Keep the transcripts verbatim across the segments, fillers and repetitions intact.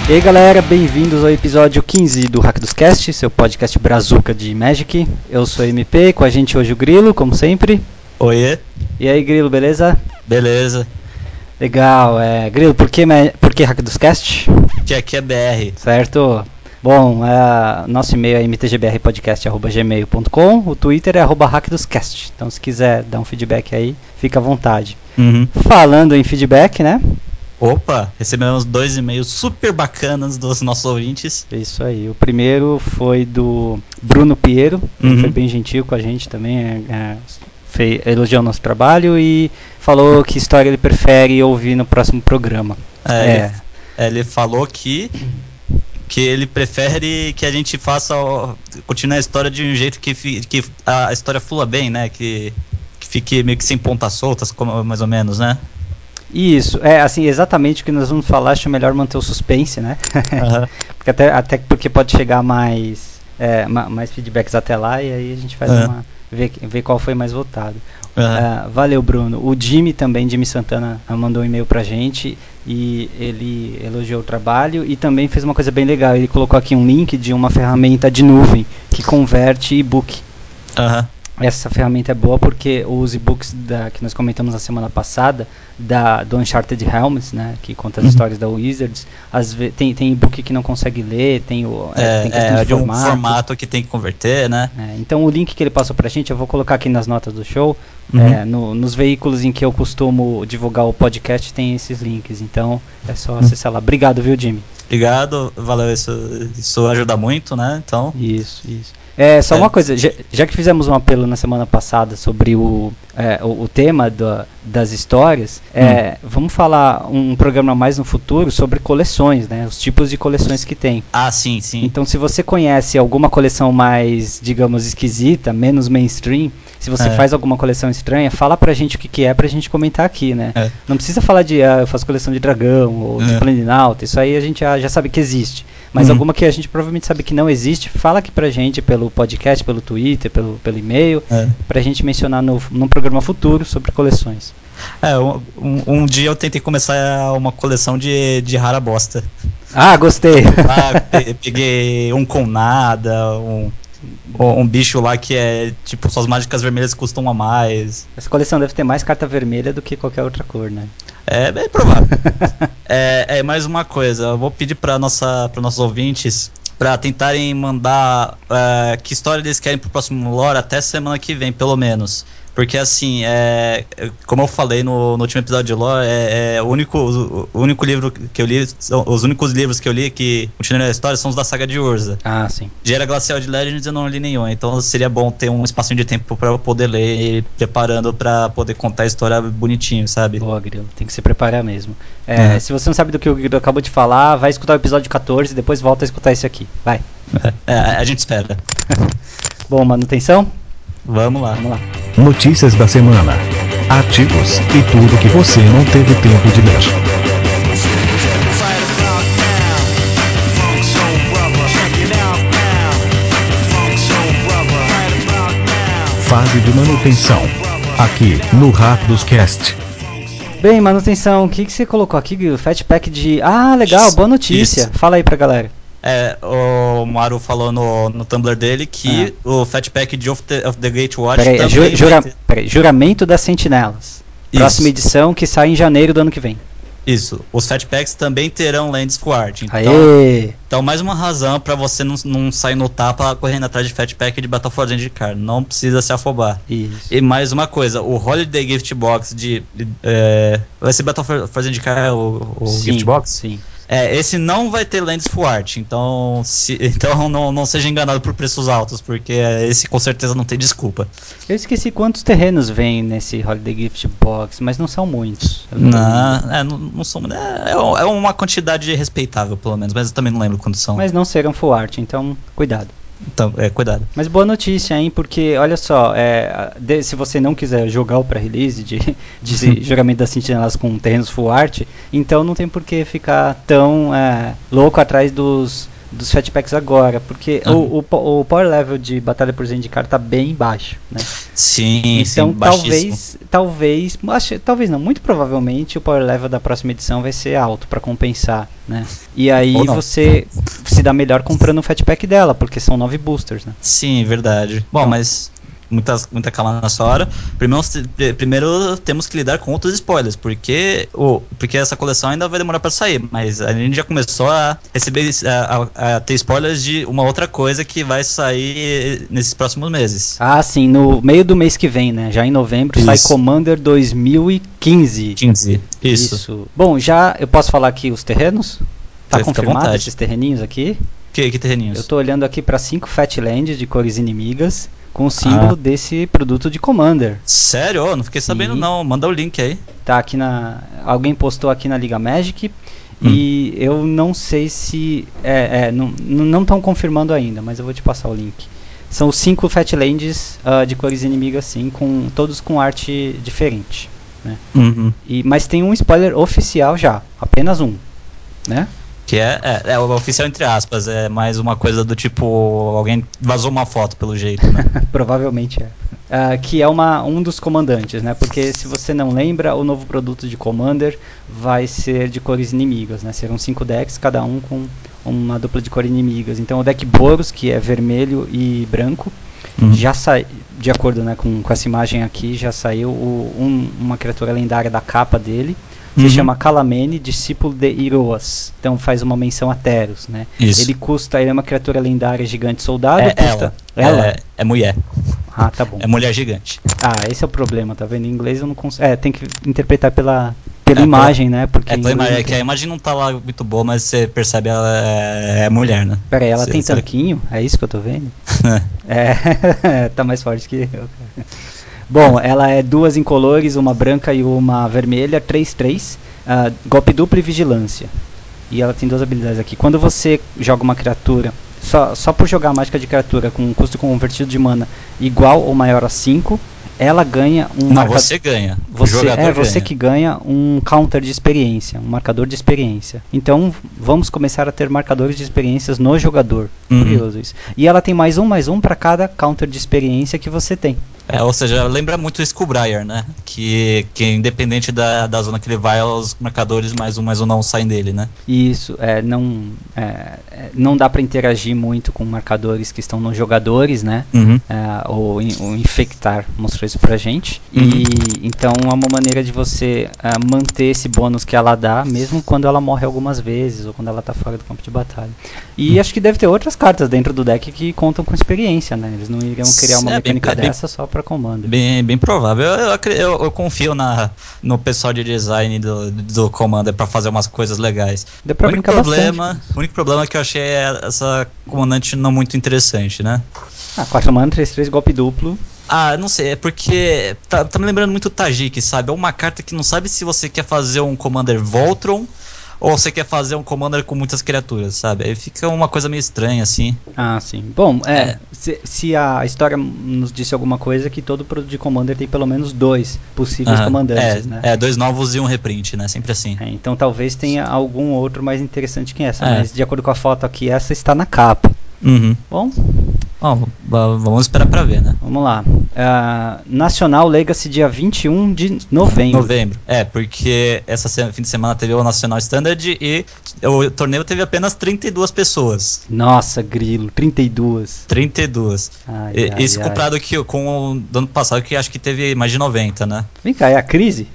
E aí galera, bem-vindos ao episódio quinze do Hack dos Cast, seu podcast brazuca de Magic. Eu sou o M P, com a gente hoje o Grilo, como sempre. Oiê. E aí Grilo, beleza? Beleza. Legal, é, Grilo, por que, por que Hack dos Cast? Que aqui é B R. Certo. Bom, é, nosso e-mail é m t g b r podcast arroba gmail ponto com, o Twitter é arroba hack dos cast, então se quiser dar um feedback aí, fica à vontade. Uhum. Falando em feedback, né? Opa, recebemos dois e-mails super bacanas dos nossos ouvintes. Isso aí, o primeiro foi do Bruno Piero, ele uhum. foi bem gentil com a gente também, é, é, fez, elogiou o nosso trabalho e falou que história ele prefere ouvir no próximo programa. É, é. Ele, ele falou que, que ele prefere que a gente faça, continue a história de um jeito que, que a história flua bem, né, que, que fique meio que sem pontas soltas, como, mais ou menos, né? Isso, é assim, exatamente o que nós vamos falar, acho melhor manter o suspense, né? Uhum. porque até, até porque pode chegar mais, é, ma, mais feedbacks até lá e aí a gente faz uhum. uma. Ver, ver qual foi mais votado. Uhum. Uh, valeu, Bruno. O Jimmy também, Jimmy Santana, mandou um e-mail pra gente e ele elogiou o trabalho e também fez uma coisa bem legal. Ele colocou aqui um link de uma ferramenta de nuvem que converte e-book. Aham. Uhum. Essa ferramenta é boa porque os e-books da, que nós comentamos na semana passada, da, do Uncharted Helmets, né, que conta as uhum. histórias da Wizards, às vezes, tem, tem e-book que não consegue ler, tem, o, é, tem questão é, de formato. Um formato que tem que converter, né? É, então o link que ele passou pra gente, eu vou colocar aqui nas notas do show, uhum. é, no, nos veículos em que eu costumo divulgar o podcast tem esses links, então é só uhum. acessar lá. Obrigado, viu, Jimmy? Obrigado, valeu, isso, isso ajuda muito, né, então... Isso, isso. É, só é. uma coisa, já, já que fizemos um apelo na semana passada sobre o, é, o, o tema do, das histórias, é, hum. vamos falar um programa mais no futuro sobre coleções, né? Os tipos de coleções que tem. Ah, sim, sim. Então, se você conhece alguma coleção mais, digamos, esquisita, menos mainstream, se você é. faz alguma coleção estranha, fala pra gente o que, que é pra gente comentar aqui, né? É. Não precisa falar de, ah, eu faço coleção de dragão ou de é. planinalta, isso aí a gente já, já sabe que existe. Mas uhum. alguma que a gente provavelmente sabe que não existe, fala aqui pra gente pelo podcast, pelo Twitter, pelo, pelo e-mail, é. pra gente mencionar no, num programa futuro sobre coleções. É, um, um, um dia eu tentei começar uma coleção de, de rara bosta. Ah, gostei. Ah, peguei um com nada, um, um bicho lá que é tipo, suas mágicas vermelhas custam a mais. Essa coleção deve ter mais carta vermelha do que qualquer outra cor, né? É bem provável. é, é mais uma coisa, eu vou pedir para nossa, para nossos ouvintes para tentarem mandar uh, que história eles querem pro próximo lore até semana que vem, pelo menos. Porque assim, é, como eu falei no, no último episódio de lore, é, é o, único, o, o único livro que eu li, são, os únicos livros que eu li que continuam a história são os da saga de Urza. Ah, sim. De Era Glacial de Legends eu não li nenhum, então seria bom ter um espacinho de tempo para eu poder ler e ir preparando para poder contar a história bonitinho, sabe? Boa, Grilo, tem que se preparar mesmo. É, uhum. Se você não sabe do que o Grilo acabou de falar, vai escutar o episódio catorze e depois volta a escutar esse aqui. Vai. É, a gente espera. Bom, manutenção? Vamos lá. Vamos lá. Notícias da semana, artigos e tudo que você não teve tempo de ler. Fase de manutenção, aqui no Rápidos Cast. Bem, manutenção, o que, que você colocou aqui? O Fat Pack de... Ah, legal, boa notícia. Isso. Fala aí pra galera. É, o Maru falou no, no Tumblr dele que ah. o Fat Pack de Of the, of the Gatewatch peraí, também ju, jura, ter... peraí, Juramento das Sentinelas. Isso. Próxima edição que sai em janeiro do ano que vem. Isso, os Fat Packs também terão Lands for Art. Então, Aê. então mais uma razão pra você não, não sair no tapa correndo atrás de Fat Pack de Battle for Zendikar. Não precisa se afobar. Isso. E mais uma coisa, o Holiday Gift Box de... É, vai ser Battle for Zendikar o, o sim, Gift Box? Sim. É, esse não vai ter Lands for Art, então, se, então não, não seja enganado por preços altos, porque esse com certeza não tem desculpa. Eu esqueci quantos terrenos vem nesse Holiday Gift Box, mas não são muitos. Não, é, não, não são, é, é uma quantidade respeitável, pelo menos, mas eu também não lembro quantos são. Mas não serão full art, então cuidado. Então, é, cuidado. Mas boa notícia, hein, porque, olha só, é, de, se você não quiser jogar o pré-release de, de Juramento das Sentinelas com terrenos full art, então não tem por que ficar tão é, louco atrás dos, dos Fat Packs agora, porque uhum. o, o, o power level de Batalha por Zendikar tá bem baixo, né? Sim, então sim, talvez, talvez, acho, talvez não, muito provavelmente o power level da próxima edição vai ser alto para compensar, né? E aí você se dá melhor comprando o Fat Pack dela, porque são nove boosters, né? Sim, verdade. Bom, então, mas Muitas, muita calma nessa hora. Primeiro, primeiro temos que lidar com outros spoilers, porque, oh, porque essa coleção ainda vai demorar para sair, mas a gente já começou a receber a, a, a ter spoilers de uma outra coisa que vai sair nesses próximos meses. Ah, sim, no meio do mês que vem, né? Já em novembro isso. Sai Commander dois mil e quinze. quinze, isso. isso. Bom, já eu posso falar aqui os terrenos? Tá confirmado esses terreninhos aqui? Que, que terreninhos? Eu tô olhando aqui para cinco Fatlands de cores inimigas, com o símbolo ah. desse produto de Commander. Sério? Oh, não fiquei Sim. sabendo não, manda o link aí. Tá aqui na... Alguém postou aqui na Liga Magic, hum. e eu não sei se... É, é, não estão confirmando ainda, mas eu vou te passar o link. São cinco Fatlands uh, de cores inimigas, sim, com, todos com arte diferente. Né? Uhum. E, mas tem um spoiler oficial já, apenas um, né? Que é, é, é o oficial entre aspas, é mais uma coisa do tipo, alguém vazou uma foto pelo jeito, né? Provavelmente é. Uh, que é uma, um dos comandantes, né? Porque se você não lembra, o novo produto de Commander vai ser de cores inimigas, né? Serão cinco decks, cada um com uma dupla de cores inimigas. Então o deck Boros, que é vermelho e branco, uhum. já sai, de acordo, né, com, com essa imagem aqui, já saiu o, um, uma criatura lendária da capa dele. Se uhum. chama Kalamene, discípulo de Iroas. Então faz uma menção a Teros, né? Isso. Ele custa, ele é uma criatura lendária gigante soldado. É custa, ela. ela? É, é mulher. Ah, tá bom. É mulher gigante. Ah, esse é o problema, tá vendo? Em inglês eu não consigo. É, tem que interpretar pela, pela é, imagem, pela, né? Porque é, pela imagem, é que a imagem não tá lá muito boa, mas você percebe ela é, é mulher, né? Pera aí, ela cê, tem cê... tanquinho? É isso que eu tô vendo? é, tá mais forte que eu. Bom, ela é duas incolores, uma branca e uma vermelha, três três, uh, golpe duplo e vigilância. E ela tem duas habilidades aqui. Quando você joga uma criatura, só, só por jogar a mágica de criatura com um custo convertido de mana igual ou maior a cinco, ela ganha um... Não, marca... você ganha. Você, o jogador é você ganha. que ganha um counter de experiência, um marcador de experiência. Então, vamos começar a ter marcadores de experiências no jogador. Uhum. Curioso isso. E ela tem mais um, mais um para cada counter de experiência que você tem. É, ou seja, lembra muito o Skullbriar, né? Que, que independente da, da zona que ele vai, os marcadores mais um, mais um não saem dele, né? Isso, é, não, é, não dá para interagir muito com marcadores que estão nos jogadores, né? Uhum. É, ou, ou infectar, mostrou isso pra gente. Uhum. E então é uma maneira de você uh, manter esse bônus que ela dá, mesmo quando ela morre algumas vezes, ou quando ela tá fora do campo de batalha. E uhum. acho que deve ter outras cartas dentro do deck que contam com experiência, né? Eles não iriam criar uma é, mecânica bem, dessa bem, só pra Commander. Bem, bem provável. Eu, eu, eu, eu confio na, no pessoal de design do, do Commander pra fazer umas coisas legais. Deu pra o único problema, bastante. O único problema é que eu achei essa comandante não muito interessante, né? Ah, quatro mana, três três, golpe duplo. Ah, não sei, é porque tá, tá me lembrando muito o Tajik, sabe? É uma carta que não sabe se você quer fazer um Commander Voltron ou você quer fazer um Commander com muitas criaturas, sabe? Aí fica uma coisa meio estranha, assim. Ah, sim. Bom, é, é. Se, se a história nos disse alguma coisa, que todo produto de Commander tem pelo menos dois possíveis uh-huh. comandantes, é, né? É, dois novos e um reprint, né? Sempre assim. É, então talvez tenha algum outro mais interessante que essa, é. mas de acordo com a foto aqui, essa está na capa. Uhum. Bom... Bom, vamos esperar pra ver, né? Vamos lá. Uh, Nacional Legacy dia vinte e um de novembro. Novembro. É, porque essa semana, fim de semana teve o Nacional Standard e o torneio teve apenas trinta e duas pessoas. Nossa, grilo, trinta e duas. trinta e duas. Ai, e, ai, isso ai. comparado que, com o do ano passado, que acho que teve mais de noventa, né? Vem cá, é a crise?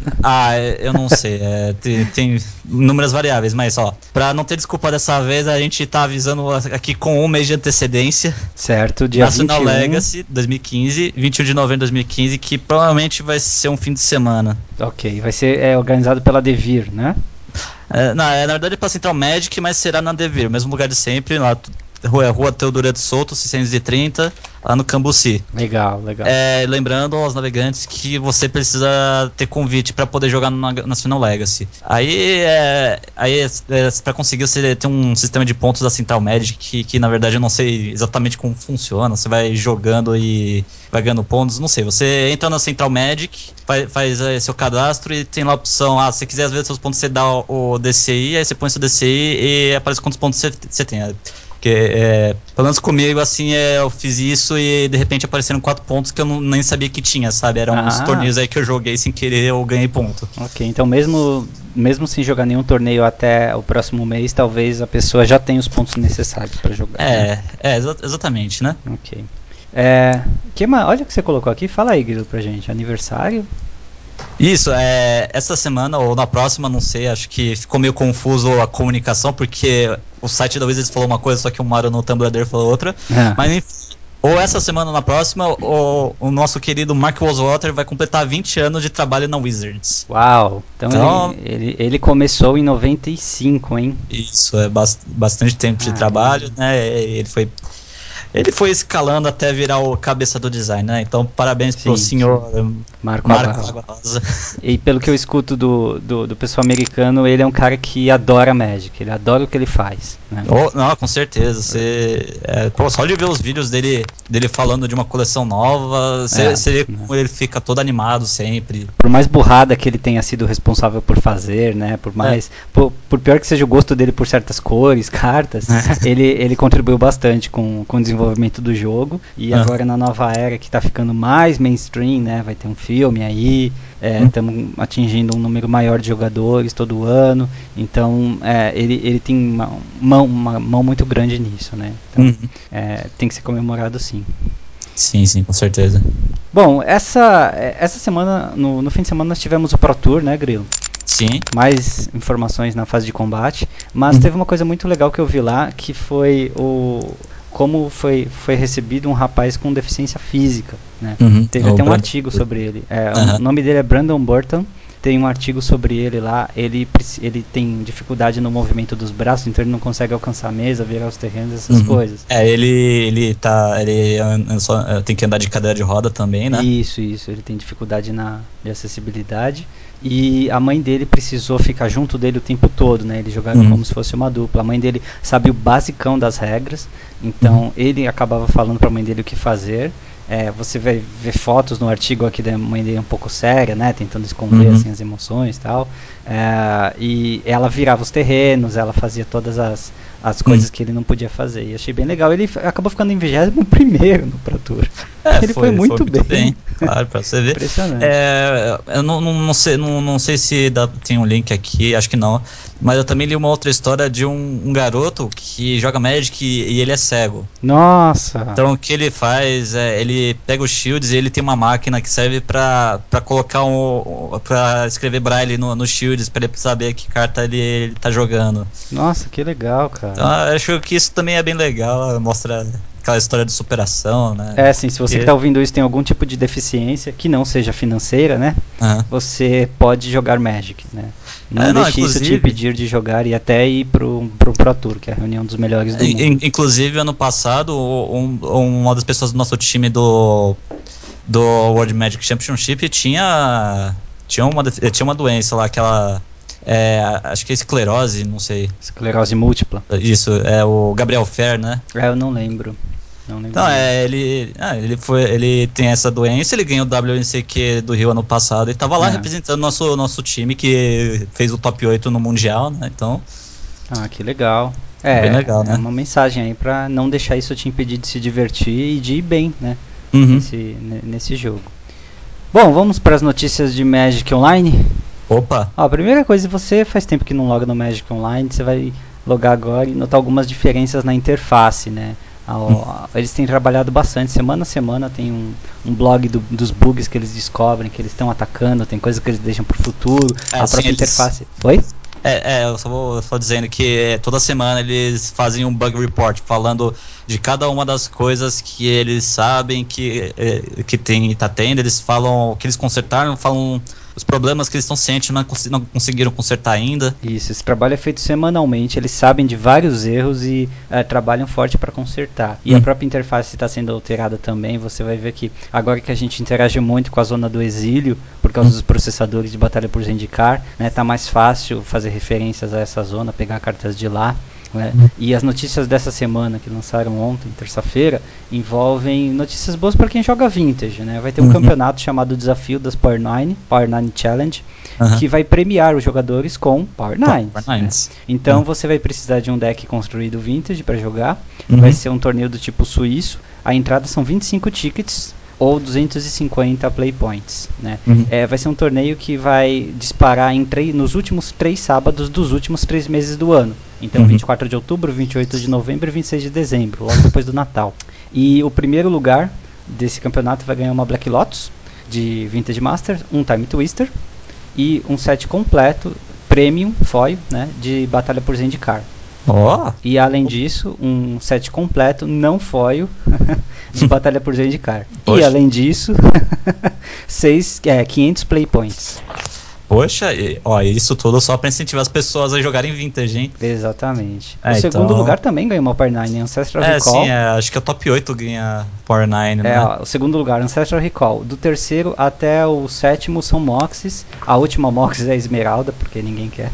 Ah, eu não sei, é, tem, tem números variáveis, mas ó, pra não ter desculpa dessa vez, a gente tá avisando aqui com um mês de antecedência. Certo, dia Nacional vinte e um. Legacy dois mil e quinze, vinte e um de novembro de dois mil e quinze, que provavelmente vai ser um fim de semana. Ok, vai ser é, organizado pela Devir, né? É, não, é, na verdade é pra Central Magic, mas será na Devir, mesmo lugar de sempre, lá Rua, Rua Teodoro de Souto, seiscentos e trinta, lá no Cambuci. Legal, legal. É, lembrando aos navegantes que você precisa ter convite para poder jogar no National Legacy. Aí, é, aí é, para conseguir, você tem um sistema de pontos da Central Magic que, que na verdade eu não sei exatamente como funciona. Você vai jogando e vai ganhando pontos, não sei. Você entra na Central Magic, faz, faz é, seu cadastro e tem lá a opção, ah, se você quiser às vezes seus pontos, você dá o, o D C I, aí você põe seu D C I e aparece quantos pontos você, você tem. Porque, é, pelo menos comigo, assim, é, eu fiz isso e de repente apareceram quatro pontos que eu não, nem sabia que tinha, sabe? Eram ah. uns torneios aí que eu joguei sem querer, eu ganhei ponto. Ok, então mesmo, mesmo sem jogar nenhum torneio até o próximo mês, talvez a pessoa já tenha os pontos necessários para jogar. É, né? é exa- exatamente, né? Ok. É, que ma- olha o que você colocou aqui, fala aí, Grilo, pra gente. Aniversário? Isso, é, essa semana ou na próxima, não sei, acho que ficou meio confuso a comunicação, porque o site da Wizards falou uma coisa, só que o Mario no Tumblr falou outra. É. Mas enfim, ou essa semana ou na próxima, o, o nosso querido Mark Rosewater vai completar vinte anos de trabalho na Wizards. Uau! Então, então ele, ele, ele começou em noventa e cinco, hein? Isso, é bast- bastante tempo de ah, trabalho, é. né? Ele foi... Ele foi escalando até virar o cabeça do design, né? Então, parabéns sim, pro senhor sim. Marco, Marco Água Rosa. E pelo que eu escuto do, do, do pessoal americano, ele é um cara que adora Magic, ele adora o que ele faz. Né? Oh, não, com certeza. Você, é, pô, só de ver os vídeos dele, dele falando de uma coleção nova, você, é, você vê como né? ele fica todo animado sempre. Por mais burrada que ele tenha sido responsável por fazer, né? Por mais. É. Por, por pior que seja o gosto dele por certas cores, cartas, é. ele, ele contribuiu bastante com, com o desenvolvimento do jogo. E ah. agora na nova era que está ficando mais mainstream, né? Vai ter um filme aí. Estamos é, hum. atingindo um número maior de jogadores todo ano. Então é, ele, ele tem uma mão, uma mão muito grande nisso, né? Então uhum. é, tem que ser comemorado sim. Sim, sim, com certeza. Bom, essa, essa semana, no, no fim de semana nós tivemos o Pro Tour, né, Grilo? Sim. Mais informações na fase de combate, mas uhum. teve uma coisa muito legal que eu vi lá, que foi o como foi, foi recebido um rapaz com deficiência física, né? Uhum. Teve oh, até um Brandon. artigo sobre ele. É, uhum. O nome dele é Brandon Burton. Tem um artigo sobre ele lá. Ele, ele tem dificuldade no movimento dos braços, então ele não consegue alcançar a mesa, virar os terrenos, essas uhum. coisas. É, ele, ele tá. Ele só, tem que andar de cadeira de roda também, né? Isso, isso. Ele tem dificuldade na, de acessibilidade. E a mãe dele precisou ficar junto dele o tempo todo, né? Eles jogaram uhum. como se fosse uma dupla. A mãe dele sabe o basicão das regras, então uhum. ele acabava falando para a mãe dele o que fazer. É, você vai ver fotos no artigo aqui da mãe dele um pouco séria, né? Tentando esconder uhum. assim, as emoções e tal. É, e ela virava os terrenos, ela fazia todas as, as coisas uhum. que ele não podia fazer. E achei bem legal. Ele f- acabou ficando em vigésimo primeiro no Pro Tour. É, ele foi, foi muito, foi muito bem. bem. Claro, pra você ver. Impressionante. É, eu não, não, não, sei, não, não sei se dá, tem um link aqui, acho que não. Mas eu também li uma outra história de um, um garoto que joga Magic e, e ele é cego. Nossa! Então o que ele faz é, ele pega os shields e ele tem uma máquina que serve pra, pra colocar um. pra escrever braille no, nos shields, pra ele saber que carta ele, ele tá jogando. Nossa, que legal, cara. Então acho que isso também é bem legal, mostra aquela história de superação, né? É, sim, se você e... que tá ouvindo isso tem algum tipo de deficiência, que não seja financeira, né? Uhum. Você pode jogar Magic, né? Não, é, não deixe inclusive... isso te impedir de jogar e até ir pro, pro Pro Tour, que é a reunião dos melhores do mundo. In, inclusive, ano passado, um, uma das pessoas do nosso time do, do World Magic Championship tinha, tinha, uma, tinha uma doença lá, aquela... É, acho que é esclerose, não sei. Esclerose múltipla. Isso, é o Gabriel Fer, né? É, eu não lembro. Não lembro. Então, é, ele, ah, ele, foi, ele tem essa doença, ele ganhou o W N C Q do Rio ano passado e estava lá é. representando nosso nosso time que fez o top oito no Mundial, né? Então... Ah, que legal. É, bem legal, é né? uma mensagem aí pra não deixar isso te impedir de se divertir e de ir bem, né? Uhum. Nesse, nesse jogo. Bom, vamos para as notícias de Magic Online? Opa! Ó, a primeira coisa, você faz tempo que não loga no Magic Online, você vai logar agora e notar algumas diferenças na interface, né? Hum. Eles têm trabalhado bastante, semana a semana tem um, um blog do, dos bugs que eles descobrem, que eles estão atacando, tem coisas que eles deixam pro futuro, é, a própria sim, interface. Eles... Oi? É, é, eu só vou só dizendo que é, toda semana eles fazem um bug report falando de cada uma das coisas que eles sabem que, é, que tem, tá tendo, eles falam que eles consertaram, falam os problemas que eles estão cientes não, cons- não conseguiram consertar ainda. Isso, esse trabalho é feito semanalmente, eles sabem de vários erros e é, trabalham forte para consertar. E hum. a própria interface está sendo alterada também, você vai ver que agora que a gente interage muito com a zona do exílio, por causa hum. dos processadores de batalha por Zendikar, né, tá mais fácil fazer referências a essa zona, pegar cartas de lá. Né? Uhum. E as notícias dessa semana que lançaram ontem, terça-feira, envolvem notícias boas para quem joga Vintage, né? Vai ter um uhum. campeonato chamado Desafio das Power nove, Power nove Challenge, uhum. que vai premiar os jogadores com Power nove. Né? Então uhum. você vai precisar de um deck construído Vintage para jogar. Uhum. Vai ser um torneio do tipo suíço. A entrada são vinte e cinco tickets ou duzentos e cinquenta play points, né? Uhum. É, vai ser um torneio que vai disparar em três, nos últimos três sábados dos últimos três meses do ano. Então, uhum. vinte e quatro de outubro, vinte e oito de novembro e vinte e seis de dezembro, logo depois do Natal. E o primeiro lugar desse campeonato vai ganhar uma Black Lotus de Vintage Masters, um Time Twister e um set completo, Premium, foil, né, de Batalha por Zendikar. Oh. E além disso, um set completo, não foil, de Batalha por Zendikar. E além disso, seis, é, quinhentos play points. Poxa, e, ó, isso tudo só pra incentivar as pessoas a jogarem Vintage, hein? Exatamente. É, o então... segundo lugar também ganhou uma Power nove, Ancestral é, Recall. Sim, é, acho que é o top oito ganha Power nove, né? É, ó, o segundo lugar, Ancestral Recall. Do terceiro até o sétimo são Moxes. A última Moxes é Esmeralda, porque ninguém quer.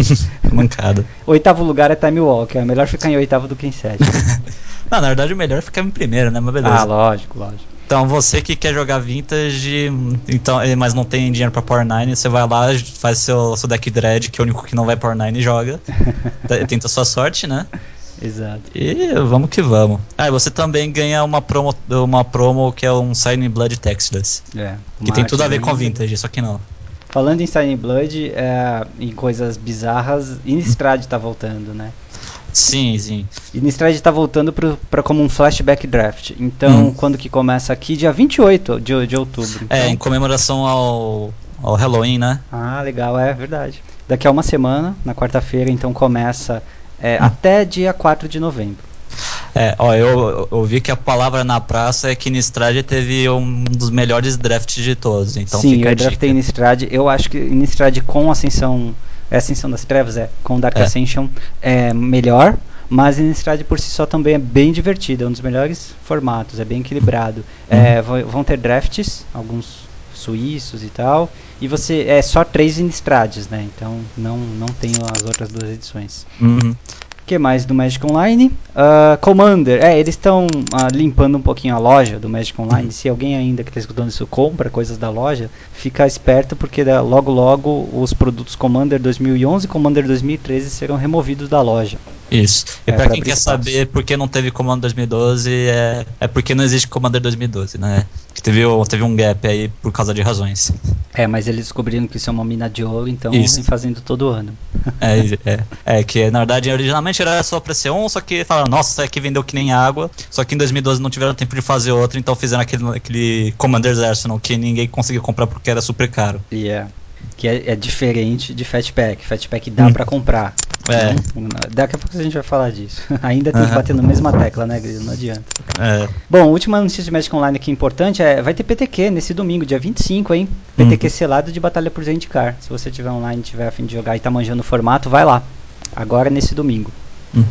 Mancada. Oitavo lugar é Time Walk. É melhor ficar em oitavo do que em sétimo. Não, na verdade o melhor é ficar em primeiro, né? Mas beleza. Ah, lógico, lógico. Então você que quer jogar Vintage, então, mas não tem dinheiro pra Power nove, você vai lá, faz seu, seu deck Dread, que é o único que não vai Power nove e joga. Tenta a sua sorte, né? Exato. E vamos que vamos. Ah, e você também ganha uma promo, uma promo que é um Sign Blood Textless. É, que tem tudo a ver com a Vintage, só que não. Falando em Sign Blood, é, em coisas bizarras, Innistrad tá voltando, né? Sim, sim. Innistrad tá voltando para como um flashback draft. Então, hum. quando que começa aqui? Dia vinte e oito de, de outubro. Então... É, em comemoração ao, ao Halloween, né? Ah, legal, é verdade. Daqui a uma semana, na quarta-feira, então começa é, hum. até dia quatro de novembro. É, ó, eu, eu vi que a palavra na praça é que Innistrad teve um dos melhores drafts de todos. Então sim, fica eu draftei Innistrad. Eu acho que Innistrad com Ascensão... É Ascensão das Trevas, é. Com Dark é. Ascension é melhor, mas Innistrad por si só também é bem divertido, é um dos melhores formatos, é bem equilibrado. Uhum. É, vão ter drafts, alguns suíços e tal, e você é só três Innistrades, né? Então não, não tem as outras duas edições. Uhum. O que mais do Magic Online? Uh, Commander, é, eles estão uh, limpando um pouquinho a loja do Magic Online. Uhum. Se alguém ainda que está escutando isso compra coisas da loja, fica esperto porque da, logo logo os produtos Commander dois mil e onze e Commander dois mil e treze serão removidos da loja. Isso. E é, pra quem quer espaço. saber por que não teve Commander dois mil e doze, é, é porque não existe Commander dois mil e doze, né? Que teve, teve um gap aí por causa de razões. É, mas eles descobriram que isso é uma mina de ouro, então isso. Vem fazendo todo ano. É, é, é, que na verdade originalmente era só pra ser um, só que falaram, nossa, isso aqui vendeu que nem água. Só que em dois mil e doze não tiveram tempo de fazer outro, então fizeram aquele, aquele Commander's Arsenal que ninguém conseguiu comprar porque era super caro. Yeah. Que é, é diferente de Fatpack. Fatpack dá hum. pra comprar. É. Não, daqui a pouco a gente vai falar disso. Ainda tem uh-huh. que bater na mesma tecla, né, Grilo? Não adianta. É. Bom, última notícia de Magic Online aqui importante é, vai ter P T Q nesse domingo, dia vinte e cinco, hein? P T Q uhum. selado de Batalha por Zendikar. Se você tiver online, tiver a fim de jogar e tá manjando o formato, vai lá. Agora nesse domingo. Uhum.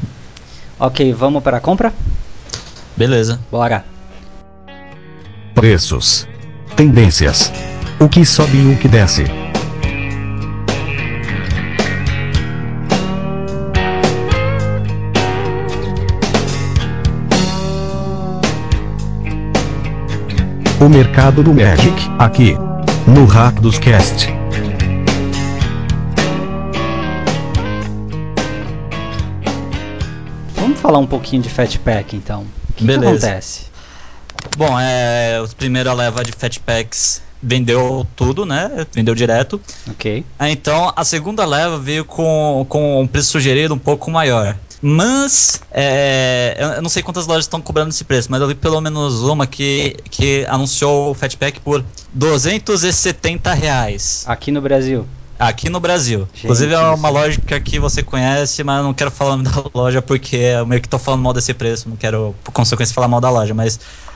Ok, vamos para a compra? Beleza. Bora. Preços. Tendências. O que sobe e o que desce. O mercado do Magic, aqui, no Rápidos Cast. Vamos falar um pouquinho de Fatpack, então. O que, que acontece? Bom, é, a primeira leva de Fatpacks vendeu tudo, né? Vendeu direto. Ok. Então, a segunda leva veio com, com um preço sugerido um pouco maior. Mas, é, eu não sei quantas lojas estão cobrando esse preço, mas eu vi pelo menos uma que, que anunciou o Fatpack por duzentos e setenta reais. Aqui no Brasil? Aqui no Brasil. Gente, inclusive é uma isso. loja que você conhece, mas eu não quero falar o nome da loja porque eu meio que tô falando mal desse preço, não quero, por consequência, falar mal da loja, mas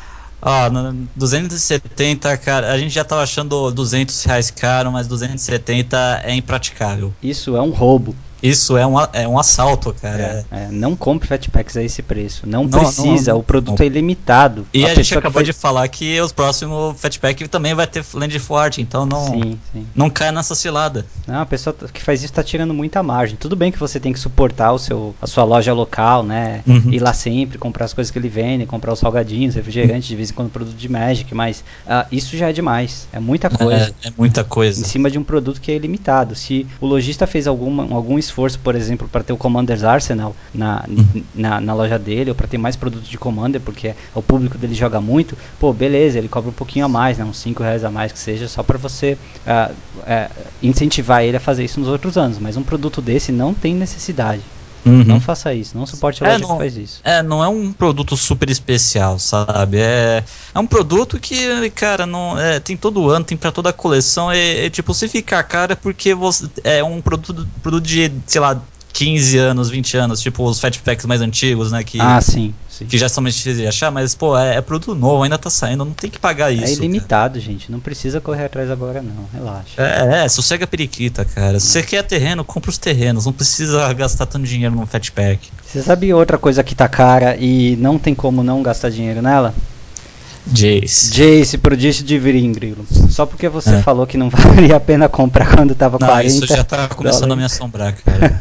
Ah, duzentos e setenta, cara, a gente já tava achando duzentos reais caro, mas duzentos e setenta é impraticável. Isso é um roubo. Isso é um, é um assalto, cara. É, é, não compre Fatpacks a esse preço. Não, não precisa, não, não, o produto não. é ilimitado. E a, a gente acabou faz... de falar que os próximos Fatpack também vai ter Land Forte, então não, sim, sim. não cai nessa cilada. Não, a pessoa que faz isso tá tirando muita margem. Tudo bem que você tem que suportar o seu, a sua loja local, né? Uhum. Ir lá sempre, comprar as coisas que ele vende, comprar os salgadinhos, refrigerantes, de vez em quando produto de Magic, mas uh, isso já é demais. É muita coisa. É, é muita coisa. Em cima de um produto que é ilimitado. Se o lojista fez alguma, algum esforço, por exemplo, para ter o Commander's Arsenal na, uhum. na, na loja dele, ou para ter mais produtos de Commander, porque o público dele joga muito, pô, beleza, ele cobra um pouquinho a mais, né, uns cinco reais a mais que seja, só para você uh, uh, incentivar ele a fazer isso nos outros anos. Mas um produto desse não tem necessidade. Uhum. Não faça isso, não suporte a loja é, não, que faz isso. É, não é um produto super especial, sabe? É, é um produto que, cara, não, é, tem todo ano, tem pra toda a coleção. É, é tipo, se ficar caro é porque você, é um produto, produto de, sei lá, quinze anos, vinte anos, tipo os Fatpacks mais antigos, né? Que, ah, sim, sim. Que já são mais difíceis de achar, mas, pô, é, é produto novo, ainda tá saindo, não tem que pagar isso. É ilimitado, cara. Gente, não precisa correr atrás agora, não, relaxa. É, é sossega a periquita, cara. Se você quer terreno, compra os terrenos, não precisa gastar tanto dinheiro num Fatpack. Você sabe outra coisa que tá cara e não tem como não gastar dinheiro nela? Jace. Jace, prodígio de Vringrilo. Só porque você é. falou que não valia a pena comprar quando tava não, quarenta. Isso já tá começando dólares. A me assombrar, cara.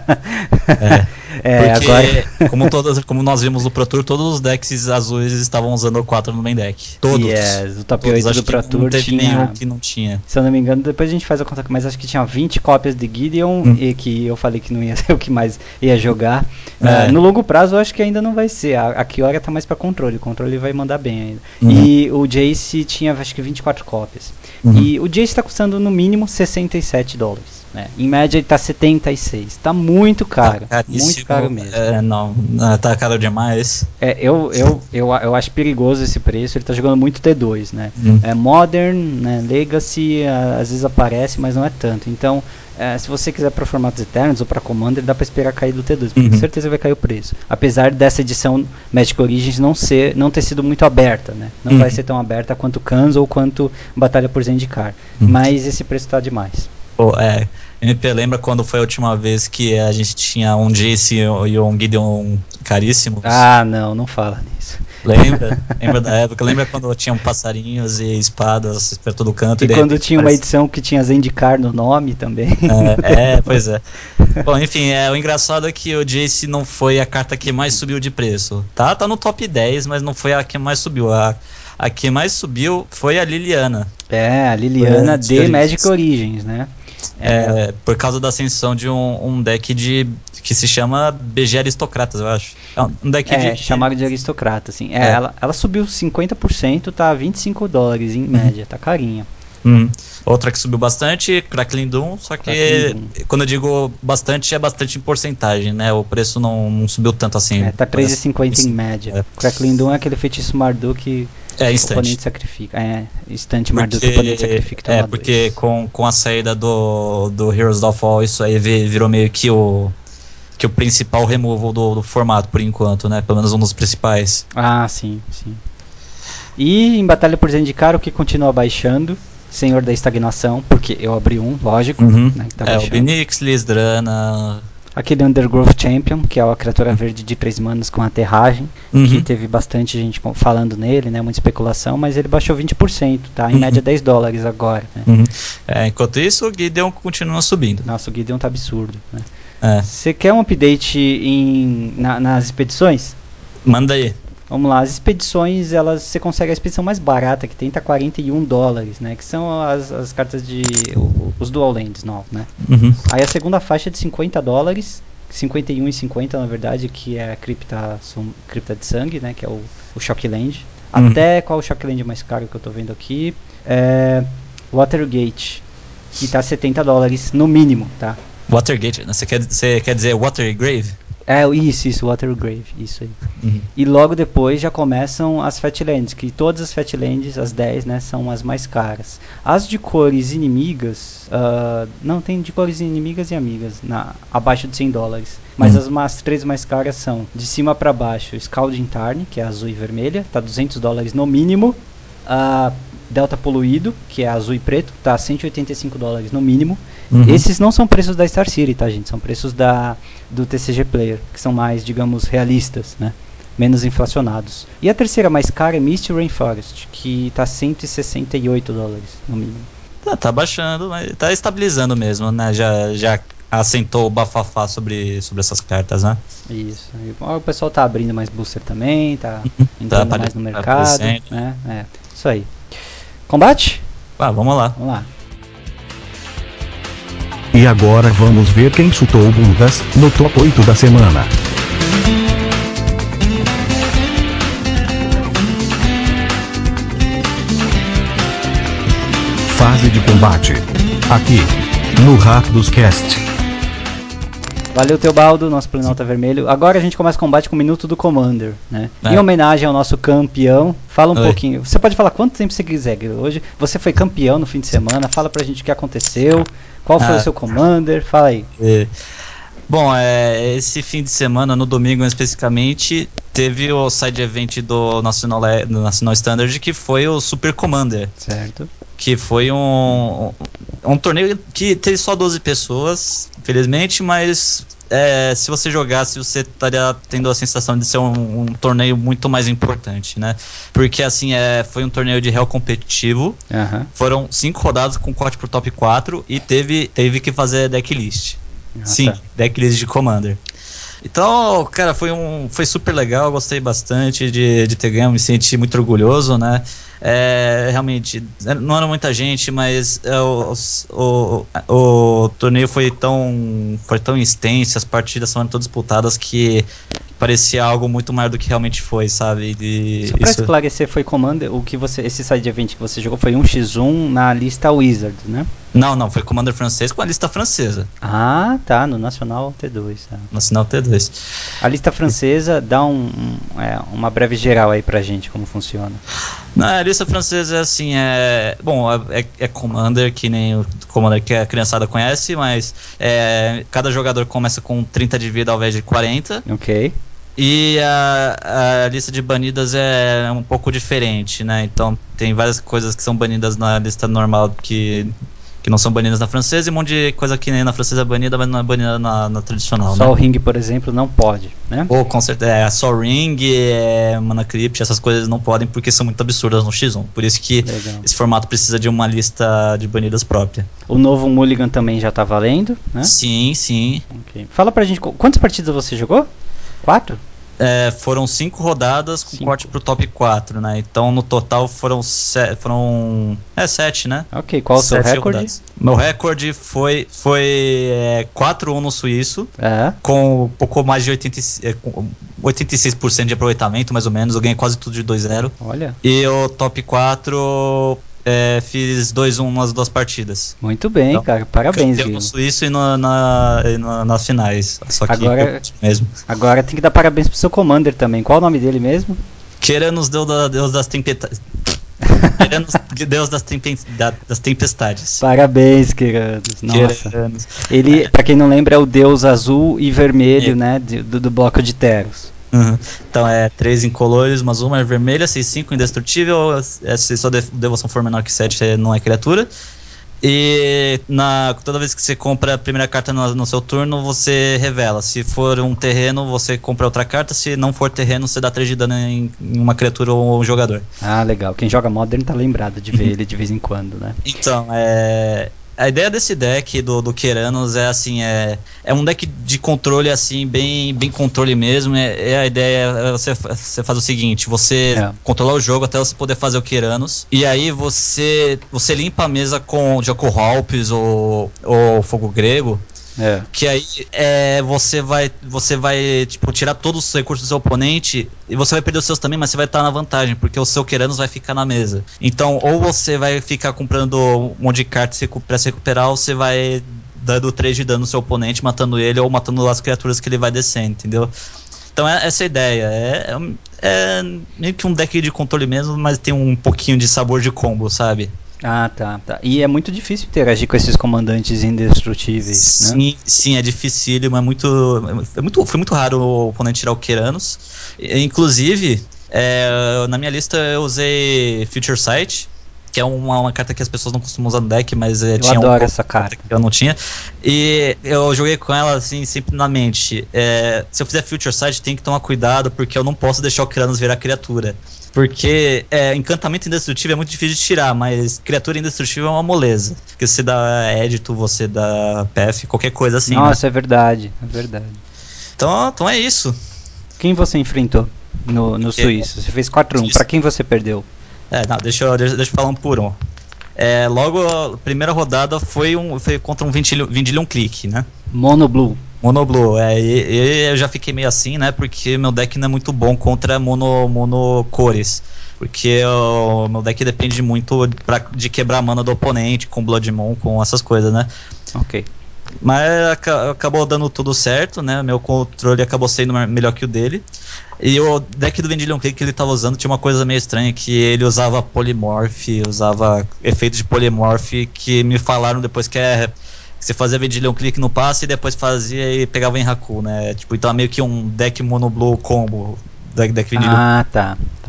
é. é. Porque, agora... como, todas, como nós vimos no Pro Tour, todos os decks azuis estavam usando o quatro no main deck. Todos. Yes, o top oito do Pro Tour não tinha... nenhum que não tinha. Se eu não me engano, depois a gente faz a conta, mas acho que tinha vinte cópias de Gideon, hum. e que eu falei que não ia ser o que mais ia jogar. É. Uh, no longo prazo, eu acho que ainda não vai ser. A, a Kiora tá mais pra controle. O controle vai mandar bem ainda. Uhum. E o Jace tinha, acho que vinte e quatro cópias. Uhum. E o Jace tá custando no mínimo sessenta e sete dólares. Né? Em média, ele tá setenta e seis. Tá muito caro. Tá muito caro mesmo. É, não, tá caro demais. É, eu, eu, eu, eu acho perigoso esse preço. Ele tá jogando muito T dois, né? Uhum. É, Modern, né? Legacy, às vezes aparece, mas não é tanto. Então, é, se você quiser para formatos eternos ou para Commander, dá para esperar cair do T dois, porque uhum. com certeza vai cair o preço. Apesar dessa edição Magic Origins não, ser, não ter sido muito aberta, né? Não uhum. vai ser tão aberta quanto Khans ou quanto Batalha por Zendikar. Uhum. Mas esse preço tá demais. Pô, é, M P, lembra quando foi a última vez que a gente tinha um Jace e um Gideon caríssimos? Ah, não, não fala nisso. Lembra? Lembra da época? Lembra quando tinham passarinhos e espadas por todo canto? E, e quando tinha uma edição que tinha Zendikar no nome também. É, é, pois é. Bom, enfim, é, o engraçado é que o Jace não foi a carta que mais subiu de preço. Tá, tá no top dez, mas não foi a que mais subiu. A, a que mais subiu foi a Liliana. É, a Liliana é, de Magic Origins, né? É, é, por causa da ascensão de um, um deck de que se chama B G Aristocratas, eu acho. É um deck é, de... chamado de aristocrata, assim. É, é. Ela, ela subiu cinquenta por cento, tá vinte e cinco dólares em uhum. média, tá carinha. Hum. Outra que subiu bastante, Crackling Doom, só que Doom. Quando eu digo bastante, é bastante em porcentagem, né? O preço não, não subiu tanto assim. É, tá três reais e cinquenta em média. É. Crackling Doom é aquele feitiço Marduk é, o oponente sacrifica. É, instante Marduk que o oponente sacrifica. É, porque com, com a saída do, do Heroes of All, isso aí virou meio que o que o principal removal do, do formato, por enquanto, né? Pelo menos um dos principais. Ah, sim, sim. E em Batalha por Zendikar, o que continua baixando? Senhor da Estagnação, porque eu abri um, lógico. Uhum. Né, que tá é, baixando. O Binix, Lisdrana... Aquele Undergrowth Champion, que é a criatura verde de três manas com aterragem, uhum. que teve bastante gente falando nele, né, muita especulação, mas ele baixou vinte por cento, tá? Em uhum. média dez dólares agora. Né? Uhum. É, enquanto isso, o Gideon continua subindo. Nossa, o Gideon tá absurdo. Você né? é. quer um update em, na, nas expedições? Manda aí. Vamos lá, as expedições, elas você consegue a expedição mais barata que tem, tá quarenta e um dólares, né? Que são as, as cartas de... O, os Dual Lands novos, né? Uhum. Aí a segunda faixa é de cinquenta dólares, cinquenta e um e cinquenta na verdade, que é a cripta, sum, cripta de sangue, né? Que é o, o Shockland. Uhum. Até qual o Shockland mais caro que eu tô vendo aqui? É Watergate, que tá setenta dólares no mínimo, tá? Watergate, você quer, você quer dizer Watergrave? É, isso, isso, Watergrave, isso aí. Uhum. E logo depois já começam as Fatlands, que todas as Fatlands, as dez, né, são as mais caras. As de cores inimigas, uh, não, tem de cores inimigas e amigas, na, abaixo de cem dólares. Mas uhum. as, as três mais caras são, de cima para baixo, Scalding Tarn, que é azul e vermelha, tá duzentos dólares no mínimo. A uh, Delta Poluído, que é azul e preto, tá cento e oitenta e cinco dólares no mínimo. Uhum. Esses não são preços da Star City, tá, gente? São preços da, do T C G Player, que são mais, digamos, realistas, né? Menos inflacionados. E a terceira mais cara é Misty Rainforest, que tá cento e sessenta e oito dólares no mínimo. Tá, tá baixando, mas tá estabilizando mesmo, né? Já, já assentou o bafafá sobre, sobre essas cartas, né? Isso. E, ó, o pessoal tá abrindo mais booster também, tá entrando tá, mais no mercado, né? É, isso aí. Combate? Ah, vamos lá. Vamos lá. E agora vamos ver quem chutou bundas no top oito da semana. Fase de combate. Aqui, no Rápidos Cast. Valeu, Teobaldo, nosso Planalto Vermelho. Agora a gente começa o combate com o Minuto do Commander, né? É. Em homenagem ao nosso campeão, fala um Oi. pouquinho. Você pode falar quanto tempo você quiser. Hoje você foi campeão no fim de semana. Fala pra gente o que aconteceu. Qual foi ah. o seu Commander? Fala aí. É. Bom, é, esse fim de semana, no domingo especificamente, teve o side event do National, do National Standard, que foi o Super Commander. Certo. Que foi um, um, um torneio que teve só doze pessoas, infelizmente, mas é, se você jogasse, você estaria tendo a sensação de ser um, um torneio muito mais importante, né? Porque assim, é, foi um torneio de real competitivo, uhum. foram cinco rodadas com corte pro top quatro e teve, teve que fazer decklist. Ah, Sim, tá. decklist de Commander. Então, cara, foi, um, foi super legal, gostei bastante de, de ter ganho, me senti muito orgulhoso, né? É, realmente, não era muita gente, mas é, o, o, o torneio foi tão, foi tão extenso, as partidas foram todas disputadas que parecia algo muito maior do que realmente foi, sabe? De, Só pra isso... esclarecer, foi Commander, o que você, esse side event que você jogou foi um contra um na lista Wizard, né? Não, não, foi Commander francês com a lista francesa. Ah, tá, no Nacional T dois. Tá. Nacional T dois. A lista francesa, dá um, um, é, uma breve geral aí pra gente, como funciona. Na lista francesa é assim, é... Bom, é, é Commander, que nem o Commander que a criançada conhece, mas é, cada jogador começa com trinta de vida ao invés de quarenta. Ok. E a, a lista de banidas é um pouco diferente, né? Então tem várias coisas que são banidas na lista normal que... que não são banidas na francesa, e um monte de coisa que nem na francesa é banida, mas não é banida na, na tradicional, Só né? o ring, por exemplo, não pode, né? Ou com certeza, é, só ring, é, Mana Crypt, essas coisas não podem porque são muito absurdas no X um. Por isso que Legal. Esse formato precisa de uma lista de banidas própria. O novo Mulligan também já tá valendo, né? Sim, sim. Okay. Fala pra gente, quantas partidas você jogou? Quatro? É, foram cinco rodadas com cinco. Corte pro top quatro, né? Então no total foram se, foram é sete, né? Ok, qual o seu recorde? Rodadas. Meu recorde foi foi é, quatro a um no suíço, é. com um pouco mais de oitenta, é, oitenta e seis por cento de aproveitamento, mais ou menos. Eu ganhei quase tudo de dois a zero. Olha. E o top quatro é, fiz dois a um nas duas partidas. Muito bem, então, cara. Parabéns, Guilherme. No suíço e no, na, na, nas finais. Só que agora, mesmo. Agora tem que dar parabéns pro seu Commander também. Qual o nome dele mesmo? Queranos, Deus, da, Deus das Tempestades. Queranos, Deus das, tempe, da, das Tempestades. Parabéns, Queranos. Nossa. Queranos. Ele, é. Pra quem não lembra, é o deus azul e vermelho, é. né? Do, do bloco de Teros. Uhum. Então é três incolores, uma azul, uma vermelha, seis cinco indestrutível, se sua devoção for menor que sete não é criatura. E na, toda vez que você compra a primeira carta no, no seu turno, você revela. Se for um terreno, você compra outra carta. Se não for terreno, você dá três de dano em, em uma criatura ou um jogador. Ah, legal. Quem joga Modern tá lembrado de ver ele de vez em quando, né? Então, é... a ideia desse deck do, do Queranos é assim, é, é um deck de controle assim, bem, bem controle mesmo. É, é a ideia é você, você faz o seguinte, você é. controlar o jogo até você poder fazer o Queranos, e aí você, você limpa a mesa com Jaco Halpes ou, ou Fogo Grego. É. Que aí é, você vai você vai tipo, tirar todos os recursos do seu oponente e você vai perder os seus também, mas você vai estar na vantagem, porque o seu Queranos vai ficar na mesa. Então, ou você vai ficar comprando um monte de cartas pra se recuperar, ou você vai dando três de dano no seu oponente, matando ele ou matando as criaturas que ele vai descendo, entendeu? Então é essa a ideia, é, é, é meio que um deck de controle mesmo, mas tem um pouquinho de sabor de combo, sabe? Ah, tá, tá. E é muito difícil interagir com esses comandantes indestrutíveis, sim, né? Sim, é dificílimo, é muito, é muito, foi muito raro o oponente tirar o Keranos. Inclusive, é, na minha lista eu usei Future Sight, que é uma, uma carta que as pessoas não costumam usar no deck, mas é, eu tinha adoro um, essa carta que eu não tinha. E eu joguei com ela assim, sempre na mente. É, se eu fizer Future Sight, tem que tomar cuidado, porque eu não posso deixar o Keranos virar criatura. Porque é, encantamento indestrutível é muito difícil de tirar, mas criatura indestrutível é uma moleza. Porque você dá édito, você dá P F, qualquer coisa assim. Nossa, né? é verdade, é verdade. Então, então é isso. Quem você enfrentou no, no suíço? Você fez quatro a um. Pra quem você perdeu? É, não, deixa eu, deixa, deixa eu falar um por um. É, logo, a primeira rodada foi, um, foi contra um Vendilion Clique, né? Mono Blue. Mono Blue, é, e, e eu já fiquei meio assim, né? Porque meu deck não é muito bom contra mono, mono cores. Porque o meu deck depende muito pra, de quebrar a mana do oponente, com Bloodmoon, com essas coisas, né? Ok. Mas acabou dando tudo certo, né? Meu controle acabou sendo melhor que o dele. E o deck do Vendilion Clique que ele tava usando tinha uma coisa meio estranha, que ele usava Polymorph, usava efeitos de Polymorph que me falaram depois que é... Você fazia Vendilion Clique no passe e depois fazia e pegava em Haku, né? Tipo, então é meio que um deck Mono Blue combo. Deck, deck Vendilion. Ah, tá, tá.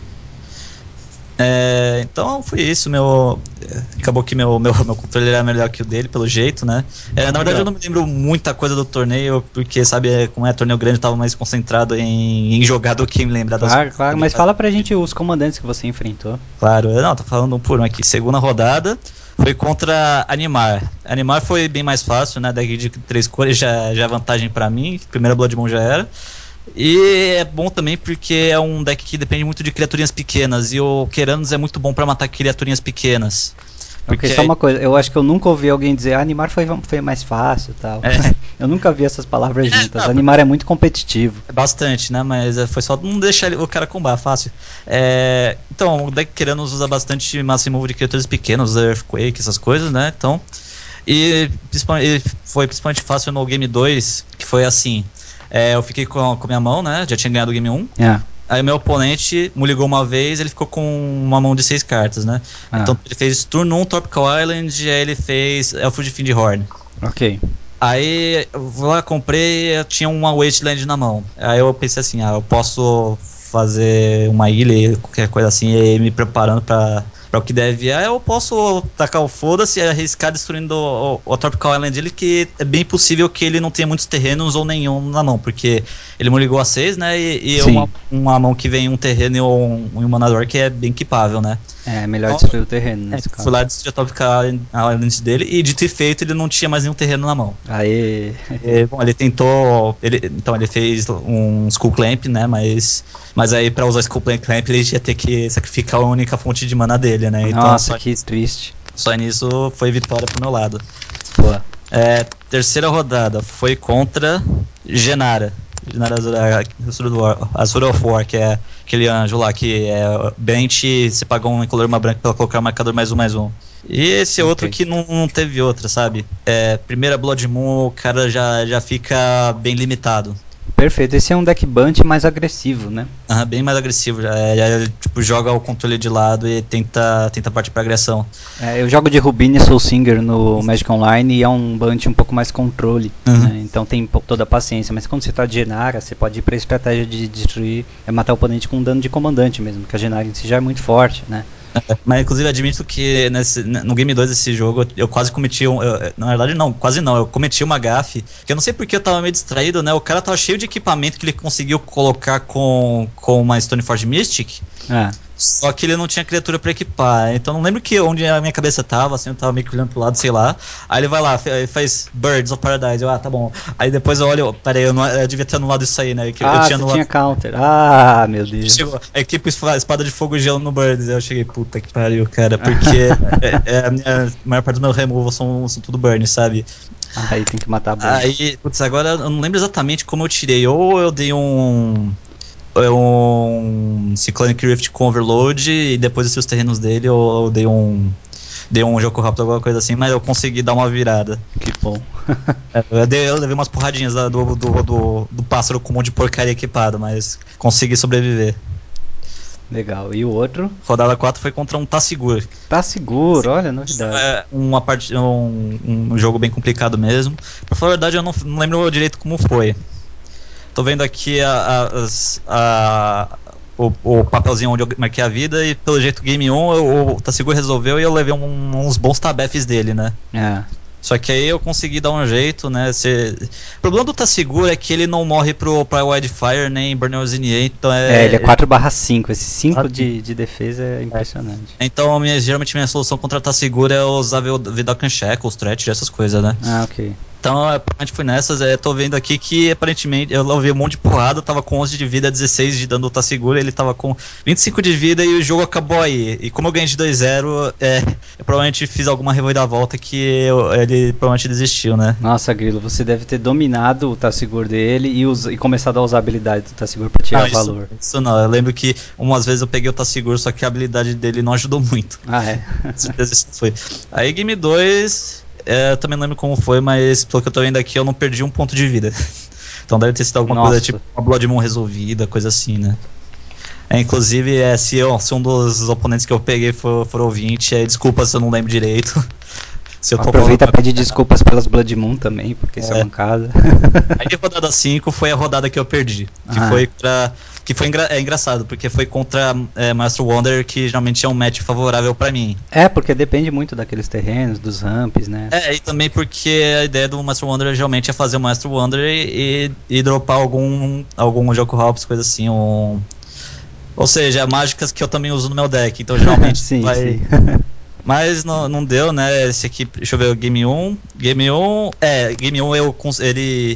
É, então foi isso, meu. Acabou que meu, meu, meu controle era melhor que o dele, pelo jeito, né? É, na verdade eu não me lembro muita coisa do torneio, porque, sabe, como é torneio grande, eu tava mais concentrado em, em jogar do que em lembrar das Claro, coisas. claro, mas fala pra gente os comandantes que você enfrentou. Claro, não, tô falando um por um aqui. Segunda rodada foi contra Animar. Animar foi bem mais fácil, né? Deck de três cores já, já é vantagem pra mim. Primeira Bloodmoon já era. E é bom também porque é um deck que depende muito de criaturinhas pequenas. E o Keranos é muito bom pra matar criaturinhas pequenas. Ok, só uma coisa, eu acho que eu nunca ouvi alguém dizer ah, Animar foi, foi mais fácil e tal. É. Eu nunca vi essas palavras É, juntas. não, Animar é muito competitivo. É bastante, né? Mas foi só não deixar o cara combar, fácil. É, então, o deck Keranos usa bastante Mass Remove de criaturas pequenas, usa Earthquake, essas coisas, né? Então, e, e foi principalmente fácil no Game dois, que foi assim. É, eu fiquei com, com a minha mão, né? Já tinha ganhado o Game um. Yeah. Aí meu oponente me ligou uma vez, ele ficou com uma mão de seis cartas, né? Ah. Então ele fez turno um Tropical Island, aí ele fez Elfo de Findhorn. Ok. Aí eu vou lá, comprei, eu tinha uma Wasteland na mão. Aí eu pensei assim, ah, eu posso fazer uma ilha, qualquer coisa assim, e ir me preparando pra, pra o que deve vir. Aí eu posso tacar o foda-se e arriscar destruindo o, o, o Tropical Island dele, que é bem possível que ele não tenha muitos terrenos ou nenhum na mão, porque ele me ligou a seis, né, e, e uma, uma mão que vem um terreno e um, um manador que é bem equipável, né. É, melhor Então, destruir o terreno nesse é, caso. fui lá destruir a Tropical Island dele, e dito e feito, ele não tinha mais nenhum terreno na mão. Aê. É, bom, ele tentou. Ele, então, ele fez um Skull Clamp, né? Mas, mas aí, pra usar o Skull Clamp, ele ia ter que sacrificar a única fonte de mana dele, né? Então, Nossa, só, que triste. só nisso foi vitória pro meu lado. Pô. É, terceira rodada foi contra Genara. Genara Azura, Azura of War, que é aquele anjo lá que é bench, você paga um incolor uma branca pra colocar um marcador mais um, mais um. E esse Okay. outro que não, não teve outra, sabe? É, primeira Blood Moon, o cara já, já fica bem limitado. Perfeito, esse é um deck Bunt mais agressivo, né? Uhum, bem mais agressivo, já, já tipo, joga o controle de lado e tenta, tenta partir pra agressão. É, eu jogo de Rubini Soul Singer no Magic Online e é um Bunt um pouco mais controle, uhum. né? Então tem toda a paciência, mas quando você tá de Genara, você pode ir pra estratégia de destruir, é matar o oponente com dano de comandante mesmo, porque a Genara em si já é muito forte, né? Mas inclusive admito que nesse, no Game dois desse jogo eu quase cometi um. Eu, na verdade, não, quase não. Eu cometi uma gafe. Que eu não sei porque eu tava meio distraído, né? O cara tava cheio de equipamento que ele conseguiu colocar com, com uma Stoneforge Mystic. Ah. Só que ele não tinha criatura pra equipar. Então não lembro que onde a minha cabeça tava, assim, eu tava meio que olhando pro lado, sei lá. Aí ele vai lá, faz Birds of Paradise. Eu, ah, tá bom. Aí depois eu olho, peraí, eu, não, eu devia ter anulado isso aí, né? Que ah, eu tinha você anulado... tinha counter. Ah, meu Deus. Chegou, a equipe espada de fogo e gelo no Birds. Aí eu cheguei, puta que pariu, cara. Porque é, é, a, minha, a maior parte do meu removal são, são tudo burn, sabe? Aí tem que matar burn. Aí, putz, agora eu não lembro exatamente como eu tirei. Ou eu dei um... um Cyclonic Rift com Overload e depois desci os terrenos dele, ou eu dei um deu um jogo rápido, alguma coisa assim, mas eu consegui dar uma virada. Que bom. é, eu, dei, eu levei umas porradinhas do, do, do, do pássaro com um monte de porcaria equipado, mas consegui sobreviver. Legal. E o outro? Rodada quatro foi contra um Tassigur. Tassigur, olha, novidade. É uma part... um, um jogo bem complicado mesmo. Pra falar a verdade, eu não, não lembro direito como foi. Tô vendo aqui a, a, as, a, o, o papelzinho onde eu marquei a vida e pelo jeito Game um eu, o Tassigur resolveu e eu levei um, uns bons tabefes dele, né? É. Só que aí eu consegui dar um jeito, né? Cê... O problema do Tassigur é que ele não morre pro, pra Wildfire nem Burnout N A, então é... É, ele é quatro barra cinco, esse cinco de, de defesa é impressionante. É. Então, minha, geralmente minha solução contra Tassigur é usar Vidalcan Shackles, Threat, essas coisas, né? Ah, ok. Então, aparentemente foi nessas, é, tô vendo aqui que aparentemente eu ouvi um monte de porrada, tava com onze de vida, dezesseis de dano do Tassigur, ele tava com vinte e cinco de vida e o jogo acabou aí. E como eu ganhei de dois a zero, é, eu provavelmente fiz alguma reviravolta que eu, ele provavelmente desistiu, né? Nossa, Grilo, você deve ter dominado o Tassigur dele e, usa, e começado a usar a habilidade do Tassigur pra tirar ah, o isso, valor. Isso não, eu lembro que umas vezes eu peguei o Tassigur, só que a habilidade dele não ajudou muito. Ah, é? Certeza isso foi. Aí Game dois... É, eu também não lembro como foi, mas pelo que eu tô vendo aqui, eu não perdi um ponto de vida. Então deve ter sido alguma Nossa. coisa tipo uma Blood Moon resolvida, coisa assim, né? É, inclusive, é, se, eu, se um dos oponentes que eu peguei for, for ouvinte, é, desculpa se eu não lembro direito. Se eu tô Aproveita e falando... pede desculpas pelas Blood Moon também, porque é. isso é mancada. Aí a rodada cinco foi a rodada que eu perdi. Que ah. foi pra... Que foi engra... é engraçado, porque foi contra é, Master Wonder, que geralmente é um match favorável pra mim. É, porque depende muito daqueles terrenos, dos ramps, né? É, e também porque a ideia do Master Wonder geralmente é fazer o Master Wonder e, e, e dropar algum, algum Jogo Hops, coisa assim, um... Ou seja, mágicas que eu também uso no meu deck, então geralmente sim, vai... sim. Mas não, não deu, né? Esse aqui, deixa eu ver, o Game um. Game um, é, Game um eu, ele...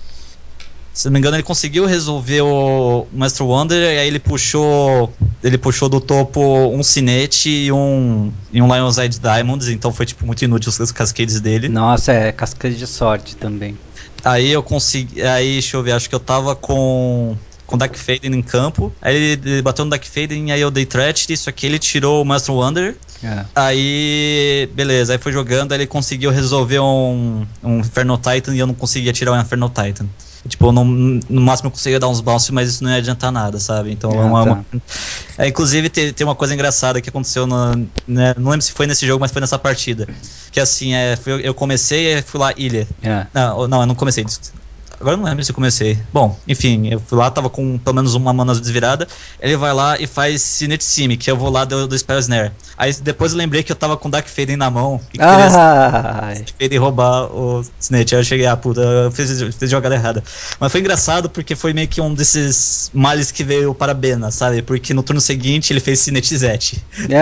Se não me engano, ele conseguiu resolver o Master Wonder e aí ele puxou. Ele puxou do topo um Sinete e um, e um Lion's Eye Diamonds, então foi tipo muito inútil os cascades dele. Nossa, é cascade de sorte também. Aí eu consegui. Aí, deixa eu ver, acho que eu tava com. Com Dark Faden em campo. Aí ele, ele bateu no Dark Faden, aí eu dei threat, isso aqui ele tirou o Master Wonder. É. Aí, beleza, aí foi jogando, aí ele conseguiu resolver um, um Inferno Titan e eu não conseguia tirar o Inferno Titan. Tipo, no, no máximo eu conseguia dar uns bounces, mas isso não ia adiantar nada, sabe? Então, ah, uma, tá. uma... É, inclusive, tem, tem uma coisa engraçada que aconteceu, no, né, não lembro se foi nesse jogo, mas foi nessa partida. Que assim, é, foi, eu comecei e fui lá, ilha. É. Não, não, eu não comecei. Agora eu não lembro se eu comecei. Bom, enfim, eu fui lá, tava com pelo menos uma mana desvirada. Ele vai lá e faz Sinet Sim, que eu vou lá do, do Spell Snare. Aí depois eu lembrei que eu tava com Dark Faden na mão e queria roubar o Sinet. Aí eu cheguei, ah, puta, eu fiz, fiz jogada errada. Mas foi engraçado porque foi meio que um desses males que veio para Bena, sabe? Porque no turno seguinte ele fez Sinet Zet.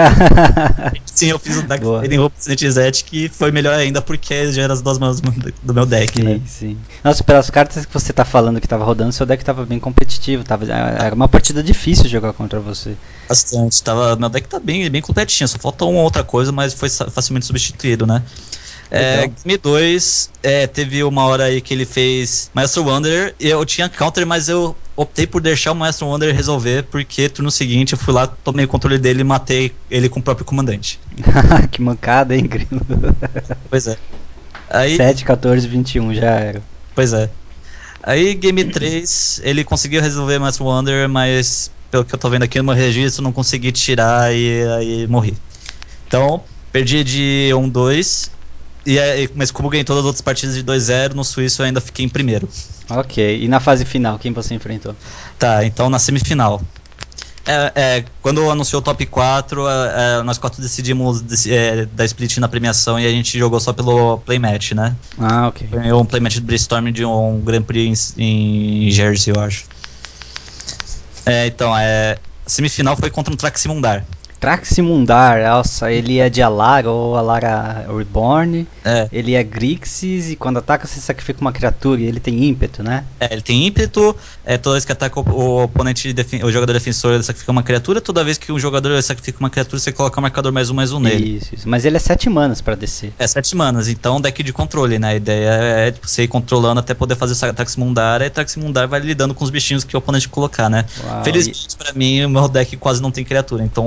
Sim, eu fiz o Dark Faden roubo Sinet Zet, que foi melhor ainda porque já eram as duas manas do meu deck, sim, né? Sim. Nossa, pelas cartas que você tá falando que tava rodando, seu deck tava bem competitivo, tava, era uma partida difícil de jogar contra você. Bastante, tava, meu deck tá bem, bem completinho, só falta uma outra coisa, mas foi facilmente substituído, né? É, Game dois, é, teve uma hora aí que ele fez Master Wonder, e eu tinha counter, mas eu optei por deixar o Master Wonder resolver, porque turno seguinte eu fui lá, tomei o controle dele e matei ele com o próprio comandante. Que mancada, hein, Grilo? Pois é. Aí, sete, quatorze, vinte e um já era. Pois é. Aí Game três, ele conseguiu resolver Master Wonder, mas pelo que eu tô vendo aqui no meu registro, não consegui tirar e aí morri. Então, perdi de um dois, e aí, mas como ganhei todas as outras partidas de dois a zero, no Suíço eu ainda fiquei em primeiro. Ok, e na fase final, quem você enfrentou? Tá, então na semifinal. É, é, quando anunciou o top quatro, é, é, nós quatro decidimos é, dar split na premiação e a gente jogou só pelo playmatch, né? Ah, ok. Foi um playmatch de Brainstorm de um Grand Prix em, em Jersey, eu acho. É, então, é, a semifinal foi contra um Traximundar. Traximundar, nossa, ele é de Alara ou Alara Reborn. É. Ele é Grixis e quando ataca você sacrifica uma criatura e ele tem ímpeto, né? É, ele tem ímpeto, é, toda vez que ataca o, o oponente, defen- o jogador defensor, ele sacrifica uma criatura, toda vez que o jogador sacrifica uma criatura, você coloca o marcador mais um, mais um nele. Isso, isso. Mas ele é sete manas pra descer. É, sete manas, então deck de controle, né? A ideia é tipo, você ir controlando até poder fazer o Traximundar, e Traximundar vai lidando com os bichinhos que o oponente colocar, né? Uau, Felizmente e... pra mim, o meu deck quase não tem criatura, então o Traximundar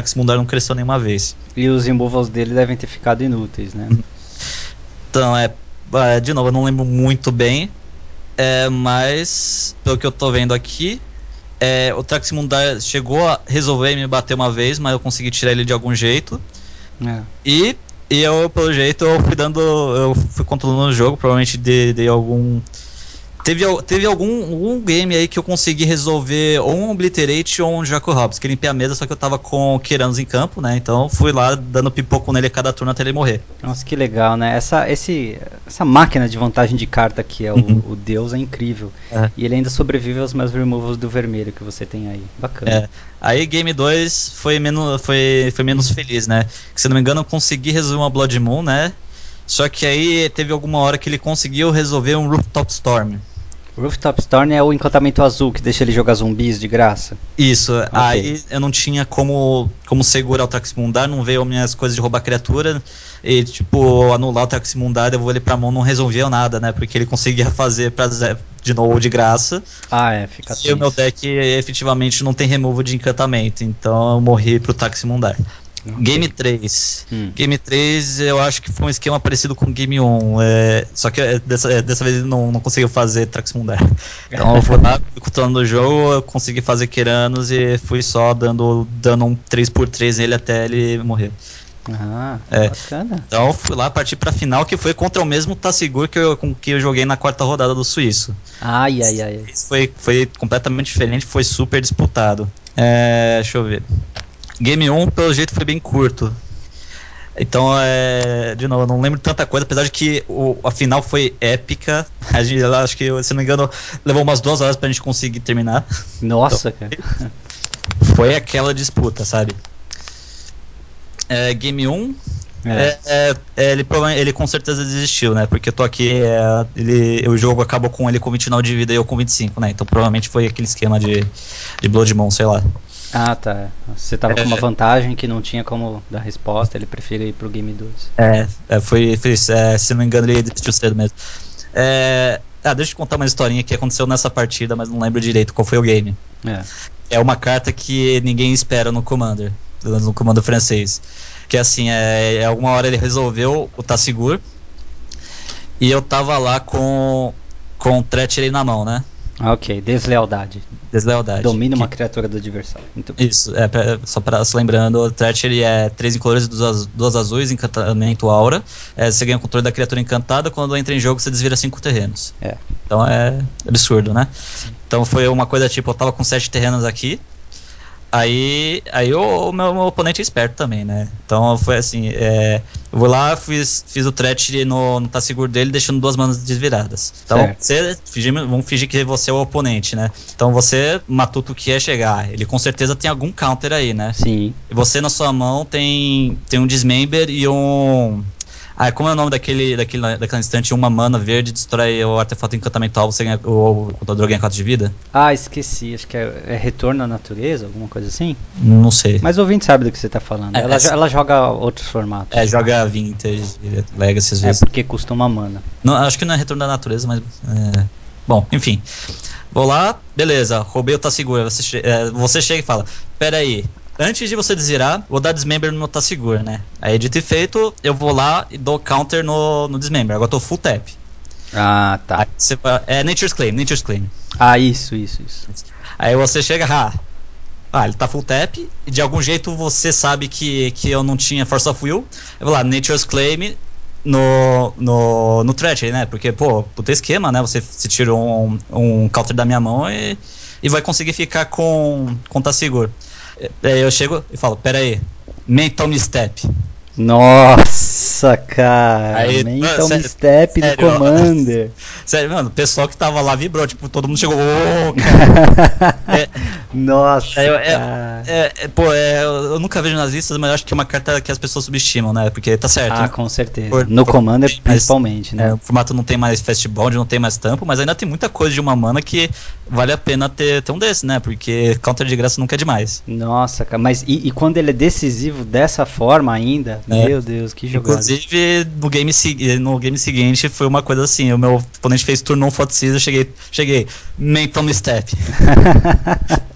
Traxmundar não cresceu nenhuma vez. E os removals dele devem ter ficado inúteis, né? Então, é, de novo, eu não lembro muito bem, é, mas pelo que eu tô vendo aqui, é, o Traxmundar chegou a resolver me bater uma vez, mas eu consegui tirar ele de algum jeito. É. E, e eu, pelo jeito, eu fui dando, eu fui controlando o jogo, provavelmente dei, dei algum... Teve, teve algum, algum game aí que eu consegui resolver ou um Obliterate ou um Jaco Hobbs, que limpei a mesa, só que eu tava com Keranos em campo, né? Então fui lá dando pipoco nele a cada turno até ele morrer. Nossa, que legal, né? Essa, esse, essa máquina de vantagem de carta que é o, uhum. o Deus é incrível. É. E ele ainda sobrevive aos meus removals do vermelho que você tem aí. Bacana. É. Aí Game dois foi menos, foi, foi menos feliz, né? Se não me engano eu consegui resolver uma Blood Moon, né? Só que aí teve alguma hora que ele conseguiu resolver um Rooftop Storm. Rooftop Storm é o encantamento azul que deixa ele jogar zumbis de graça? Isso, okay. Aí eu não tinha como, como segurar o Traxmundar, não veio minhas coisas de roubar criatura, e tipo, anular o Traxmundar, devolver ele pra mão, não resolvia nada, né, porque ele conseguia fazer pra de novo de graça. Ah, é, fica E o meu deck efetivamente não tem removal de encantamento, então eu morri pro Traxmundar. Okay. Game três. Hum. Game três eu acho que foi um esquema parecido com Game um. É, só que é, dessa, é, dessa vez ele não, não conseguiu fazer Traxmundar. Então eu fui lá, fui controlando o jogo, eu consegui fazer Keranos e fui só dando, dando um três por três nele até ele morrer. Ah, é. Bacana. Então eu fui lá partir pra final, que foi contra o mesmo Tassigur que eu, com que eu joguei na quarta rodada do Suíço. Ai, ai, ai. Foi, foi completamente diferente, foi super disputado. É, deixa eu ver. Game um, pelo jeito, foi bem curto. Então, é, de novo, eu não lembro tanta coisa, apesar de que o, a final foi épica. A gente, acho que, se não me engano, levou umas duas horas pra gente conseguir terminar. Nossa, então, cara. Foi aquela disputa, sabe? É, Game um, é. É, é, ele, ele com certeza desistiu, né? Porque eu tô aqui, é, ele, o jogo acabou com ele com vinte e nove de vida e eu com vinte e cinco, né? Então provavelmente foi aquele esquema de, de Blood Moon, sei lá. Ah, tá. Você tava é, com uma vantagem que não tinha como dar resposta, ele preferiu ir pro Game dois. É, é foi, foi é, se não me engano ele desistiu cedo mesmo. É, ah, deixa eu contar uma historinha que aconteceu nessa partida, mas não lembro direito qual foi o game. É, é uma carta que ninguém espera no Commander, no comando francês. Que assim, é, é alguma hora ele resolveu o Tassigur e eu tava lá com, com o Treachery na mão, né? Ok, deslealdade. Deslealdade. Domina uma que... criatura do adversário. Muito bem. Isso, é pra, só para se lembrando, o Treachery é três incolores e duas, duas azuis, encantamento aura. É, você ganha o controle da criatura encantada, quando entra em jogo você desvira cinco terrenos. É. Então é absurdo, né? Sim. Então foi uma coisa tipo, eu tava com sete terrenos aqui, aí, aí o meu, meu oponente é esperto também, né? Então foi assim, é, eu vou lá, fiz, fiz o Treachery no, no Tassigur dele, deixando duas manas desviradas. Então, você, fingir, vamos fingir que você é o oponente, né? Então você, matuto que é chegar, ele com certeza tem algum counter aí, né? Sim. E você na sua mão tem, tem um Dismember e um... Ah, como é o nome daquele, daquele, daquele instante, uma mana verde destrói o artefato encantamental, você ganha, o, o contador ganha quatro de vida? Ah, esqueci, acho que é, é retorno à natureza, alguma coisa assim? Não sei. Mas o ouvinte sabe do que você está falando, é, ela, é, ela joga outros formatos. É, joga Vintage, Legacy às vezes. É porque custa uma mana. Não, acho que não é retorno da natureza, mas... É... Bom, enfim. Vou lá, beleza, roubei o Tassigur, você, che é, você chega e fala, pera aí, antes de você desvirar, vou dar Dismember no meu Tassigur, né? Aí, dito e feito, eu vou lá e dou counter no, no Dismember. Agora eu tô full tap. Ah, tá. Aí você, é Nature's Claim, Nature's Claim. Ah, isso, isso, isso. Aí você chega, ah, ah, ele tá full tap, e de algum jeito você sabe que, que eu não tinha Force of Will. Eu vou lá, Nature's Claim no, no, no Treachery, né? Porque, pô, puta esquema, né? Você, você tira um, um counter da minha mão e, e vai conseguir ficar com, com Tassigur. Aí eu chego e falo, pera aí, Mental Misstep. Nossa, cara, aí, Mental mano, Misstep do Commander. Sério, mano, o pessoal que tava lá vibrou, tipo, todo mundo chegou, ô, oh, cara. é, Nossa, é, cara. É, é, pô, é, eu nunca vejo nas listas, mas eu acho que é uma carta que as pessoas subestimam, né? Porque tá certo. Ah, né? com certeza. Por, no por, Commander, mais, principalmente, né? É, o formato não tem mais Fast Bond, não tem mais tampo, mas ainda tem muita coisa de uma mana que vale a pena ter, ter um desse, né? Porque counter de graça nunca é demais. Nossa, cara, mas e, e quando ele é decisivo dessa forma ainda? É. Meu Deus, que jogada. Inclusive, no game, no game seguinte foi uma coisa assim, o meu oponente fez turno um Footseas, eu cheguei, cheguei, Mental Misstep.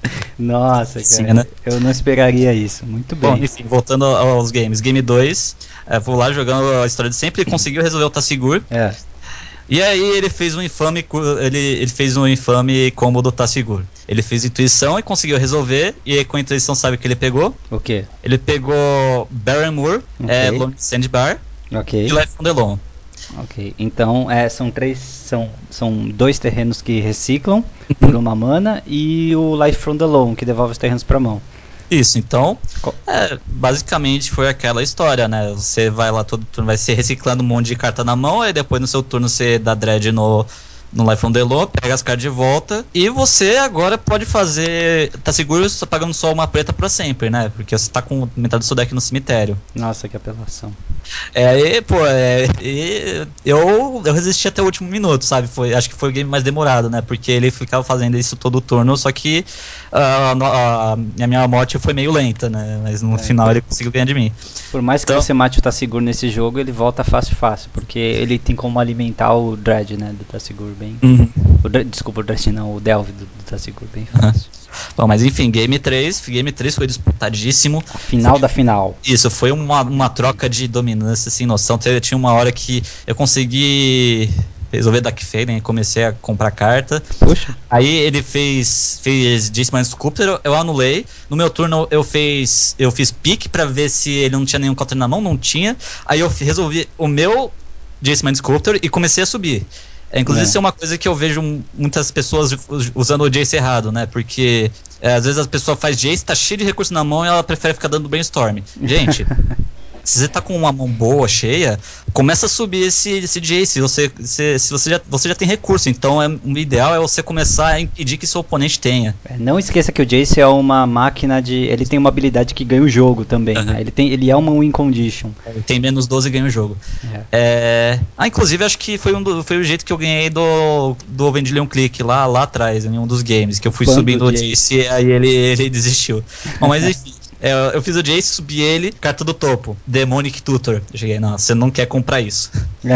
Nossa, Sim, cara, né? eu não esperaria isso. Muito bem. Bom, enfim, voltando aos games. Game dois, é, vou lá jogando a história de sempre, ele conseguiu resolver o Tassigur. É. E aí ele fez um infame, ele, ele fez um infame combo do Tassigur. Ele fez intuição e conseguiu resolver. E aí com a intuição sabe o que ele pegou? O quê? Ele pegou Barrymore, Ok. é, Lone Sandbar Ok. e Life on the Lawn. Ok. Então é, são três. São, são dois terrenos que reciclam por uma mana e o Life from the Loan, que devolve os terrenos pra mão. Isso, então, é, basicamente foi aquela história, né? Você vai lá todo turno, vai ser reciclando um monte de carta na mão, aí depois no seu turno você dá dread no, no Life on the Low, pega as cartas de volta, e você agora pode fazer, tá seguro pagando só uma preta pra sempre, né? Porque você tá com metade do seu deck no cemitério. Nossa, que apelação. É, e, pô, é, e eu, eu resisti até o último minuto, sabe? Foi, acho que foi o game mais demorado, né? Porque ele ficava fazendo isso todo o turno, só que uh, a, a minha morte foi meio lenta, né? Mas no é, final ele conseguiu ganhar de mim. Por mais então, que você mate o Tassigur nesse jogo, ele volta fácil fácil, porque ele tem como alimentar o Dread, né? Do Tassigur bem. Uhum. O, desculpa, o Dread não, o Delve do, do Tassigur bem fácil. Uhum. Bom, mas enfim, Game três, Game três foi disputadíssimo. A final foi, da final. Isso, foi uma, uma troca de dominância sem noção. Tinha uma hora que eu consegui resolver Dark Fairy, né? Comecei a comprar carta. Puxa. Aí ele fez fez Jace Mind Sculptor, eu anulei. No meu turno eu fiz eu fiz pique pra ver se ele não tinha nenhum counter na mão, não tinha. Aí eu resolvi o meu Jace Mind Sculptor e comecei a subir. É, inclusive, é. isso é uma coisa que eu vejo muitas pessoas usando o Jace errado, né? Porque é, às vezes a pessoa faz Jace, tá cheio de recursos na mão e ela prefere ficar dando brainstorm. Gente, se você tá com uma mão boa, cheia, começa a subir esse, esse Jace. Você, se, se você, já, você já tem recurso, então é, o ideal é você começar a impedir que seu oponente tenha. É, não esqueça que o Jace é uma máquina de... Ele tem uma habilidade que ganha o jogo também, uhum. né? Ele, tem, ele é uma win condition. Ele tem menos doze e ganha o jogo. É. É... Ah, inclusive acho que foi, um do, foi o jeito que eu ganhei do, do Vendilion Click lá, lá atrás, em um dos games, que eu fui Quando subindo o Jace e aí ele, ele desistiu. Bom, mas enfim... Eu fiz o Jace, subi ele, carta do topo, Demonic Tutor. Eu cheguei, não, você não quer comprar isso.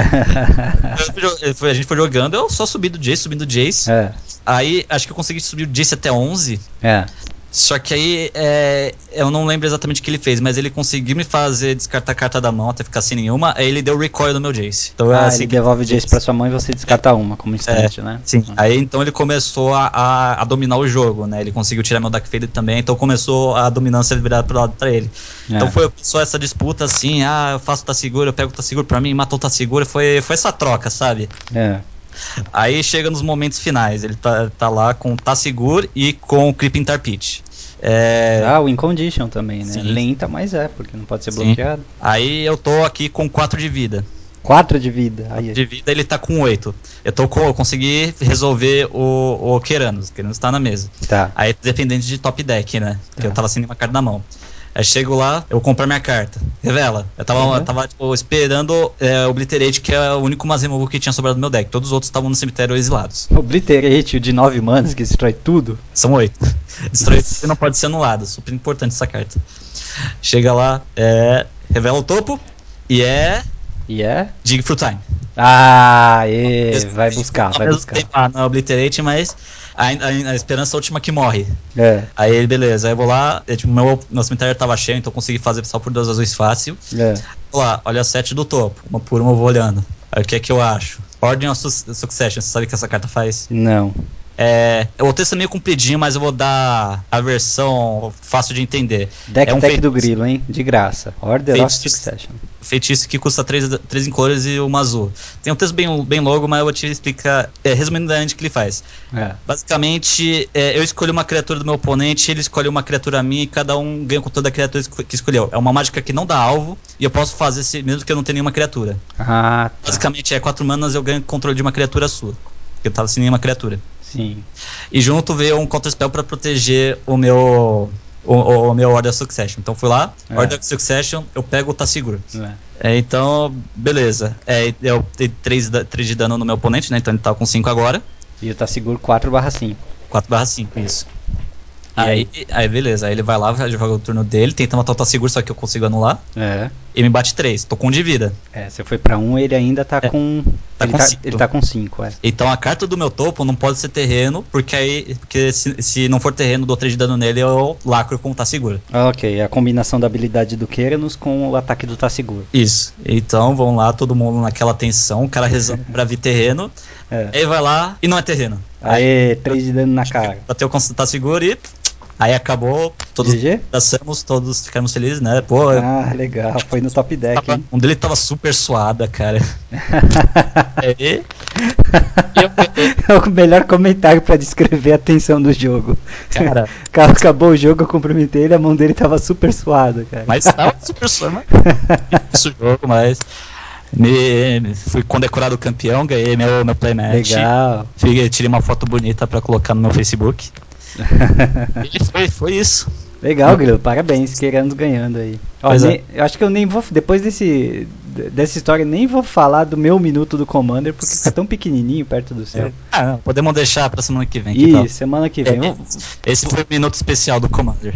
A gente foi jogando, eu só subi do Jace, subindo o Jace. É. Aí, acho que eu consegui subir o Jace até onze. É. Só que aí, é, eu não lembro exatamente o que ele fez, mas ele conseguiu me fazer descartar a carta da mão até ficar sem nenhuma, aí ele deu recoil no meu Jace. Então, ah, é assim ele devolve o Jace pra sua mão e você descarta uma, como instante, é, né? Sim, uhum. Aí então ele começou a, a, a dominar o jogo, né? Ele conseguiu tirar meu Dark Fade também, então começou a dominância virada pro lado pra ele. É. Então foi só essa disputa assim, ah, eu faço o Tassigur, eu pego o Tassigur pra mim, matou o Tassigur, foi, foi essa troca, sabe? É. Aí chega nos momentos finais, ele tá, tá lá com o Tassigur e com o Creeping Tar Pit. É... Ah, o Incondition também, né? Sim. Lenta, mas é, porque não pode ser Sim. bloqueado. Aí eu tô aqui com quatro de vida. quatro de vida? Aí. De vida ele tá com oito. Eu, tô com, eu consegui resolver o, o Keranos. O Keranos tá na mesa. Tá. Aí dependente de top deck, né? Porque tá. eu tava sem nenhuma carta na mão. Aí chego lá, eu compro minha carta. Revela. Eu tava, uhum. eu tava tipo, esperando é, o Obliterate, que é o único mais removal que tinha sobrado no meu deck. Todos os outros estavam no cemitério exilados. Obliterate, o de nove manas, que destrói tudo? São oito. Destrói tudo e não pode ser anulado. Super importante essa carta. Chega lá, é, revela o topo e é... E é? Dig Through Time. Ah, e vai buscar, vai buscar. Tempo, ah, não é Obliterate, mas a, a, a esperança última que morre. É. Aí, beleza, aí eu vou lá, eu, tipo, meu, meu cemitério tava cheio, então eu consegui fazer só por duas azuis fácil. É. Vou lá, olha a sete do topo, uma por uma eu vou olhando. Aí o que é que eu acho? Ordem of Succession, você sabe o que essa carta faz? Não. É, o texto é meio compridinho, mas eu vou dar a versão fácil de entender. Deck é um Tech feitiço, do Grilo, hein? De graça. Order of Succession. Feitiço que custa três incolores e uma azul. Tem um texto bem, bem longo, mas eu vou te explicar, é, resumidamente, o que ele faz. É. Basicamente, é, eu escolho uma criatura do meu oponente, ele escolhe uma criatura minha e cada um ganha o controle da criatura que escolheu. É uma mágica que não dá alvo e eu posso fazer se, mesmo que eu não tenha nenhuma criatura. Ah, tá. Basicamente, é quatro manas eu ganho controle de uma criatura sua. Porque eu tava sem nenhuma criatura. Sim. E junto veio um counter spell pra proteger o meu o, o, o meu Order of Succession. Então fui lá, é. Order of Succession, eu pego o Tassigur. É. É, então, beleza. É, eu dei três de dano no meu oponente, né? Então ele tá com cinco agora. E o Tassigur quatro barra cinco. quatro barra cinco, isso. Aí, aí? aí beleza, aí ele vai lá, vai jogar o turno dele, tenta matar o Tasseguro, só que eu consigo anular. É. E me bate três, tô com um de vida. É, você foi pra um, ele ainda tá é. com... Tá ele, com tá, cinco. ele tá com cinco, é. Então a carta do meu topo não pode ser terreno, porque aí, porque se, se não for terreno, dou três de dano nele, eu lacro com o Tasseguro. Ok, a combinação da habilidade do Keranos com o ataque do Tasseguro. Isso, então vamos lá, todo mundo naquela tensão, o cara rezando pra vir terreno, é. Aí vai lá e não é terreno. Aê, três de dano na cara. Bateu com o Tasseguro e... Aí acabou, todos passamos, todos ficamos felizes, né? Pô, ah, legal, foi no top deck, tava, hein? Um dele tava super suada, cara. é, é o melhor comentário pra descrever a tensão do jogo. Cara, acabou o jogo, eu cumprimentei ele, a mão dele tava super suada, cara. Mas tava super suada, isso jogo, mas... Me, me, fui condecorado campeão, ganhei meu, meu playmatch. Legal. Fui, tirei uma foto bonita pra colocar no meu Facebook. E foi, foi isso. Legal, Grilo, parabéns, Queranos ganhando aí. Ó, nem, é. Eu acho que eu nem vou, depois desse, dessa história, nem vou falar do meu minuto do Commander, porque fica tão pequenininho perto do seu. É. Ah, não, podemos deixar pra semana que vem. Isso, tal? semana que vem. É, esse foi o minuto especial do Commander.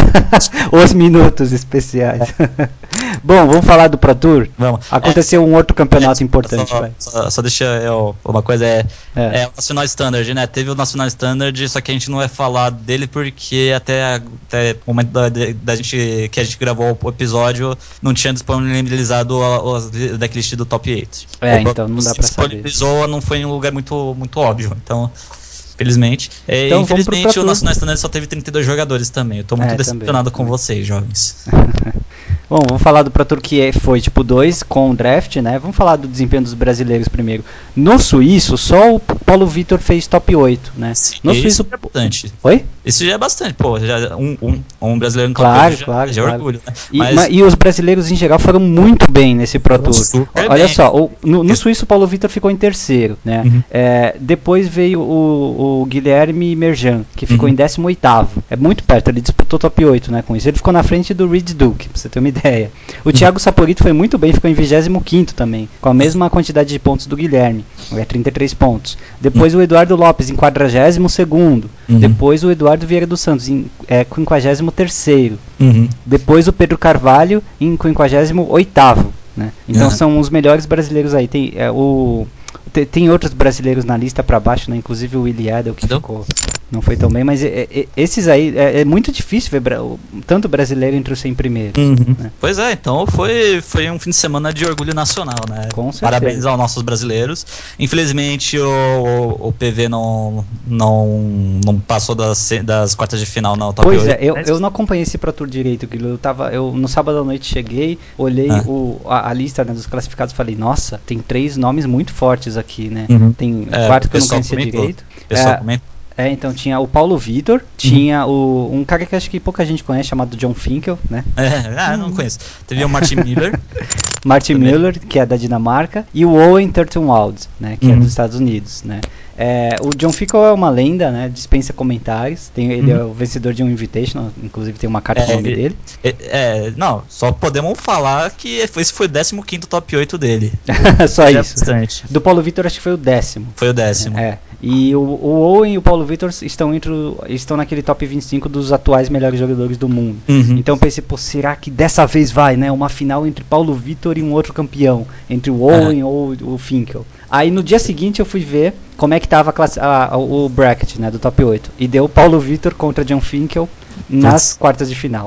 Os minutos especiais. Bom, vamos falar do Pro Tour? Vamos. Aconteceu é, um outro campeonato é, importante, só, vai. Só, só deixa eu, uma coisa, é, é. é o Nacional Standard, né? Teve o Nacional Standard, só que a gente não vai falar dele porque até, até o momento da, da gente, que a gente gravou o episódio não tinha disponibilizado o, o decklist do top oito. É, o, então não dá pra saber. Disponibilizou, não foi em um lugar muito, muito óbvio, então... Infelizmente. É, então, infelizmente o Nacional Standard só teve trinta e dois jogadores também. Eu tô muito é, decepcionado também. com vocês, jovens. Bom, vamos falar do Pro Tour que foi tipo dois com o draft, né? Vamos falar do desempenho dos brasileiros primeiro. No suíço, só o Paulo Vitor fez top oito, né? Sim, no isso suíço é bastante. Oi? Isso já é bastante, pô. Já um, um, um brasileiro no top claro, oito já, claro, já é claro. orgulho, né? E, mas... ma, e os brasileiros em geral foram muito bem nesse Pro Tour. Olha bem. só, o, no, no suíço o Paulo Vitor ficou em terceiro, né? Uhum. É, depois veio o, o Guilherme Merjan, que ficou uhum. em décimo oitavo. É muito perto, ele disputou top oito, né, com isso. Ele ficou na frente do Reed Duke, pra você ter uma ideia. O uhum. Thiago Saporito foi muito bem, ficou em vigésimo quinto também, com a mesma quantidade de pontos do Guilherme, é trinta e três pontos. Depois uhum. o Eduardo Lopes em quadragésimo segundo. Uhum. Depois o Eduardo Vieira dos Santos em é, quinquagésimo terceiro. Uhum. Depois o Pedro Carvalho em quinquagésimo oitavo. Né? Então uhum. são os melhores brasileiros aí. Tem, é, o, tem, tem outros brasileiros na lista para baixo, né? Inclusive o Willie Adel, que ficou, não foi tão bem, mas é, é, esses aí é, é muito difícil ver bra tanto brasileiro entre os cem primeiros. Uhum. Né? Pois é, então foi, foi um fim de semana de orgulho nacional, né? Com Parabéns aos nossos brasileiros. Infelizmente o, o P V não, não, não passou das, das quartas de final na top Pois oito. é, eu, eu não acompanhei esse Pro Tour direito, eu tava, eu no sábado à noite cheguei, olhei ah. o, a, a lista, né, dos classificados e falei, nossa, tem três nomes muito fortes aqui, né? Uhum. Tem é, quatro que eu não conhecia comentou. direito. O pessoal é, comentou. É, então tinha o Paulo Vitor, uhum. tinha o, um cara que acho que pouca gente conhece, chamado John Finkel, né? É, ah, não conheço. Teve o Martin Miller. Martin Miller, que é da Dinamarca, e o Owen Turtenwald, né, que uhum. é dos Estados Unidos, né? É, o John Finkel é uma lenda, né? Dispensa comentários. Tem, ele uhum. é o vencedor de um Invitational, inclusive tem uma carta com o nome ele, dele. É, é, não, só podemos falar que esse foi o décimo quinto top oito dele. Só é isso. Bastante. Do Paulo Vitor acho que foi o décimo. Foi o décimo. É. E o, o Owen e o Paulo Vitor estão, entre, estão naquele top vinte e cinco dos atuais melhores jogadores do mundo. Uhum. Então eu pensei, pô, será que dessa vez vai, né? Uma final entre Paulo Vitor e um outro campeão, entre o Owen uhum. ou o Finkel. Aí no dia seguinte eu fui ver como é que tava a classe, a, a, o bracket, né, do top oito. E deu Paulo Vitor contra John Finkel nas Nossa. quartas de final.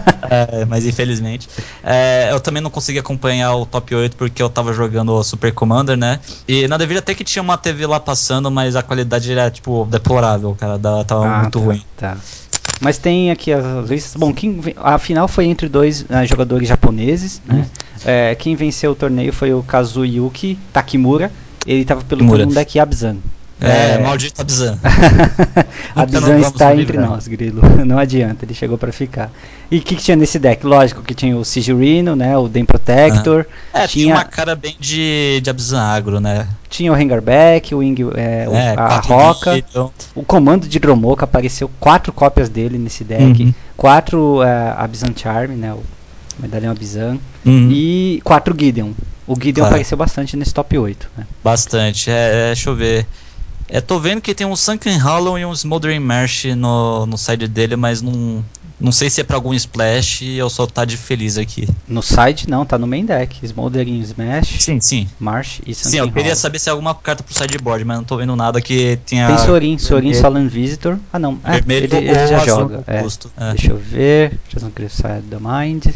É, mas infelizmente. É, eu também não consegui acompanhar o top oito porque eu tava jogando o Super Commander, né? E na devido até que tinha uma T V lá passando, mas a qualidade era, tipo, deplorável, cara. Tava ah, muito tá, ruim. Tá. Mas tem aqui as listas. Bom, quem, a final foi entre dois uh, jogadores japoneses, né? Hum. É, quem venceu o torneio foi o Kazuyuki Takimura. Ele estava pelo um deck Abzan. É, é, maldito Abzan. Abzan está entre nós, Grilo. Não adianta, ele chegou pra ficar. E o que, que tinha nesse deck? Lógico que tinha o Sigurino, né? O Den Protector. Ah. É, tinha, tinha uma cara bem de, de Abzan agro, né? Tinha o Hengerback, o Wing, é, é, o, a Roca. Então. O comando de Dromoka, apareceu quatro cópias dele nesse deck. Uhum. Quatro uh, Abzan Charm, né? O medalhão Abzan. Uhum. E quatro Gideon. O Gideon claro. apareceu bastante nesse top oito. Né? Bastante. É, é, deixa eu ver. É, tô vendo que tem um Sunken Hollow e um Smoldering Marsh no, no side dele, mas não, não sei se é pra algum splash e eu só tá de feliz aqui. No side não, tá no main deck. Smoldering Smash, sim, sim. Marsh e Sunken Sim, eu Hollow. queria saber se é alguma carta pro sideboard, mas não tô vendo nada que tenha... Tem Sorin, Sorin Solemn Visitor. Ah não, é, ele, ele já joga. É. É. Deixa eu ver. Just Crucible the Mind.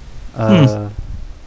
Uh, hum.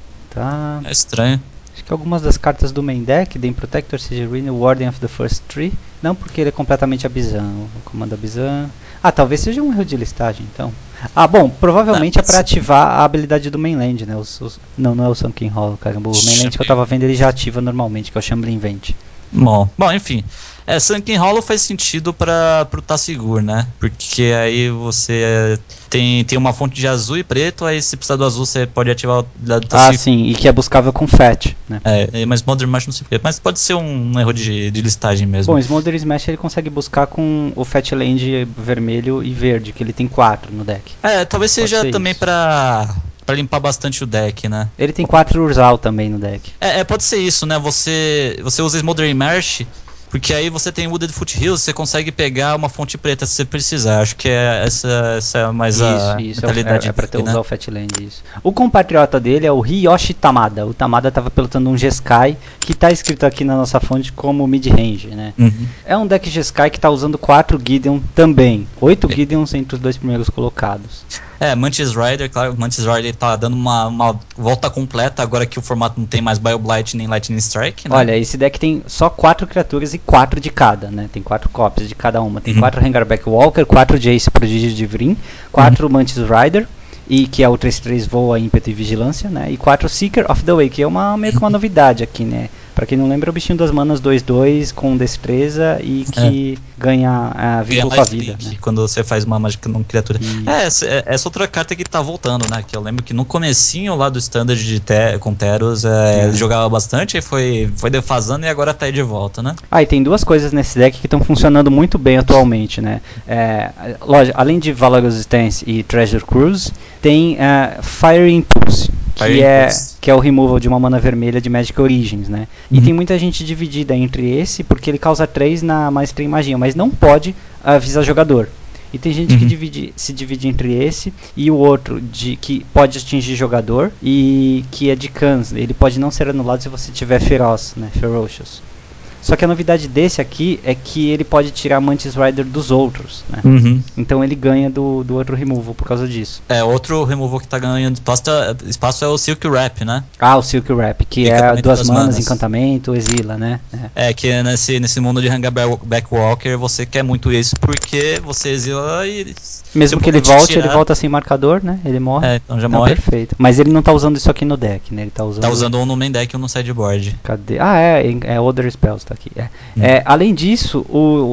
Tá. É estranho. Acho que algumas das cartas do main deck, Dame Protector, Sigerine, Warden of the First Tree. Não, porque ele é completamente Abzan. O comando Abzan. Ah, talvez seja um erro de listagem, então. Ah, bom, provavelmente ah, é pra ativar a habilidade do mainland, né? Os, os... Não, não é o Sunken Hollow, caramba. O mainland que eu tava vendo ele já ativa normalmente, que é o Shambling Vent. Bom, bom, enfim. É, Sunken Hollow faz sentido para pro Tassigur, né? Porque aí você tem, tem uma fonte de azul e preto, aí se precisar do azul você pode ativar o lado do Tassigur. Ah, sim, e que é buscável com Fat, né? É, mas Modern Smash não sei porquê. Mas pode ser um, um erro de, de listagem mesmo. Bom, Smolder Smash ele consegue buscar com o Fat Land vermelho e verde, que ele tem quatro no deck. É, talvez pode seja também isso. pra... Pra limpar bastante o deck, né? Ele tem quatro Urzal também no deck. É, é, pode ser isso, né? Você, você usa Smoldering Marsh, porque aí você tem Wooded Foothills, você consegue pegar uma fonte preta se você precisar. Acho que é essa, essa é mais isso, a isso, mentalidade é, é pra ter, dele, usar né? o Fatland, isso. O compatriota dele é o Hiyoshi Tamada. O Tamada tava pilotando um Jeskai, que tá escrito aqui na nossa fonte como mid-range, né? Uhum. É um deck Jeskai que tá usando quatro Gideon também. oito é. Gideons entre os dois primeiros colocados. É, Mantis Rider, claro, Mantis Rider tá dando uma, uma volta completa agora que o formato não tem mais Bioblight nem Lightning Strike, né? Olha, esse deck tem só quatro criaturas e quatro de cada, né? Tem quatro cópias de cada uma. Tem uhum. quatro Rengarback Walker, quatro Jace Prodígio de Vrim, quatro uhum. Mantis Rider, e que é o três três voa, ímpeto e vigilância, né? E quatro Seeker of the Way, que é uma, meio que uma novidade aqui, né? Pra quem não lembra, é o bichinho das manas dois dois com destreza e que é. ganha a vida com sua vida. Né? Quando você faz uma mágica não criatura. É, essa, essa outra carta que tá voltando, né? Que eu lembro que no comecinho lá do standard de te, com Teros é, é. jogava bastante, aí foi, foi defasando e agora tá aí de volta, né? Ah, e tem duas coisas nesse deck que estão funcionando muito bem atualmente, né? É, lógico, além de Valorous Stance e Treasure Cruise, tem uh, Fire Impulse. Que é, que é o removal de uma mana vermelha de Magic Origins, né? Uhum. E tem muita gente dividida entre esse, porque ele causa três na Maestria em Magia, mas não pode avisar jogador. E tem gente uhum. que divide, se divide entre esse e o outro de, que pode atingir jogador e que é de Cans. Ele pode não ser anulado se você tiver feroz, né? Ferocious. Só que a novidade desse aqui é que ele pode tirar Mantis Rider dos outros, né? Uhum. Então ele ganha do, do outro removal por causa disso. É, outro removal que tá ganhando espaço, espaço é o Silk Wrap, né? Ah, o Silk Wrap, que é duas manas, manas, encantamento, exila, né? É, é que nesse, nesse mundo de Hangarback Walker você quer muito isso porque você exila e... Mesmo que ele volte, tirar... ele volta sem marcador, né? Ele morre. É, então já não, morre. Perfeito. Mas ele não tá usando isso aqui no deck, né? Ele tá usando... Tá usando um no main deck e um no sideboard. Cadê? Ah, é, é Other Spells, tá aqui. É. Hum. É, além disso,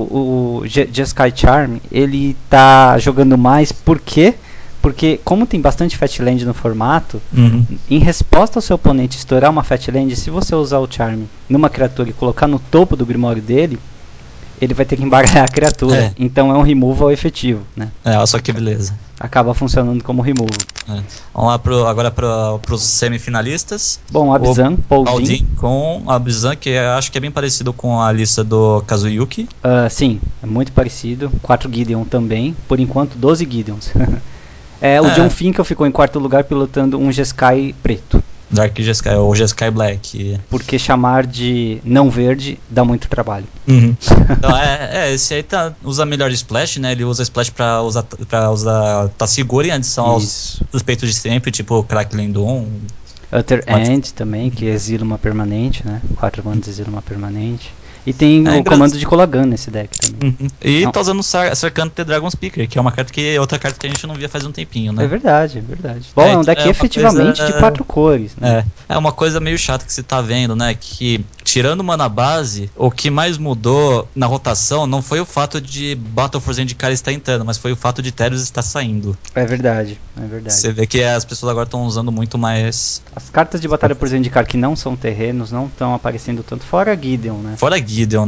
o, o Jeskai Charm, ele tá jogando mais, por quê? Porque como tem bastante Fatland no formato, uhum. em resposta ao seu oponente estourar uma Fatland, se você usar o Charm numa criatura e colocar no topo do Grimório dele, ele vai ter que embaralhar a criatura. É. Então é um removal efetivo, né? É, olha só que beleza. Acaba funcionando como removal. É. Vamos lá pro, agora para os semifinalistas. Bom, Abzan, Paladin com Abzan, que acho que é bem parecido com a lista do Kazuyuki. Uh, sim, é muito parecido. quatro Gideon também. Por enquanto, doze Gideons. é, o é. John Finkel ficou em quarto lugar pilotando um Jeskai preto. Dark Jeskai, ou Jeskai Black. Porque chamar de não verde dá muito trabalho. Uhum. Então, é, é, esse aí tá, usa melhor Splash, né? Ele usa Splash pra usar, pra usar Tasiguri, em adição aos suspeitos de sempre, tipo Crackling Doom. Utter End também, que exila uma permanente, né? Quatro manas exila uma permanente. E tem é, o comando de Colagan nesse deck também. Uhum. E não. Tá usando o Sar- Sarkhan The Dragon Speaker, que é uma carta que outra carta que a gente não via faz um tempinho, né? É verdade, é verdade. Bom, é, é um deck é efetivamente coisa, de quatro cores, né? É, é uma coisa meio chata que você tá vendo, né? Que tirando mana base, o que mais mudou na rotação não foi o fato de Battle for Zendikar estar entrando, mas foi o fato de Teros estar saindo. É verdade, é verdade. Você vê que as pessoas agora estão usando muito mais... As cartas de Batalha por Zendikar que não são terrenos não estão aparecendo tanto, fora Gideon, né? Fora Gideon, né?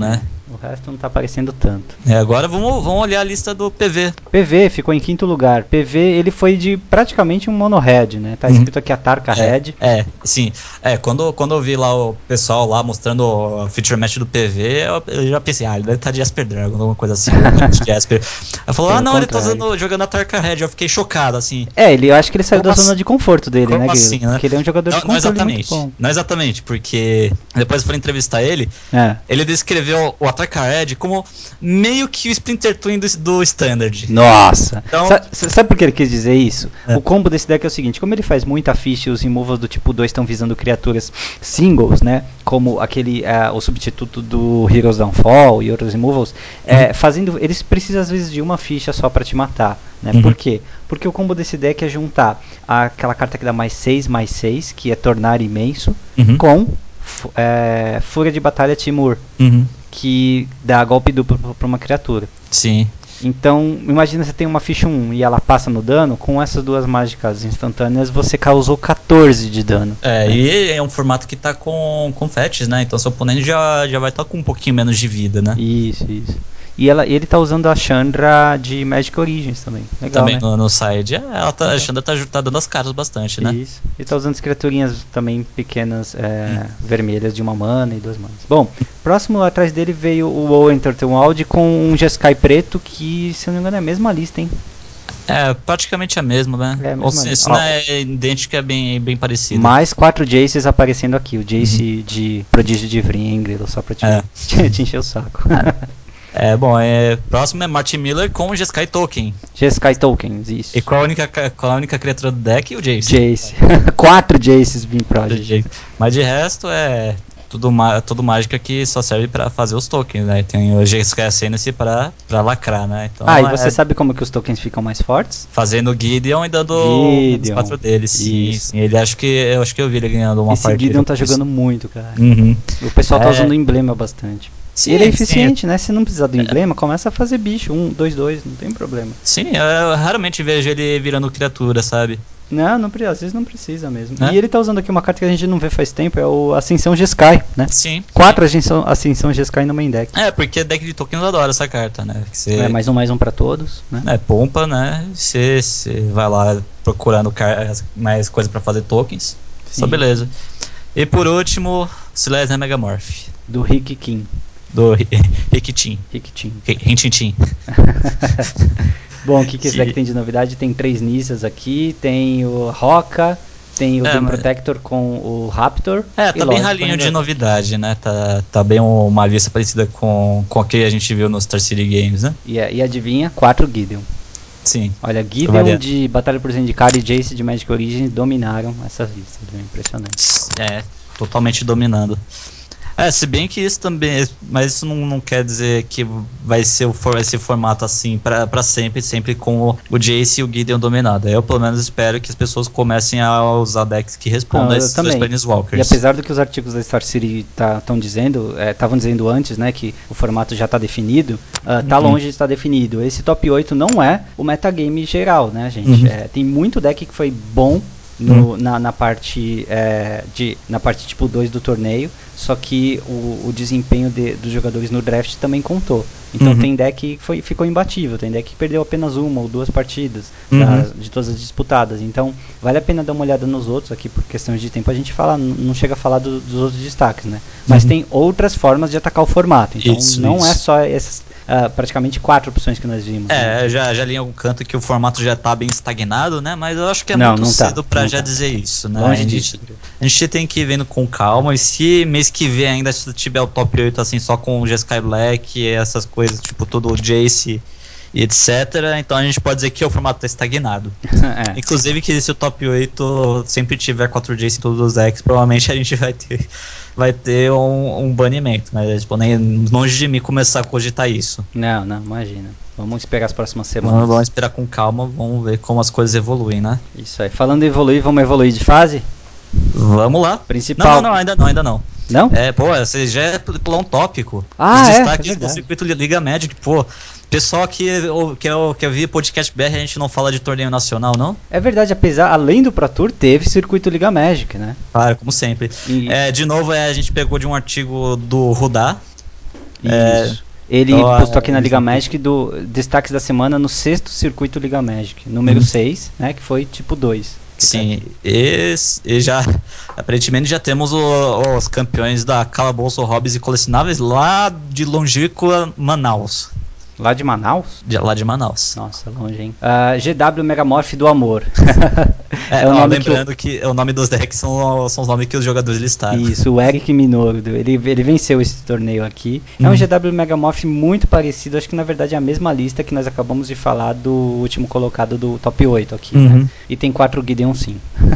O resto não tá aparecendo tanto. É, agora vamos, vamos olhar a lista do P V. P V ficou em quinto lugar. P V, ele foi de praticamente um mono-head, né? Tá escrito aqui Atarca é, Head. É, sim. É, quando, quando eu vi lá o pessoal lá mostrando o feature match do P V, eu, eu já pensei, ah, ele deve estar de Jasper Dragon, alguma coisa assim. de Jasper. Ela falou, ah, não, ele tá usando, jogando Atarca Head. Eu fiquei chocado, assim. É, ele, eu acho que ele saiu Como da zona assim? de conforto dele, Como né, Guilherme? assim, né? Porque ele é um jogador não, de controle não exatamente, muito bom. Não exatamente, porque depois eu fui entrevistar ele, é. ele descreveu o Atarca Head como meio que o Splinter Twin do, do Standard. Nossa! Então, Sa sabe por que ele quis dizer isso? É. O combo desse deck é o seguinte, como ele faz muita ficha e os removals do tipo dois estão visando criaturas singles, né? Como aquele, uh, o substituto do Heroes Downfall e outros removals, uhum. é, fazendo, eles precisam às vezes de uma ficha só para te matar. Né? Uhum. Por quê? Porque o combo desse deck é juntar aquela carta que dá mais seis, mais seis, que é Tornar Imenso, uhum. com é, Fúria de Batalha Timur, uhum. que dá golpe duplo para uma criatura. Sim. Então, imagina você tem uma ficha um e ela passa no dano, com essas duas mágicas instantâneas você causou quatorze de dano. É, né? E é um formato que tá com, com fetches, né? Então seu oponente já, já vai estar tá com um pouquinho menos de vida, né? Isso, isso. E ela, ele tá usando a Chandra de Magic Origins também. Legal, também né? no, no side. É, ela tá, a Chandra tá, tá dando as caras bastante, né? Isso. Ele tá usando as criaturinhas também pequenas, é, hum. vermelhas de uma mana e duas manas. Bom, próximo atrás dele veio o Owen Turtelwald com um Jeskai preto que, se eu não me engano, é a mesma lista, hein? É, praticamente a mesma, né? É a mesma Ou se, se não é idêntico, é bem, bem parecido. Mais quatro Jaces aparecendo aqui. O Jace uhum. de Prodígio de Vringril, só pra te, é. te, te encher o saco. É, bom, é, próximo é Martin Miller com o Jeskai Token. Jeskai Tokens, isso. E qual a única, qual a única criatura do deck? O Jace. Jace. Quatro Jaces Beam Project. Mas de resto é tudo, tudo mágica que só serve pra fazer os tokens, né? Tem o Jeskai Ascendancy pra, pra lacrar, né? Então, ah, e é, você sabe como que os tokens ficam mais fortes? Fazendo Gideon e dando os quatro deles. Sim, sim. Ele acho que eu acho que eu vi ele ganhando uma Esse partida. Esse Gideon tá jogando muito, cara. Uhum. O pessoal tá é... usando o emblema bastante. Sim, e ele é eficiente, sim. né? Se não precisar do emblema, começa a fazer bicho. Um, dois, dois, não tem problema. Sim, eu raramente vejo ele virando criatura, sabe? Não, não às vezes não precisa mesmo. É? E ele tá usando aqui uma carta que a gente não vê faz tempo, é o Ascensão Jeskai, né? Sim. Quatro Ascensão, Ascensão Jeskai no main deck. É, porque deck de tokens adora essa carta, né? Você... É, mais um, mais um pra todos, né? É, pompa, né? Você vai lá procurando mais coisa pra fazer tokens. Sim. Só beleza. E por último, Silesian Megamorph. Do Rick King. Do Rikitin. Rikitin. Rintintin. Bom, o que, que esse deck tem de novidade? Tem três Nissas aqui, tem o Roca, tem o é, Doom mas... Protector com o Raptor. É, tá bem ralinho de novidade, né? Tá, tá bem uma lista parecida com, com a que a gente viu nos Star City Games, né? E, e adivinha? Quatro Gideon. Sim. Olha, Gideon de Batalha por Zendikar e Jace de Magic Origins dominaram essas listas, é impressionante. É, totalmente dominando. É, se bem que isso também, mas isso não, não quer dizer que vai ser o for, esse formato assim pra, pra sempre, sempre com o, o Jace e o Gideon dominado. Eu pelo menos espero que as pessoas comecem a usar decks que respondam a esses dois Planeswalkers. E apesar do que os artigos da Star City estão tá, dizendo, estavam é, dizendo antes, né, que o formato já está definido, uh, tá uhum. longe de estar definido. Esse top oito não é o metagame geral, né, gente? Uhum. É, tem muito deck que foi bom No, hum. na, na parte é, de na parte tipo dois do torneio, só que o, o desempenho de, dos jogadores no draft também contou. Então uhum. tem deck que foi, ficou imbatível, tem deck que perdeu apenas uma ou duas partidas uhum. das, de todas as disputadas. Então vale a pena dar uma olhada nos outros aqui, por questões de tempo a gente fala, não chega a falar do, dos outros destaques, né? Mas uhum. tem outras formas de atacar o formato, então isso, não isso. é só essas Uh, praticamente quatro opções que nós vimos. É, né? já, já li em algum canto que o formato já tá bem estagnado, né? Mas eu acho que é não, muito não cedo tá, pra já tá. dizer isso, né? Longe a, disso. gente, a gente tem que ir vendo com calma. E se mês que vem ainda se tiver o top oito assim, só com o Jeskai Black, essas coisas, tipo todo o Jace e etcétera. Então a gente pode dizer que o formato tá estagnado. é. Inclusive que se o top oito sempre tiver quatro Jace em todos os decks, provavelmente a gente vai ter, vai ter um, um banimento. Mas tipo, nem longe de mim começar a cogitar isso. Não, não, imagina. Vamos esperar as próximas semanas. Vamos, vamos esperar com calma, vamos ver como as coisas evoluem, né? Isso aí. Falando em evoluir, vamos evoluir de fase? Vamos lá. Principal. Não, não, não, ainda não, ainda não. Não? É, pô, você já pulou um tópico. Ah, Os é, destaques é do circuito Liga Magic, pô. Pessoal que, que, eu, que eu vi podcast B R, a gente não fala de torneio nacional, não? É verdade, apesar, além do Pro Tour, teve circuito Liga Magic, né? Claro, como sempre. E... É, de novo, é, a gente pegou de um artigo do Rudá. Isso. É, ele oh, postou aqui na Liga Magic do destaques da semana no sexto circuito Liga Magic, número seis, hum. né, que foi tipo dois. Sim, esse, e já aparentemente já temos o, os campeões da Calabouço Hobbies e Colecionáveis lá de longínqua Manaus. Lá de Manaus? De, lá de Manaus. Nossa, longe, hein? Uh, G W Megamorph do Amor. é, é o ó, nome lembrando que, o... que o nome dos decks são, são os nomes que os jogadores listaram. Isso, o Eric Minoru, ele, ele venceu esse torneio aqui. Hum. É um G W Megamorph muito parecido, acho que na verdade é a mesma lista que nós acabamos de falar do último colocado do top oito aqui. Uhum. Né? E tem quatro Gideon sim.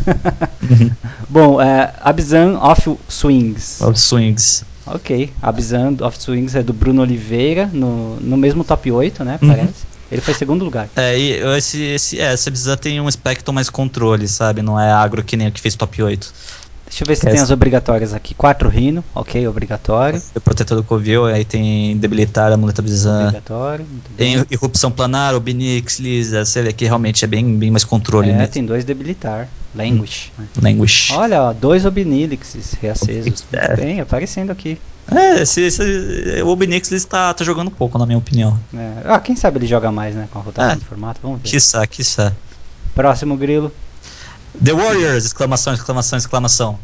uhum. Bom, uh, Abzan of Swings. Of Swings. Ok, Abzan of Swings é do Bruno Oliveira, no, no mesmo top oito, né, parece. Uhum. Ele foi em segundo lugar. É, e esse, esse, é, esse Abzan tem um aspecto mais controle, sabe? Não é agro que nem o que fez top oito. Deixa eu ver se Essa. tem as obrigatórias aqui. quatro Rhino, ok, obrigatório. O protetor do Covil, aí tem debilitar, amuleta Abzan. Obrigatório. Tem irrupção planar, Obnix, Lisa, você vê que realmente é bem, bem mais controle. É, mesmo. Tem dois debilitar. Languish. Hum. Languish. Olha, ó, dois Obnixes reacesos. É. Bem, aparecendo aqui. É, esse, esse, o Obnix está tá jogando pouco, na minha opinião. É. Ah, quem sabe ele joga mais, né, com a rotação é. de formato, vamos ver. Quiçá, quiçá. Próximo grilo. The Warriors, exclamação, exclamação, exclamação.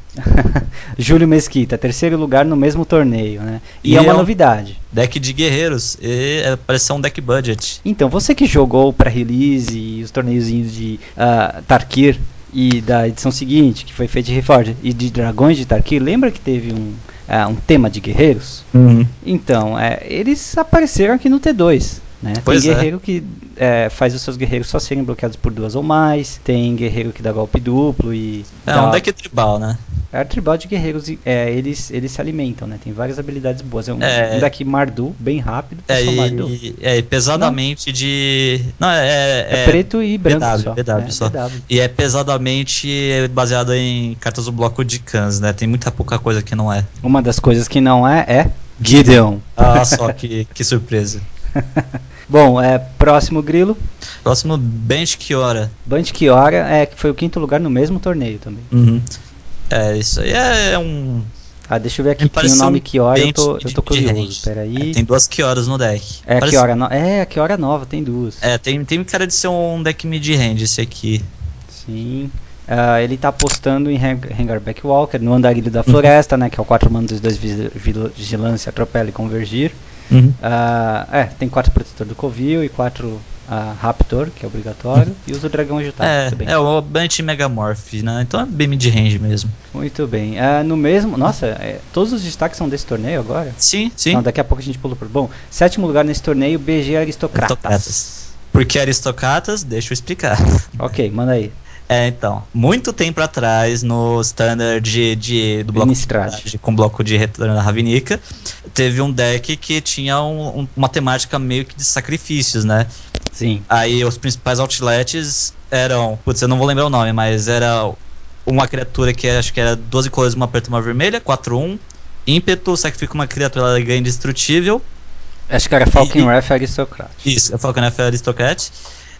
Júlio Mesquita, terceiro lugar no mesmo torneio, né? E, e é uma é um novidade. Deck de guerreiros, e é, parece ser um deck budget. Então, você que jogou para release e os torneiozinhos de uh, Tarkir e da edição seguinte, que foi feito de Reforged, e de Dragões de Tarkir, lembra que teve um, uh, um tema de guerreiros? Uhum. Então, é, eles apareceram aqui no T dois. Né? Tem guerreiro é. que é, faz os seus guerreiros só serem bloqueados por duas ou mais. Tem guerreiro que dá golpe duplo e... É dá... um deck tribal, né? É tribal de guerreiros, é, eles, eles se alimentam, né? Tem várias habilidades boas. É um, é, um deck Mardu, bem rápido. É, e, é pesadamente não. de... Não, é, é, é preto e branco B W, só. B W é, só. B W. E é pesadamente baseado em cartas do bloco de Khans, né? Tem muita pouca coisa que não é. Uma das coisas que não é, é Gideon. Ah, só que, que surpresa. Bom, é, próximo grilo. Próximo, Bench Kiora. Bench Kiora é, que foi o quinto lugar no mesmo torneio também. Uhum. É, isso aí é, é um... Ah, deixa eu ver aqui, tem o nome Kiora, eu tô, eu tô curioso, peraí. É, tem duas Kioras no deck. É, Parece... Kiora no... é, a Kiora nova, tem duas. É, tem, tem cara de ser um deck mid-range esse aqui. Sim. Uh, ele tá apostando em Rengar Backwalker, no Andarilho da Floresta, uhum. né, que é o quatro manos dos dois Vigilância, Atropela e Convergir. Uhum. Uh, é, tem quatro Protetor do Covil e quatro uh, Raptor, que é obrigatório, uhum. e usa o Dragão Agitado. É, é o Bunch Megamorph, né? Então é bem mid-range mesmo. Muito bem. Uh, no mesmo. Nossa, é, todos os destaques são desse torneio agora? Sim, sim. Não, daqui a pouco a gente pula por. Bom, sétimo lugar nesse torneio, B G Aristocratas. Aristocratas. Por que Aristocratas? Deixa eu explicar. Ok, manda aí. É, então, muito tempo atrás, no standard de, de, do bloco de, com bloco de retorno da Ravnica, teve um deck que tinha um, um, uma temática meio que de sacrifícios, né? Sim. Aí os principais outlets eram, putz, eu não vou lembrar o nome, mas era uma criatura que acho que era doze cores, uma preta e uma vermelha, quatro um, ímpeto, sacrifica uma criatura, ela ganha indestrutível. Acho que era Falcon Wrath Aristocrat. Isso, Falcon Wrath Aristocrat.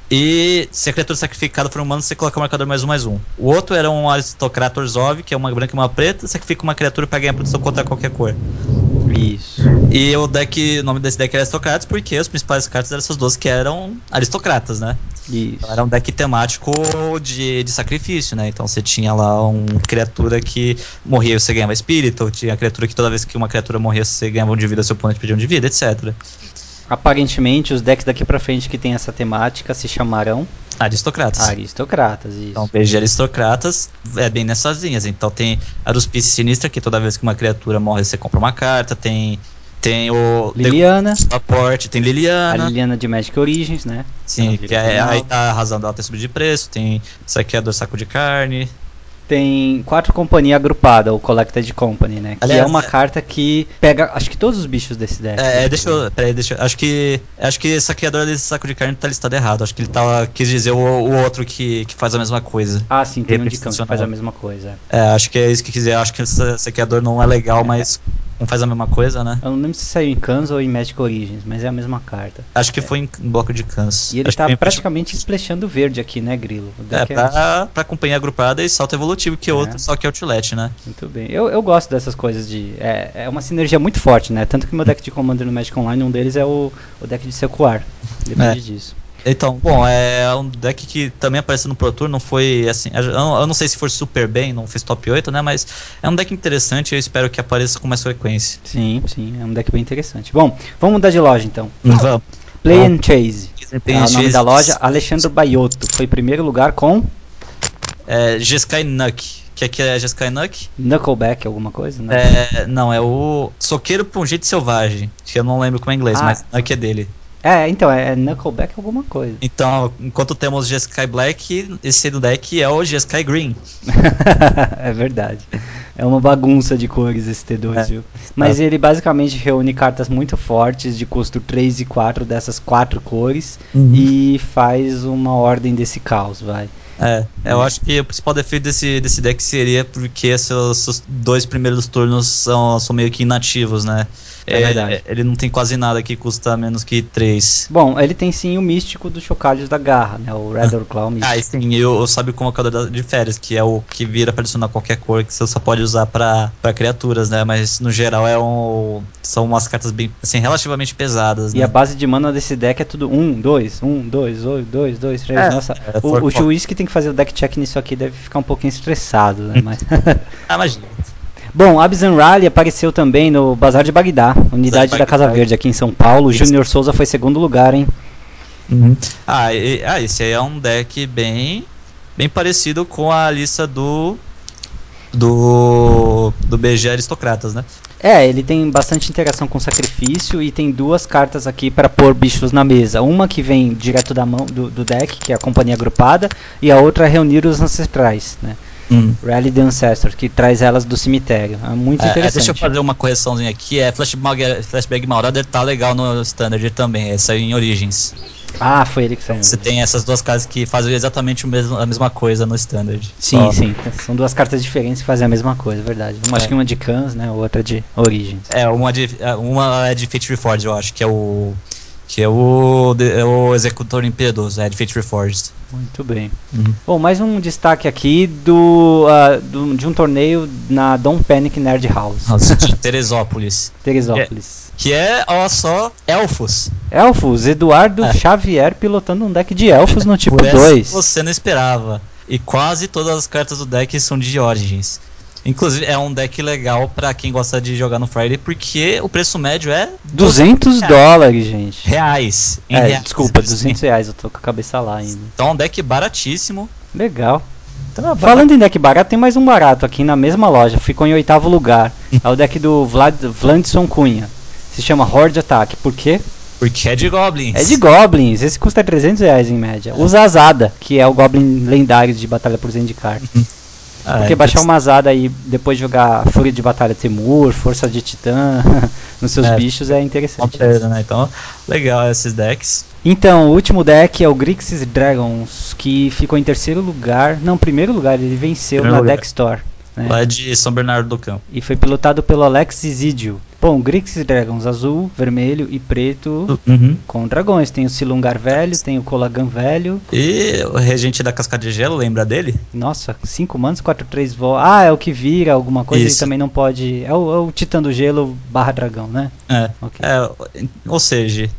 E se a criatura sacrificada for humano, você coloca o marcador mais um, mais um. O outro era um Aristocrata Orzhov, que é uma branca e uma preta, sacrifica uma criatura para ganhar proteção contra qualquer cor. Isso. E o deck, o nome desse deck era Aristocratas, porque os principais cartas eram essas duas que eram aristocratas, né? Isso. Então era um deck temático de, de sacrifício, né? Então você tinha lá uma criatura que morria e você ganhava espírito, tinha a criatura que toda vez que uma criatura morria você ganhava um de vida, seu oponente pedia um de vida, etcétera. Aparentemente, os decks daqui pra frente que tem essa temática se chamarão Aristocratas. Aristocratas, isso. Então, B G Aristocratas é bem nessas linhas. Então tem a Aruspice Sinistra, que toda vez que uma criatura morre você compra uma carta. Tem, tem o... Liliana. Suporte, tem Liliana. A Liliana de Magic Origins, né? Sim, que é, aí tá a razão dela ter subido de preço. Tem Saqueador Saco de Carne. Tem quatro companhia agrupada, o Collected Company, né? Que Aliás, é uma é... carta que pega, acho que todos os bichos desse deck. É, né? deixa eu, peraí, deixa eu, acho que, acho que Saqueador desse Saco de Carne tá listado errado. Acho que ele tá, quis dizer o, o outro que, que faz a mesma coisa. Ah, sim, tem um de campo que faz a mesma coisa. É, acho que é isso que quiser. Acho que esse Saqueador não é legal, é. mas não faz a mesma coisa, né? Eu não lembro se saiu em Cans ou em Magic Origins, mas é a mesma carta. Acho que é. foi em bloco de Cans. E ele Acho tá que praticamente splashando verde aqui, né, Grilo? O É, deck pra, pra companhia agrupada e salto evolutivo, que é outro, só que outlet, né? Muito bem. Eu, eu gosto dessas coisas de... É, é uma sinergia muito forte, né? Tanto que meu deck de Commander no Magic Online, um deles é o, o deck de Secuar. Depende É. disso. Então, bom, é um deck que também apareceu no Pro Tour, não foi assim, eu não, eu não sei se foi super bem, não fez top oito, né, mas é um deck interessante e eu espero que apareça com mais frequência. Sim, sim, é um deck bem interessante. Bom, vamos mudar de loja então. Vamos. Play and Chase. Play É and o nome Chase. da loja, Alexandre Baiotto. Foi em primeiro lugar com... É, Jeskai Nuck. O que, que é Jeskai Nuck? Knuckleback, alguma coisa? Não, é, não é o Soqueiro pra um jeito selvagem, que eu não lembro como é em inglês, ah, mas Nuck é dele. É, então, é Knuckleback alguma coisa. Então, enquanto temos Jeskai Black, esse do deck é o Jeskai Green. É verdade. É uma bagunça de cores esse T dois, É. viu? Mas ele basicamente reúne cartas muito fortes de custo três e quatro dessas quatro cores Uhum. e faz uma ordem desse caos, vai. É, eu acho que o principal defeito desse, desse deck seria porque seus, seus dois primeiros turnos são, são meio que inativos, né? É verdade. Ele não tem quase nada que custa menos que três. Bom, ele tem sim o místico dos chocalhos da garra, né? O Rather Claw místico. Ah, e sim, e o Sábio Convocador de Férias, que é o que vira pra adicionar qualquer cor que você só pode usar pra, pra criaturas, né? Mas no geral é um, são umas cartas bem, assim, relativamente pesadas, E né? a base de mana desse deck é tudo um, dois, um, dois, dois, dois, três. É, Nossa, é, o, for- o juiz que tem que fazer o deck check nisso aqui deve ficar um pouquinho estressado, né? Mas... Ah, imagina. Bom, Abzan Rally apareceu também no Bazar de Bagdá, unidade de da Casa Bagdá. Verde aqui em São Paulo. Júnior Souza foi segundo lugar, hein? Uhum. Ah, e, ah, esse aí é um deck bem, bem parecido com a lista do do do B G Aristocratas, né? É, ele tem bastante interação com sacrifício e tem duas cartas aqui para pôr bichos na mesa. Uma que vem direto da mão do, do deck, que é a companhia agrupada, e a outra é reunir os ancestrais, né? Hum. Rally the Ancestor, que traz elas do cemitério. É muito É, interessante. deixa eu fazer uma correçãozinha aqui. É Flashbag, Flashbag Marauder tá legal no Standard também. Essa aí em Origins. Ah, foi ele que saiu. Você tem essas duas cartas que fazem exatamente o mesmo, a mesma coisa no Standard. Sim, Só. sim. São duas cartas diferentes que fazem a mesma coisa, verdade. Uma, É. acho que uma de Cans, né? Outra de Origins. É, uma, de, uma é de Fate Reforged, eu acho, que é o. Que é o, é o Executor Impiedoso, é de Fate Reforged. Muito bem. Uhum. Bom, mais um destaque aqui do, uh, do de um torneio na Don't Panic Nerd House. Nossa, de Teresópolis. Teresópolis. Que é, olha só, Elfos. Elfos, Eduardo É. Xavier pilotando um deck de Elfos no tipo Por essa dois. você não esperava. E quase todas as cartas do deck são de Origins. Inclusive, é um deck legal pra quem gosta de jogar no Friday, porque o preço médio é duzentos dólares, gente. reais. Em É, reais. desculpa, duzentos reais, eu tô com a cabeça lá ainda. Então é um deck baratíssimo. Legal. Então, é Falando em deck barato, tem mais um barato aqui na mesma loja, ficou em oitavo lugar. É o deck do Vlad, Vlandson Cunha. Se chama Horde Attack. Por quê? Porque é de Goblins. É de Goblins. Esse custa trezentos reais em média. É. Usa Azada, que é o Goblin lendário de batalha por Zendikar. Ah, Porque é baixar uma Azada e depois jogar Fúria de Batalha Temur, Força de Titã nos seus É. bichos é interessante. Beleza, né? Então, legal esses decks. Então, o último deck é o Grixis Dragons, que ficou em terceiro lugar. Não, primeiro lugar, ele venceu Primeiro na lugar. Deck Store. Né? Lá de São Bernardo do Campo. E foi pilotado pelo Alex Isidio. Bom, Grixis Dragons azul, vermelho e preto Uhum. com dragões. Tem o Silungar velho, tem o Kolagan velho. E o Regente da Cascata de Gelo, lembra dele? Nossa, cinco manos, quatro, três vol. Ah, é o que vira alguma coisa Isso. e também não pode. É o, é o Titã do Gelo barra dragão, né? É. Ok. É, ou seja,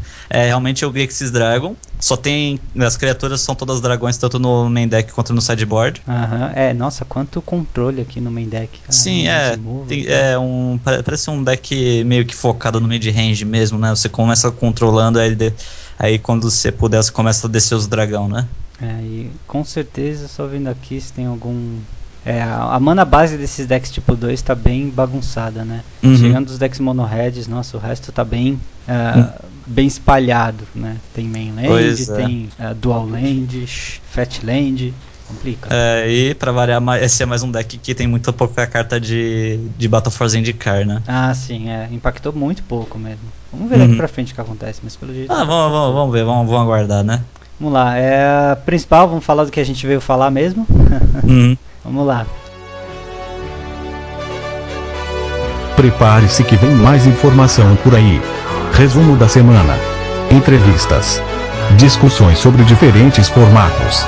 é realmente o Grixis Dragon. Só tem. As criaturas são todas dragões, tanto no main deck quanto no sideboard. Aham, é, nossa, quanto controle aqui no main deck. Cara. Sim, é, Desmove, tem- tá? é um, pare- parece um deck meio que focado no mid-range mesmo, né? Você começa controlando, aí, de- aí quando você puder, você começa a descer os dragão, né? É, e com certeza, só vendo aqui se tem algum. É, a, a mana base desses decks tipo dois tá bem bagunçada, né? Uhum. Chegando dos decks mono-reds, nossa, o resto tá bem, uh, Hum. bem espalhado, né? Tem mainland, Pois é. tem uh, dual land, sh- fat land, complica. É, e pra variar, ma- esse é mais um deck que tem muito pouca carta de, de Battle for Zendikar, né? Ah, sim, é, impactou muito pouco mesmo. Vamos ver Uhum. daqui pra frente o que acontece, mas pelo jeito... Ah, vamos, vamos, vamos ver, vamos, vamos aguardar, né? Vamos lá, é, a principal, vamos falar do que a gente veio falar mesmo? Uhum. Vamos lá. Prepare-se que vem mais informação por aí. Resumo da semana. Entrevistas. Discussões sobre diferentes formatos.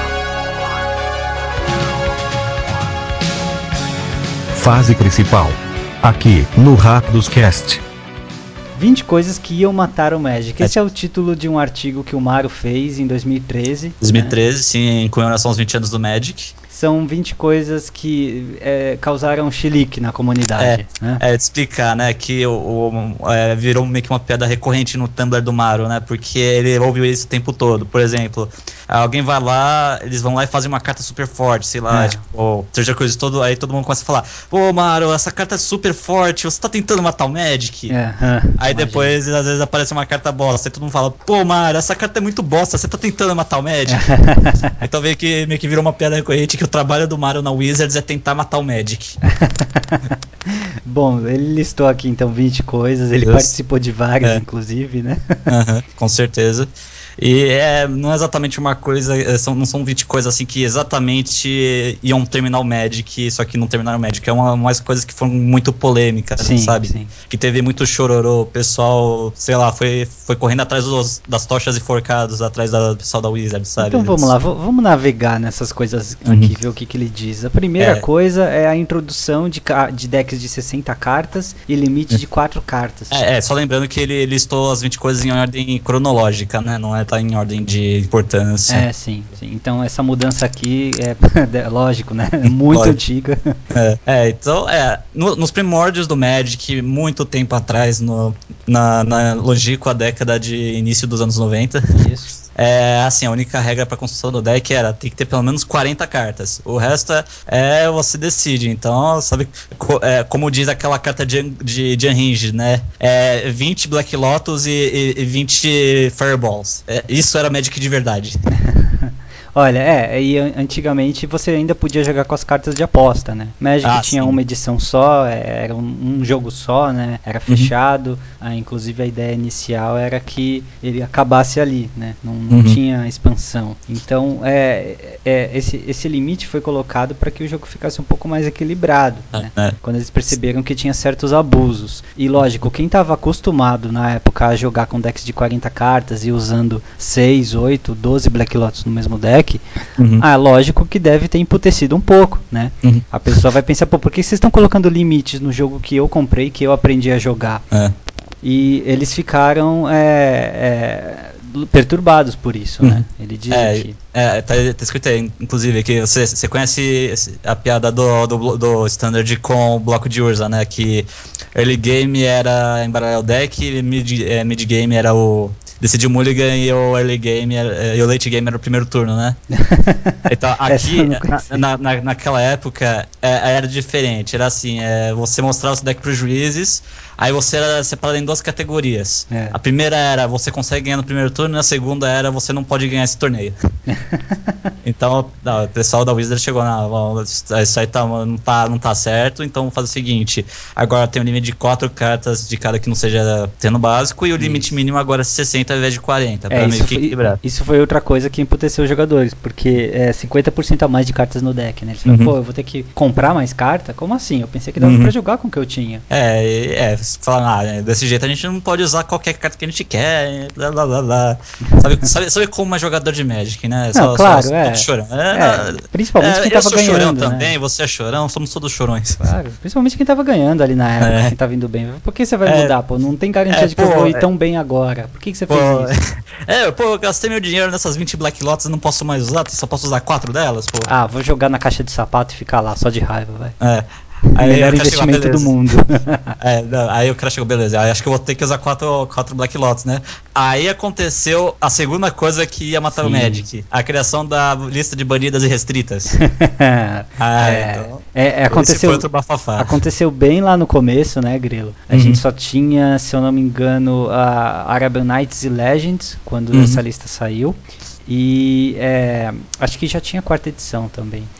Fase principal. Aqui, no Rápidos Cast. vinte coisas que iam matar o Magic. Esse é o título de um artigo que o Mario fez em dois mil e treze. dois mil e treze, né? Sim, em comemoração aos vinte anos do Magic. São vinte coisas que é, causaram chilique na comunidade. É, né? é de explicar, né, que o, o, é, virou meio que uma piada recorrente no Tumblr do Mario, né, porque ele ouviu isso o tempo todo. Por exemplo, alguém vai lá, eles vão lá e fazem uma carta super forte, sei lá, é. tipo, ou seja coisa todo, aí todo mundo começa a falar: pô, Mario, essa carta é super forte, você tá tentando matar o Magic? É, é, aí depois, às vezes, aparece uma carta bosta, aí todo mundo fala: pô, Mario, essa carta é muito bosta, você tá tentando matar o Magic? Então meio que, meio que virou uma piada recorrente que o trabalho do Mario na Wizards é tentar matar o Magic. Bom, ele listou aqui então vinte coisas, ele Deus. participou de várias, é. inclusive, né? Uhum, com certeza. E é, não é exatamente uma coisa, são, não são vinte coisas assim que exatamente iam terminar o Magic, só que não terminaram o Magic. É uma, umas coisas que foram muito polêmicas, sim, sabe? Sim. Que teve muito chororô, o pessoal, sei lá, foi, foi correndo atrás dos, das tochas enforcados, atrás do pessoal da Wizard, sabe? Então vamos lá, v- vamos navegar nessas coisas aqui, uhum. ver o que, que ele diz. A primeira é. coisa é a introdução de, ca- de decks de sessenta cartas e limite de quatro cartas. É, é, só lembrando que ele listou as vinte coisas em ordem cronológica, né? Não é tá em ordem de importância. É, sim, sim. Então essa mudança aqui é lógico, né? É muito lógico. antiga. É, é então, é, no, nos primórdios do Magic, muito tempo atrás, no, na, na longínqua década de início dos anos noventa. Isso. É, assim, a única regra para construção do deck era tem que ter pelo menos quarenta cartas. O resto é, é você decide. Então, sabe, co, é, como diz aquela carta de, de, de Unhinged, né? É, vinte Black Lotus e, e, e vinte Fireballs. É, isso era Magic de verdade. Olha, é, e antigamente você ainda podia jogar com as cartas de aposta, né? Magic ah, tinha sim. uma edição só, era um, um jogo só, né? Era fechado, uhum. ah, inclusive a ideia inicial era que ele acabasse ali, né? Não, não uhum. tinha expansão. Então, é, é, esse, esse limite foi colocado para que o jogo ficasse um pouco mais equilibrado, ah, né? É. Quando eles perceberam que tinha certos abusos. E lógico, quem estava acostumado na época a jogar com decks de quarenta cartas e usando seis, oito, doze Black Lotus no mesmo deck, Uhum. ah, lógico que deve ter emputecido um pouco, né? Uhum. A pessoa vai pensar, pô, por que vocês estão colocando limites no jogo que eu comprei, que eu aprendi a jogar? É. E eles ficaram é, é, perturbados por isso, uhum. né? Ele diz é, aqui. É, tá, tá escrito aí, inclusive, que você, você conhece a piada do, do, do Standard com o bloco de Urza, né? Que early game era embaralhar o deck, e mid, é, mid game era o decidir o mulligan e o early game era, e o late game era o primeiro turno, né? Então aqui, na, na, naquela época, é, era diferente. Era assim, é, você mostrava o seu deck para os juízes, aí você era separado em duas categorias. É. A primeira era você consegue ganhar no primeiro turno, e a segunda era você não pode ganhar esse torneio. Então não, o pessoal da Wizard chegou na, isso aí tá, não, tá, não tá certo, então vamos fazer o seguinte: agora tem um limite de quatro cartas de cada que não seja tendo básico, e o limite isso. mínimo agora é sessenta ao invés de quarenta, pra é, meio que equilibrar. Isso foi outra coisa que emputeceu os jogadores, porque é cinquenta por cento a mais de cartas no deck, né? Eles falaram, uhum. pô, eu vou ter que comprar mais carta? Como assim? Eu pensei que dava uhum. pra jogar com o que eu tinha. É, é, falar, ah, desse jeito a gente não pode usar qualquer carta que a gente quer, blá blá blá blá. sabe, sabe, sabe como é jogador de Magic, né? Não, só, claro, só, é. Chorão. É, é, principalmente é, quem tava ganhando. Eu sou chorão né? também, você é chorão, somos todos chorões. Claro, principalmente quem tava ganhando ali na época, é. quem tava indo bem. Por que você vai é. mudar, pô? Não tem garantia é, de que pô, eu vou ir tão bem agora. Por que, que você pô, fez isso? É, pô, eu gastei meu dinheiro nessas vinte Black Lotus e não posso mais usar, só posso usar quatro delas, pô. Ah, vou jogar na caixa de sapato e ficar lá, só de raiva, vai. É. Aí o melhor investimento chegou, do mundo. É, não, aí o cara chegou, beleza, aí acho que eu vou ter que usar quatro, quatro Black Lotus, né? Aí aconteceu a segunda coisa que ia matar Sim. o Magic, a criação da lista de banidas e restritas. ah, é, então, é, é, aconteceu, foi outro bafafá. Aconteceu bem lá no começo, né, Grilo? A uhum. gente só tinha, se eu não me engano, a Arabian Nights e Legends, quando uhum. essa lista saiu. E é, acho que já tinha a quarta edição também.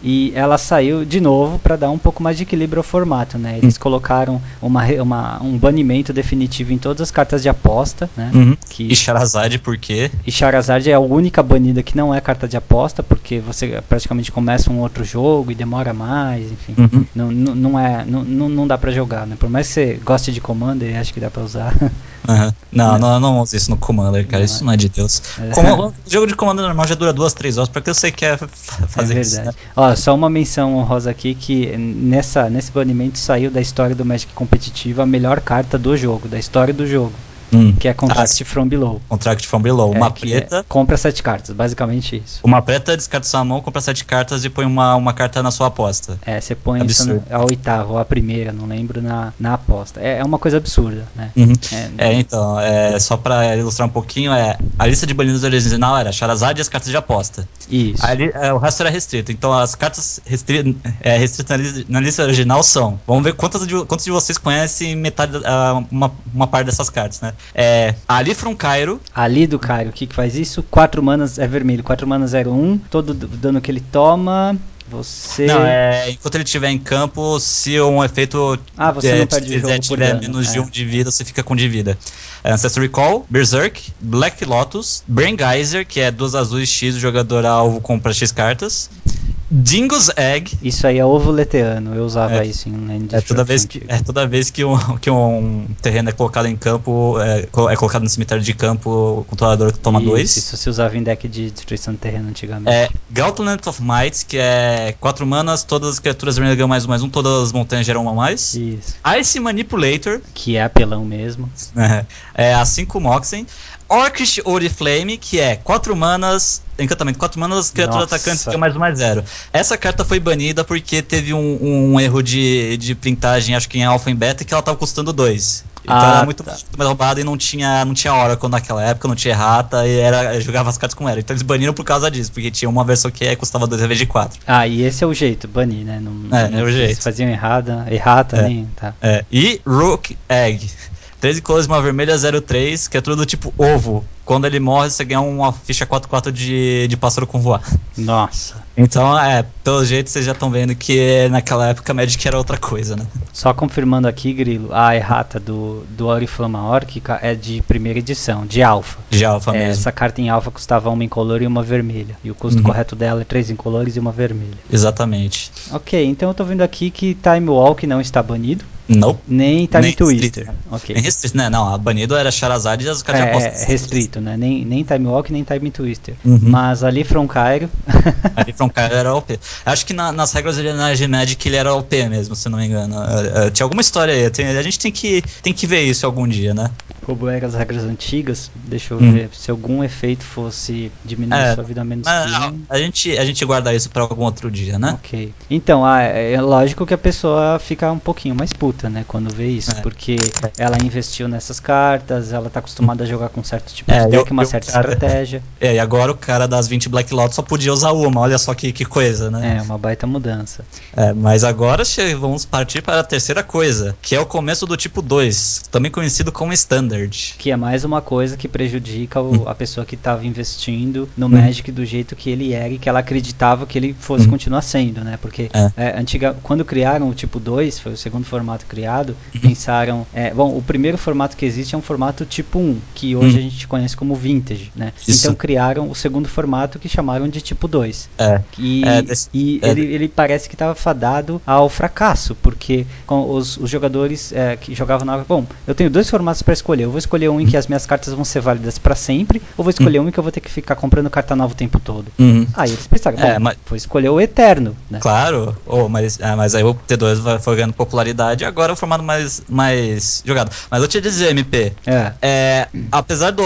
e ela saiu de novo para dar um pouco mais de equilíbrio ao formato, né? Eles uhum. colocaram uma, uma, um banimento definitivo em todas as cartas de aposta, né? Uhum. Que, e Charizard por quê? E Charizard é a única banida que não é carta de aposta, porque você praticamente começa um outro jogo e demora mais, enfim. Uhum. Não, não, não, é, não, não dá pra jogar, né? Por mais que você goste de Commander, acho que dá pra usar. Uhum. Não, não, não usa isso no Commander, cara. Não, isso não é de Deus. É. Como, o jogo de Commander normal já dura duas, três horas. Pra que você quer fazer é isso? Né? Ó, só uma menção honrosa aqui que nessa, nesse banimento saiu da história do Magic competitivo a melhor carta do jogo, da história do jogo. Hum. Que é Contract ah, from Below. Contract from Below. É, uma preta. É, compra sete cartas, basicamente isso. Uma preta, descarta sua mão, compra sete cartas e põe uma, uma carta na sua aposta. É, você põe absurdo. Isso na, a oitava ou a primeira, não lembro, na, na aposta. É, é uma coisa absurda, né? Uhum. É, é, então, é, só pra ilustrar um pouquinho, é, a lista de banidos original era Charizard e as cartas de aposta. Isso. Aí, é, o resto era restrito. Então as cartas restri é, restritas na, li na lista original são. Vamos ver quantas de, quantos de vocês conhecem metade, uh, uma, uma parte dessas cartas, né? É, Ali from Cairo. Ali do Cairo, o que, que faz isso? quatro manas é vermelho, quatro manas zero um, todo dano que ele toma. Você... Não, é, enquanto ele estiver em campo, se um efeito ah, você é, não perde o jogo por tiver dano. menos é. de um de vida, você fica com de vida. É, Ancestral Recall, Berserk, Black Lotus, Brain Geyser, que é duas azuis X, o jogador alvo compra X cartas. Dingo's Egg. Isso aí é ovo leteano, eu usava é, isso em Land é toda vez que É toda vez que um, que um terreno é colocado em campo, é, é colocado no cemitério de campo, o controlador toma isso, dois. Isso se usava em deck de destruição de terreno antigamente. É, Gauntlet of Might, que é quatro manas, todas as criaturas vermelhas ganham mais um, mais um, todas as montanhas geram uma a mais. Isso. Ice Manipulator. Que é apelão mesmo. É, é a cinco Moxen. Orcish Oriflame, que é quatro manas, encantamento, quatro manas, criatura atacante ganha mais um, mais zero. Essa carta foi banida porque teve um, um erro de, de printagem, acho que em alpha e beta, que ela tava custando dois. Então ah, era muito, tá. muito mais roubada e não tinha, não tinha Oracle naquela época, não tinha errata, e era, jogava as cartas com era. Então eles baniram por causa disso, porque tinha uma versão que custava dois ao invés de quatro. Ah, e esse é o jeito, banir, né? Não, é, não, é o jeito. Eles faziam errada, errata, é, nem, tá. É. E Rook Egg. treze cores, uma vermelha zero três, que é tudo do tipo ovo. Quando ele morre, você ganha uma ficha quatro quatro de, de pássaro com voar. Nossa. Então, é, pelo jeito vocês já estão vendo que naquela época Magic era outra coisa, né? Só confirmando aqui, Grilo, a errata do, do Oriflama Órquica é de primeira edição, de alfa. De alfa é, mesmo. Essa carta em alfa custava uma incolor e uma vermelha. E o custo uhum. correto dela é três incolores e uma vermelha. Exatamente. Ok, então eu tô vendo aqui que Time Walk não está banido. Não. Nem Time nem Twister. Okay. Nem restrito, né? Não, a banido era Charizard e as cartas é, de aposta. É, restrito, né? Nem, nem Time Walk, nem Time Twister. Uhum. Mas ali from Cairo. Ali from Cairo era O P. Acho que na, nas regras originais de Magic ele era O P mesmo, se não me engano. Uh, uh, tinha alguma história aí. Tem, a gente tem que, tem que ver isso algum dia, né? Como eram as regras antigas, deixa eu hum. ver se algum efeito fosse diminuir é, sua vida menos mas, não, a gente A gente guarda isso pra algum outro dia, né? Ok. Então, ah, é lógico que a pessoa fica um pouquinho mais puta, né? Quando vê isso, é. porque ela investiu nessas cartas, ela tá acostumada a jogar com um certo tipo é, de deck, eu, uma eu, certa cara, estratégia. É, e agora o cara das vinte Black Lotus só podia usar uma, olha só que, que coisa, né? É, uma baita mudança. É, mas agora vamos partir para a terceira coisa, que é o começo do tipo dois, também conhecido como Standard. Que é mais uma coisa que prejudica o, a pessoa que estava investindo no Magic do jeito que ele era e que ela acreditava que ele fosse continuar sendo, né? Porque é. É, antiga, quando criaram o tipo dois, foi o segundo formato criado, pensaram... É, bom, o primeiro formato que existe é um formato tipo um, que hoje a gente conhece como Vintage, né? Isso. Então criaram o segundo formato que chamaram de tipo dois. É. E, é, desse, e é, ele, ele parece que estava fadado ao fracasso, porque com os, os jogadores é, que jogavam na... Bom, eu tenho dois formatos para escolher. Eu vou escolher um em que as minhas cartas vão ser válidas para sempre, ou vou escolher uhum. um em que eu vou ter que ficar comprando carta nova o tempo todo. Uhum. Aí eles pensaram, bom, é, mas... vou escolher o Eterno, né? Claro, oh, mas, ah, mas aí o T dois vai, foi ganhando popularidade e agora é o formato mais, mais jogado. Mas eu te dizer, M P, é. É, apesar do,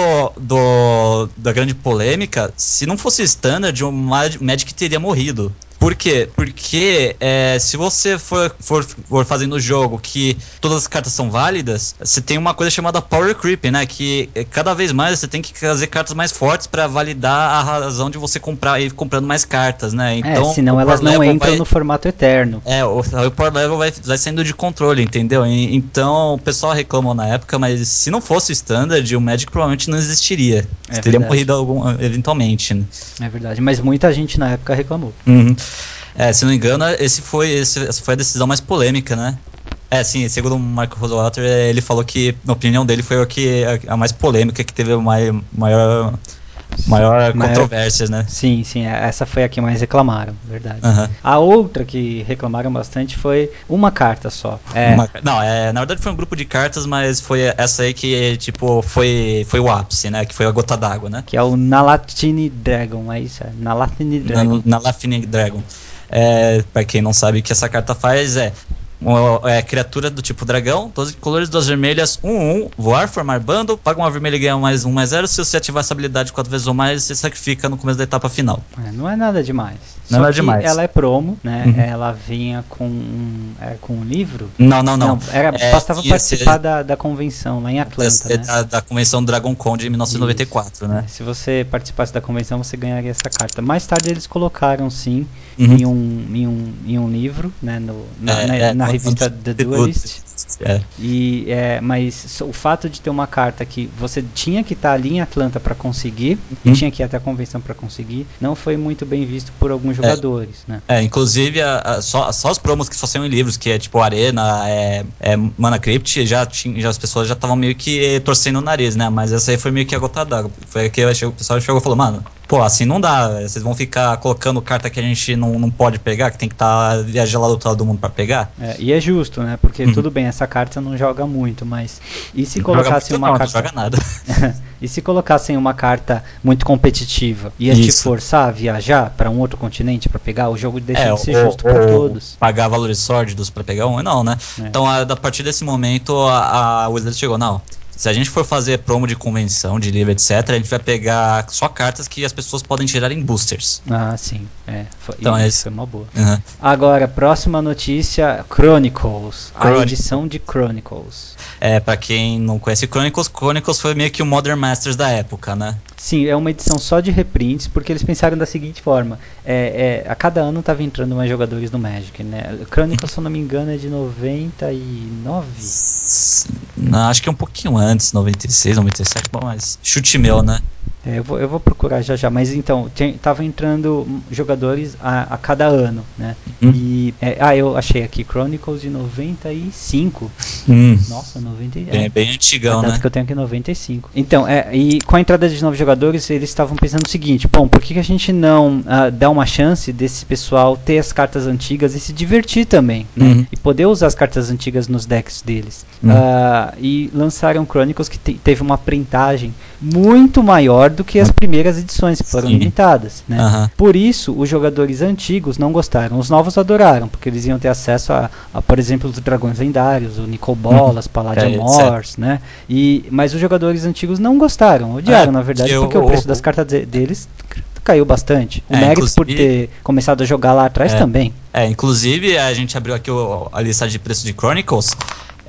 do, da grande polêmica, se não fosse Standard, o Magic teria morrido. Por quê? Porque é, se você for, for, for fazendo o jogo que todas as cartas são válidas, você tem uma coisa chamada Power Creep, né? Que cada vez mais você tem que fazer cartas mais fortes para validar a razão de você comprar e ir comprando mais cartas, né? Então, é, senão elas não entram vai, no formato eterno. É, o, o Power Level vai, vai saindo de controle, entendeu? E, então o pessoal reclamou na época, mas se não fosse o Standard, o Magic provavelmente não existiria. É teria morrido algum, eventualmente, né? É verdade, mas muita gente na época reclamou. Uhum. É, se não me engano, esse foi, esse, essa foi a decisão mais polêmica, né? É, sim, segundo o Marco Rosewater, ele falou que, na opinião dele, foi o que, a, a mais polêmica, que teve maior, maior, maior controvérsias, né? Sim, sim, essa foi a que mais reclamaram, verdade. Uhum. A outra que reclamaram bastante foi uma carta só. É, uma, não, é, na verdade foi um grupo de cartas, mas foi essa aí que, tipo, foi, foi o ápice, né? Que foi a gota d'água, né? Que é o Nalathini Dragon, é isso? É Nalathini Dragon. Nalathini Dragon. É, pra quem não sabe o que essa carta faz, é... Uma, é criatura do tipo dragão, doze colores, duas vermelhas, um, um, voar, formar bando, paga uma vermelha e ganha mais um, mais zero. Se você ativar essa habilidade quatro vezes ou mais, você sacrifica no começo da etapa final. É, não é nada demais. Não é nada que demais. Ela é promo, né? Uhum. Ela vinha com um, é, com um livro. Não, não, não. não era, é, bastava participar ser, da, da convenção lá em Atlanta, né? Da, da convenção Dragon Con de mil novecentos e noventa e quatro, Isso. né? É, se você participasse da convenção, você ganharia essa carta. Mais tarde eles colocaram, sim, uhum. em, um, em, um, em um livro, né? No, na, é, na, é, na revista The Duelist. É. E, é, mas o fato de ter uma carta que você tinha que estar ali em Atlanta para conseguir, uhum. e tinha que ir até a convenção para conseguir, não foi muito bem visto por alguns jogadores, é. né? É, inclusive a, a, só, só os promos que só saiam em livros, que é tipo Arena, é, é Mana Crypt, já, tinha, já as pessoas já estavam meio que torcendo o nariz, né? Mas essa aí foi meio que a gota d'água. Foi que o pessoal chegou e falou, mano, pô, assim não dá, vocês vão ficar colocando carta que a gente não, não pode pegar, que tem que estar tá viajando lá do outro lado do mundo pra pegar. É, e é justo, né? Porque uhum. tudo bem, essa carta não joga muito, mas e se não colocassem uma não, carta... Não joga nada. E se colocassem uma carta muito competitiva, ia Isso. te forçar a viajar para um outro continente para pegar? O jogo deixa é, de ser ou, justo para todos. Pagar valores sórdidos para pegar um? Não, né? É. Então, a, a partir desse momento, a, a Wizards chegou, não... Se a gente for fazer promo de convenção, de livro, etcétera, a gente vai pegar só cartas que as pessoas podem tirar em boosters. Ah, sim. É, foi, então, isso esse... foi uma boa. Uhum. Agora, próxima notícia, Chronicles. Chronicle. A edição de Chronicles. É, pra quem não conhece Chronicles, Chronicles foi meio que o Modern Masters da época, né? Sim, é uma edição só de reprints, porque eles pensaram da seguinte forma, é, é, a cada ano estava entrando mais jogadores no Magic, né? Chronicles, se eu não me engano, é de noventa e nove? Não, acho que é um pouquinho antes, noventa e seis, noventa e sete, bom, mas chute meu, né? É, eu, vou, eu vou procurar já já, mas então, tava entrando jogadores a, a cada ano, né? Hum. E, é, ah, eu achei aqui, Chronicles de noventa e cinco. Hum. Nossa, noventa e cinco. Bem, é, bem antigão, né? que eu tenho aqui noventa e cinco. Então, é, e com a entrada de novos jogadores, eles estavam pensando o seguinte, bom, por que, que a gente não uh, dá uma chance desse pessoal ter as cartas antigas e se divertir também, né? Uhum. E poder usar as cartas antigas nos decks deles. Uhum. Uh, e lançaram Chronicles que te, teve uma printagem muito maior do que as primeiras edições, que foram Sim. limitadas, né? Uhum. Por isso, os jogadores antigos não gostaram. Os novos adoraram, porque eles iam ter acesso a, a por exemplo, os dragões lendários, o Nicol Bolas, uhum. Palladium é, Morse, né? E, mas os jogadores antigos não gostaram, odiaram, é, na verdade, eu, porque o preço eu, das cartas de, deles caiu bastante. O é, mérito por ter começado a jogar lá atrás é, também. É, inclusive, a gente abriu aqui o, a lista de preços de Chronicles.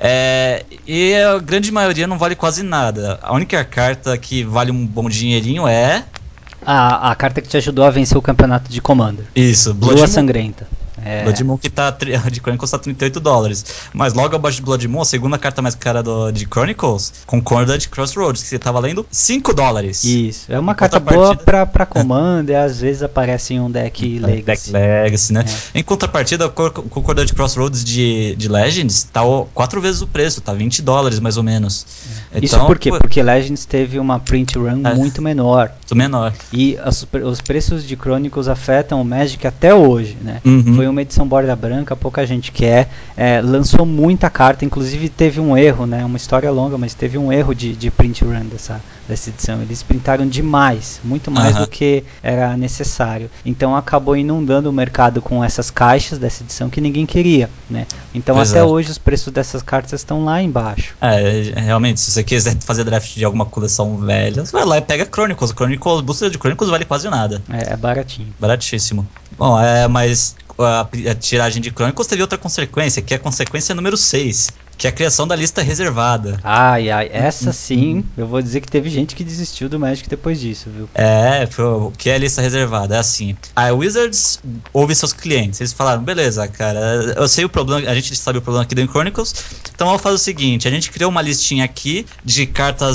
É, e a grande maioria não vale quase nada. A única carta que vale um bom dinheirinho é... A, a carta que te ajudou a vencer o campeonato de Commander. Isso, Blood Lua Sangrenta. É. Blood Moon que tá de Chronicles tá trinta e oito dólares. Mas logo abaixo de Blood Moon, a segunda carta mais cara do, de Chronicles, Concordant Crossroads, que você tá valendo cinco dólares. Isso, é uma carta boa pra, pra Commander, é. Às vezes aparece em um deck Legacy. Deck Legacy, né? É. Em contrapartida, o Concordant Crossroads de, de Legends tá quatro vezes o preço, tá vinte dólares mais ou menos. É. Então, isso por quê? Pô, porque Legends teve uma print run é. muito menor. Muito menor. E as, os preços de Chronicles afetam o Magic até hoje, né? Uhum. Foi uma edição borda branca, pouca gente quer, é, lançou muita carta, inclusive teve um erro, né, uma história longa, mas teve um erro de, de print run dessa, dessa edição, eles printaram demais, muito mais uh-huh. do que era necessário, então acabou inundando o mercado com essas caixas dessa edição que ninguém queria, né, então pois até é. hoje os preços dessas cartas estão lá embaixo. É, realmente, se você quiser fazer draft de alguma coleção velha, você vai lá e pega Chronicles, Chronicles, booster de Chronicles vale quase nada. É, é baratinho. Baratíssimo. Bom, é, mas a, a tiragem de Chronicles teve outra consequência, que é a consequência número seis, que é a criação da lista reservada. Ai, ai, essa sim, eu vou dizer que teve gente que desistiu do Magic depois disso, viu? É, o que é a lista reservada? É assim, a Wizards ouve seus clientes, eles falaram, beleza, cara, eu sei o problema, a gente sabe o problema aqui do Chronicles, então vamos fazer o seguinte, a gente criou uma listinha aqui de cartas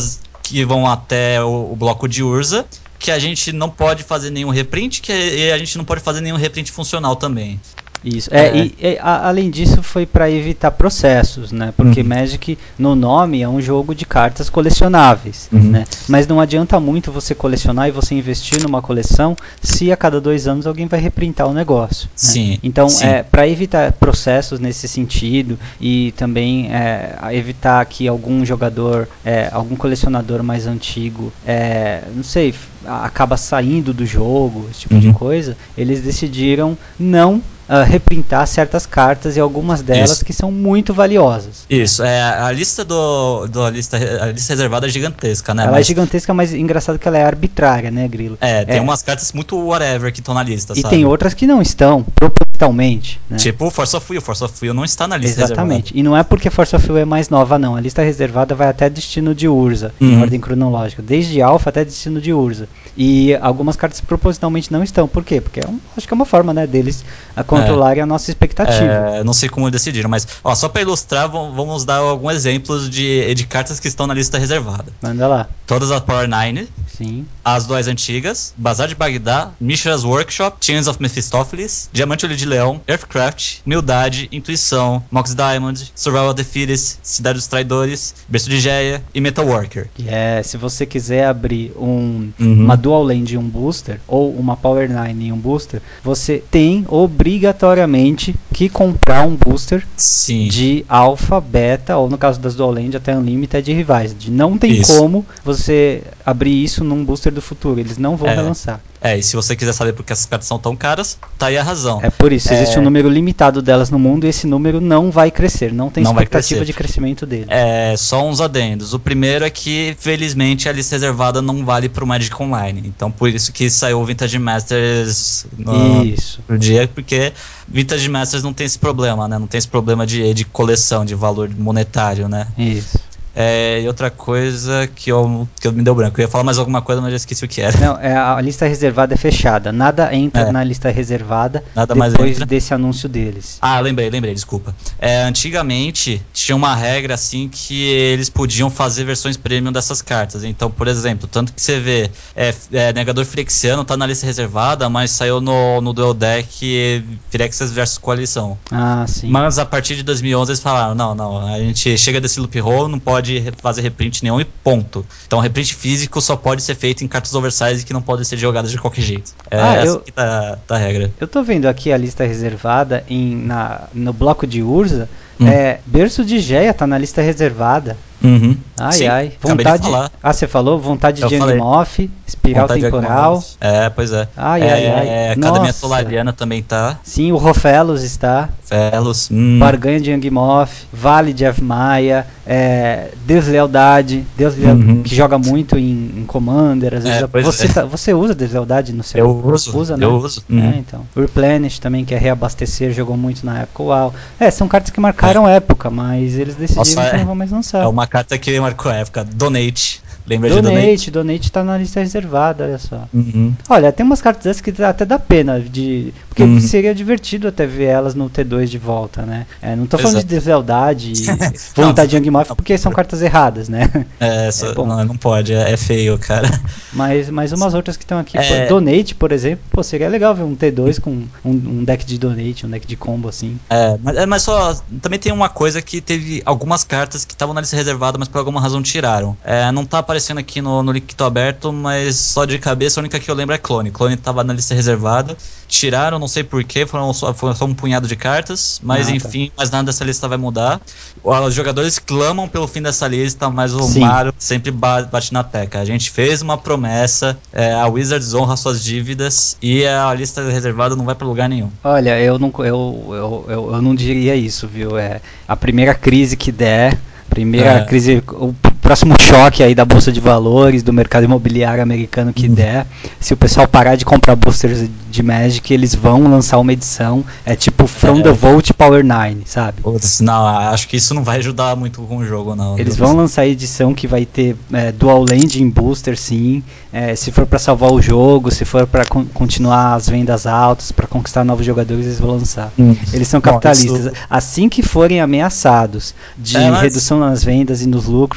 que vão até o, o bloco de Urza, que a gente não pode fazer nenhum reprint, que a gente não pode fazer nenhum reprint funcional também. Isso, é, é. E, e a, além disso foi para evitar processos, né? Porque uhum. Magic, no nome, é um jogo de cartas colecionáveis, uhum. né? Mas não adianta muito você colecionar e você investir numa coleção se a cada dois anos alguém vai reprintar o negócio. Sim. Né? Então, sim. É, para evitar processos nesse sentido e também é, evitar que algum jogador, é, algum colecionador mais antigo, é, não sei, acaba saindo do jogo, esse tipo uhum. de coisa, eles decidiram não Uh, reprintar certas cartas e algumas delas Isso. que são muito valiosas. Isso, é, a lista do, do a lista, a lista reservada é gigantesca, né? Ela mas... é gigantesca, mas engraçado que ela é arbitrária, né, Grilo? É, tem é. umas cartas muito whatever que estão na lista, e sabe? E tem outras que não estão, propositalmente, né? Tipo o Force of Will, Force of Will não está na lista Exatamente. reservada. E não é porque Force of Will é mais nova, não. A lista reservada vai até Destino de Urza, uhum. em ordem cronológica, desde Alpha até Destino de Urza. E algumas cartas propositalmente não estão. Por quê? Porque é um, acho que é uma forma, né, deles a controlarem é. a nossa expectativa. É, não sei como decidiram, mas ó, só para ilustrar, vamos dar alguns exemplos de, de cartas que estão na lista reservada. Manda lá. Todas as Power nove, Sim. as duas antigas, Bazar de Bagdá, Mishra's Workshop, Chains of Mephistopheles, Diamante Olho de Leão, Earthcraft, Humildade, Intuição, Mox Diamond, Survival of the Fittest, Cidade dos Traidores, Berço de Geia e Metal Worker. É, se você quiser abrir um, uhum. uma Dual Land e um booster, ou uma Power nove e um booster, você tem obrigatoriamente que comprar um booster Sim. de Alpha, Beta, ou no caso das Dual Land até Unlimited e Revised. Não tem isso. como você abrir isso num booster do futuro, eles não vão é. relançar. É, e se você quiser saber por que essas cartas são tão caras, tá aí a razão. É por isso, é... existe um número limitado delas no mundo e esse número não vai crescer, não tem não expectativa de crescimento dele. É, só uns adendos. O primeiro é que, felizmente, a lista reservada não vale pro Magic Online. Então, por isso que saiu o Vintage Masters no, isso. no dia, porque Vintage Masters não tem esse problema, né? Não tem esse problema de, de coleção, de valor monetário, né? Isso. É, e outra coisa que eu, que eu me deu branco. Eu ia falar mais alguma coisa, mas já esqueci o que era. Não, é, a lista reservada é fechada. Nada entra é. na lista reservada Nada depois mais entra. desse anúncio deles. Ah, lembrei, lembrei, desculpa. É, antigamente tinha uma regra assim que eles podiam fazer versões premium dessas cartas. Então, por exemplo, tanto que você vê é, é, Negador Firexiano tá na lista reservada, mas saiu no, no Duel Deck Firexas versus Coalição. Ah, sim. Mas a partir de dois mil e onze eles falaram, não, não, a gente chega desse loophole, não pode fazer reprint nenhum e ponto. Então o reprint físico só pode ser feito em cartas oversize que não podem ser jogadas de qualquer jeito. É ah, essa eu, que tá, tá a regra. Eu tô vendo aqui a lista reservada em, na, no bloco de Urza. Hum. É, Berço de Geia tá na lista reservada. Uhum. Ai, Sim, ai. Vontade. Ah, você falou? Vontade eu de Angmoth, Espiral Vontade Temporal. É, pois é. Ai, é, ai, ai. É, a Academia Solariana também tá. Sim, o Rofelos está. Felos. Hum. Barganha de Angmoth, Vale de Avmaia, é, Deslealdade, Deslealdade uhum. que joga muito em, em Commander. Às vezes é, você, é. tá, você usa Deslealdade no seu? Eu uso. Usa, né? Eu uso. É, uhum. então. Replenish também, que é reabastecer, jogou muito na época. Uau. É, são cartas que marcaram é. época, mas eles decidiram Nossa, que é, não vão mais lançar. É uma carta que marcou a época. Donate. Lembra Donate, de Donate? Donate tá na lista reservada, olha só. Uhum. Olha, tem umas cartas dessas que até dá pena de. Porque uhum. seria divertido até ver elas no T dois de volta, né? É, não tô falando Exato. de deslealdade e vontade de Angmoth, porque são cartas erradas, né? É, só, é não, não pode, é, é feio, cara. Mas, mas umas outras que estão aqui, é... pô, Donate, por exemplo, pô, seria legal ver um T dois com um, um deck de Donate, um deck de combo assim. É, mas, mas só, também tem uma coisa que teve algumas cartas que estavam na lista reservada, mas por alguma razão tiraram. É, não tá aparecendo aqui no, no link que tô aberto, mas só de cabeça a única que eu lembro é Clone. Clone tava na lista reservada, tiraram, não sei porquê, foram só, foi só um punhado de cartas, mas ah, enfim, tá. mais nada dessa lista vai mudar. Os jogadores clamam pelo fim dessa lista, mas o Sim. Mario sempre bate na tecla. A gente fez uma promessa, é, a Wizards honra suas dívidas e a lista reservada não vai pra lugar nenhum. Olha, eu não, eu, eu, eu, eu não diria isso, viu? É, a primeira crise que der, primeira é. crise, o próximo choque aí da bolsa de valores, do mercado imobiliário americano que uhum. der, se o pessoal parar de comprar boosters de Magic, eles vão lançar uma edição, é tipo From é. the Vault Power nove, sabe? Não, acho que isso não vai ajudar muito com o jogo, não. Eles vão lançar a edição que vai ter é, Dual Land em booster, sim, é, se for para salvar o jogo, se for para con- continuar as vendas altas, para conquistar novos jogadores, eles vão lançar. Hum. Eles são capitalistas. Bom, isso... Assim que forem ameaçados de é, mas... redução nas vendas e nos lucros, eles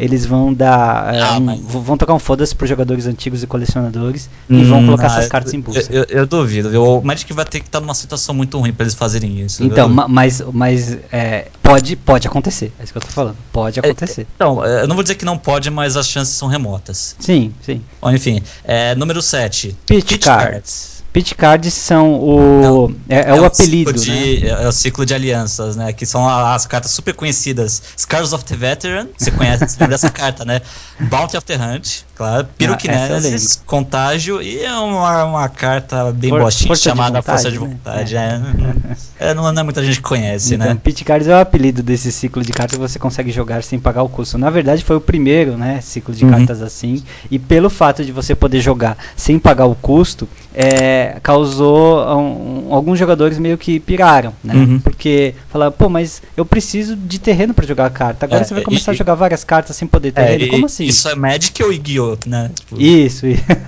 eles vão dar é, ah, um, mas... vão tocar um foda-se pros jogadores antigos e colecionadores hum, e vão colocar ah, essas cartas eu, em busca. Eu, eu, eu duvido. O Magic vai ter que estar numa situação muito ruim pra eles fazerem isso. Então, ma- mas, mas é, pode, pode acontecer. É isso que eu tô falando. Pode acontecer. É, então, eu não vou dizer que não pode, mas as chances são remotas. Sim, sim. Bom, enfim, é, número sete. Pitch, Pitch Cards. Cards. Pitch Cards são o... Não, é, é, é o apelido, de, né? É o ciclo de alianças, né? Que são as cartas super conhecidas. Scars of the Veteran, você conhece, você lembra dessa carta, né? Bounty of the Hunt, claro. Pyrokinesis, ah, Contágio e uma, uma carta bem For, bostinha chamada vontade, Força de Vontade. Né? É. É, não, não é muita gente que conhece, então, né? Pitch Cards é o apelido desse ciclo de cartas que você consegue jogar sem pagar o custo. Na verdade, foi o primeiro, né, ciclo de uhum. cartas assim. E pelo fato de você poder jogar sem pagar o custo, é... causou um, alguns jogadores meio que piraram, né? Uhum. Porque falaram, pô, mas eu preciso de terreno pra jogar a carta. Agora é, você vai começar e, a jogar várias cartas sem poder terreno? É, Como assim? Isso é Magic ou Yu-Gi-Oh, né? Tipo, isso.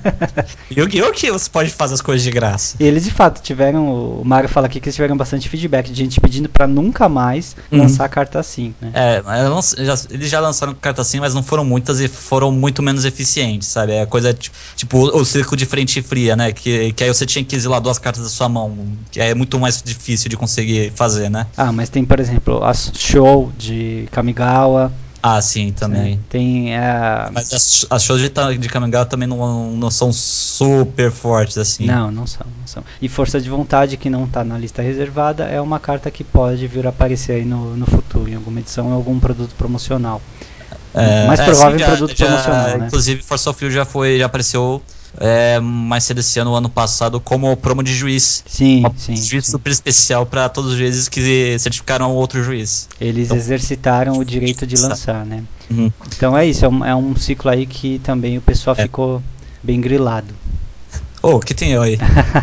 Yu-Gi-Oh que você pode fazer as coisas de graça. E eles de fato tiveram, o Mario fala aqui que eles tiveram bastante feedback de gente pedindo pra nunca mais uhum. lançar carta assim, né? É, já, eles já lançaram carta assim, mas não foram muitas e foram muito menos eficientes, sabe? É coisa tipo o, o círculo de frente fria, né? Que, que aí você tinha que exilar duas cartas da sua mão, que é muito mais difícil de conseguir fazer, né? Ah, mas tem, por exemplo, a Show de Kamigawa. Ah, sim, também. É, tem a... Uh... Mas as, as shows de, de Kamigawa também não, não são super fortes, assim. Não, não são, não são. E Força de Vontade, que não está na lista reservada, é uma carta que pode vir a aparecer aí no, no futuro, em alguma edição, em algum produto promocional. É, mais é, provável sim, em produto já, promocional, já, né? Inclusive, Force of Will já, foi, já apareceu... É, mais cedo esse ano, o ano passado, como promo de juiz. Sim, uma sim. juiz sim. super especial para todos os juízes que certificaram outro juiz. Eles então, exercitaram o direito de lançar, né? Uhum. Então é isso, é um, é um ciclo aí que também o pessoal é. ficou bem grilado. Ô, oh, o que tem eu aí?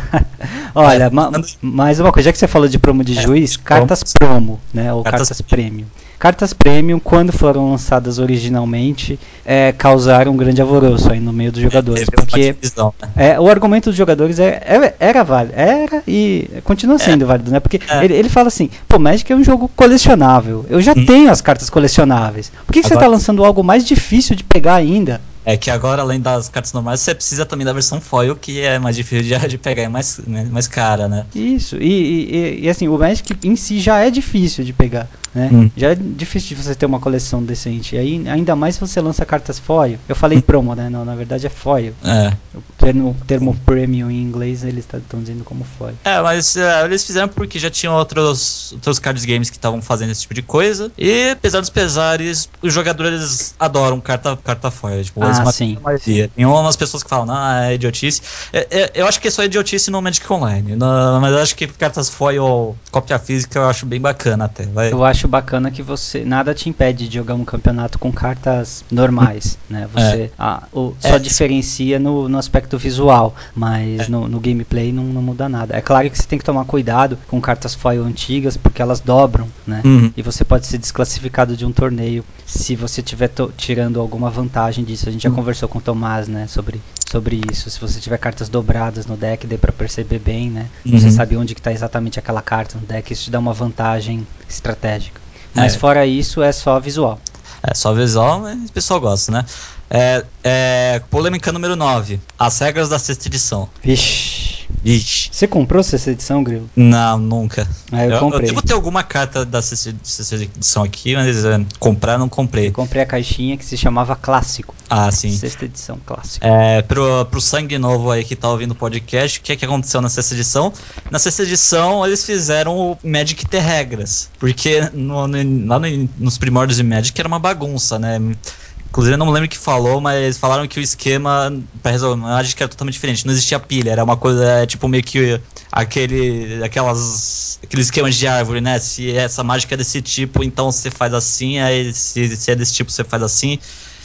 Olha, é, ma mais uma coisa, já que você falou de promo de é, juiz, cartas promo, né? Ou cartas, cartas premium. Cartas premium, quando foram lançadas originalmente, é, causaram um grande alvoroço aí no meio dos jogadores. É, porque divisão, né? é, o argumento dos jogadores é, é, era válido, era e continua sendo é. válido, né? Porque é. ele, ele fala assim, pô, Magic é um jogo colecionável, eu já hum. tenho as cartas colecionáveis. Por que, que você está lançando algo mais difícil de pegar ainda? É que agora, além das cartas normais, você precisa também da versão foil, que é mais difícil de, de pegar, é mais, né, mais cara, né? Isso, e, e, e assim, o Magic em si já é difícil de pegar, né? Hum. Já é difícil de você ter uma coleção decente. E aí, ainda mais se você lança cartas foil. Eu falei hum. promo, né? Não, na verdade é foil. É. O termo, termo premium em inglês, eles estão dizendo como foil. É, mas uh, eles fizeram porque já tinham outros, outros cards games que estavam fazendo esse tipo de coisa. E, apesar dos pesares, os jogadores adoram carta, carta foil. Tipo, ah, sim. Tem umas pessoas que falam, não, é idiotice. É, é, eu acho que é só idiotice no Magic Online. No, mas eu acho que cartas foil, cópia física, eu acho bem bacana até. Vai. Eu acho bacana que você nada te impede de jogar um campeonato com cartas normais, né? Você é. ah, o, só é, diferencia no, no aspecto visual, mas é. no, no gameplay não, não muda nada. É claro que você tem que tomar cuidado com cartas foil antigas, porque elas dobram, né? Uhum. E você pode ser desclassificado de um torneio se você estiver tirando alguma vantagem disso. A gente já uhum. conversou com o Tomás, né, sobre, sobre isso. Se você tiver cartas dobradas no deck, dê pra perceber bem, né? Uhum. Você sabe onde que tá exatamente aquela carta no deck, isso te dá uma vantagem estratégica. Mas é. fora isso, é só visual. É só visual, mas o pessoal gosta, né? É, é, polêmica número nove. As regras da sexta edição. Vixe. Vixe. Você comprou a sexta edição, Grilo? Não, nunca. Ah, eu, eu comprei. Eu devo ter alguma carta da sexta, sexta edição aqui, mas é, comprar não comprei. Eu comprei a caixinha que se chamava Clássico. Ah, sim. Sexta edição, Clássico. É, pro, pro sangue novo aí que tá ouvindo o podcast, o que é que aconteceu na sexta edição? Na sexta edição, eles fizeram o Magic ter regras. Porque no, no, lá no, nos primórdios de Magic era uma bagunça, né? Inclusive, eu não me lembro o que falou, mas falaram que o esquema para resolver o Magic era totalmente diferente. Não existia pilha, era uma coisa, tipo, meio que aquele, aquelas, aqueles esquemas de árvore, né? Se essa mágica é desse tipo, então você faz assim, aí se, se é desse tipo, você faz assim.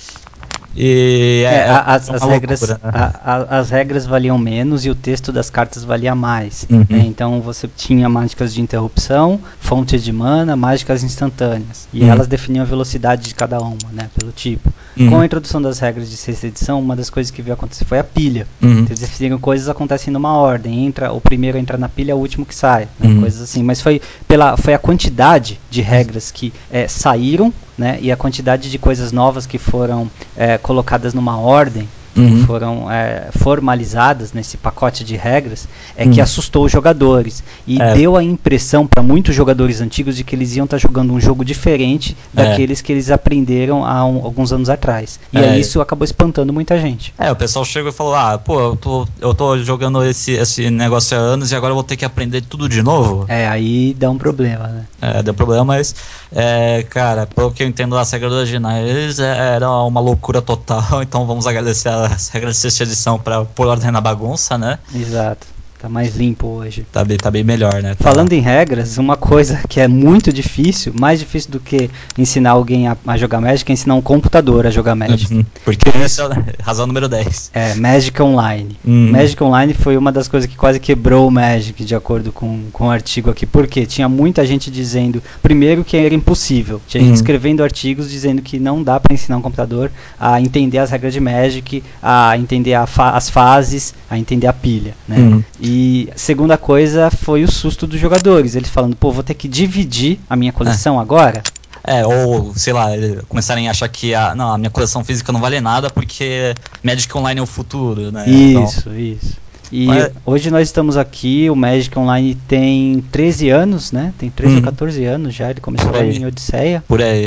E é, é, as, as, regras, loucura, né? a, a, as regras valiam menos e o texto das cartas valia mais. Uhum. Né? Então você tinha mágicas de interrupção, fontes de mana, mágicas instantâneas. E uhum. elas definiam a velocidade de cada uma, né? Pelo tipo. Uhum. Com a introdução das regras de sexta edição, uma das coisas que veio acontecer foi a pilha. Uhum. Então, eles definiram coisas acontecem numa ordem. Entra, o primeiro a entrar na pilha é o último que sai. Né? Uhum. Coisas assim. Mas foi, pela, foi a quantidade de regras que é, saíram né, e a quantidade de coisas novas que foram é, colocadas numa ordem, Uhum. que foram é, formalizadas nesse pacote de regras, é uhum. que assustou os jogadores e é. deu a impressão para muitos jogadores antigos de que eles iam estar tá jogando um jogo diferente daqueles é. que eles aprenderam há um, alguns anos atrás. E é. aí isso acabou espantando muita gente. É, o pessoal chegou e falou, ah, pô, eu tô, eu tô jogando esse, esse negócio há anos e agora eu vou ter que aprender tudo de novo. É, aí dá um problema, né? É, deu problema, mas, é, cara, pelo que eu entendo das regras originais, é, era uma loucura total, então vamos agradecer a as regras de sexta edição para pôr ordem na bagunça, né? Exato. Tá mais limpo hoje. Tá bem, tá bem melhor, né? Tá. Falando em regras, uma coisa que é muito difícil, mais difícil do que ensinar alguém a, a jogar Magic, é ensinar um computador a jogar Magic. Uhum. Porque essa é a razão número dez. É, Magic Online. Uhum. Magic Online foi uma das coisas que quase quebrou o Magic, de acordo com, com o artigo aqui. Por quê? Tinha muita gente dizendo, primeiro, que era impossível. Tinha uhum. gente escrevendo artigos dizendo que não dá para ensinar um computador a entender as regras de Magic, a entender a fa- as fases, a entender a pilha, né? Uhum. E a segunda coisa foi o susto dos jogadores. Eles falando, pô, vou ter que dividir a minha coleção é. agora? É, ou, sei lá, começarem a achar que a, não, a minha coleção física não vale nada porque Magic Online é o futuro, né? Isso, então, isso. E mas... hoje nós estamos aqui, o Magic Online tem treze anos, né? Tem treze hum. ou catorze anos já, ele começou lá em Odisseia. Por aí.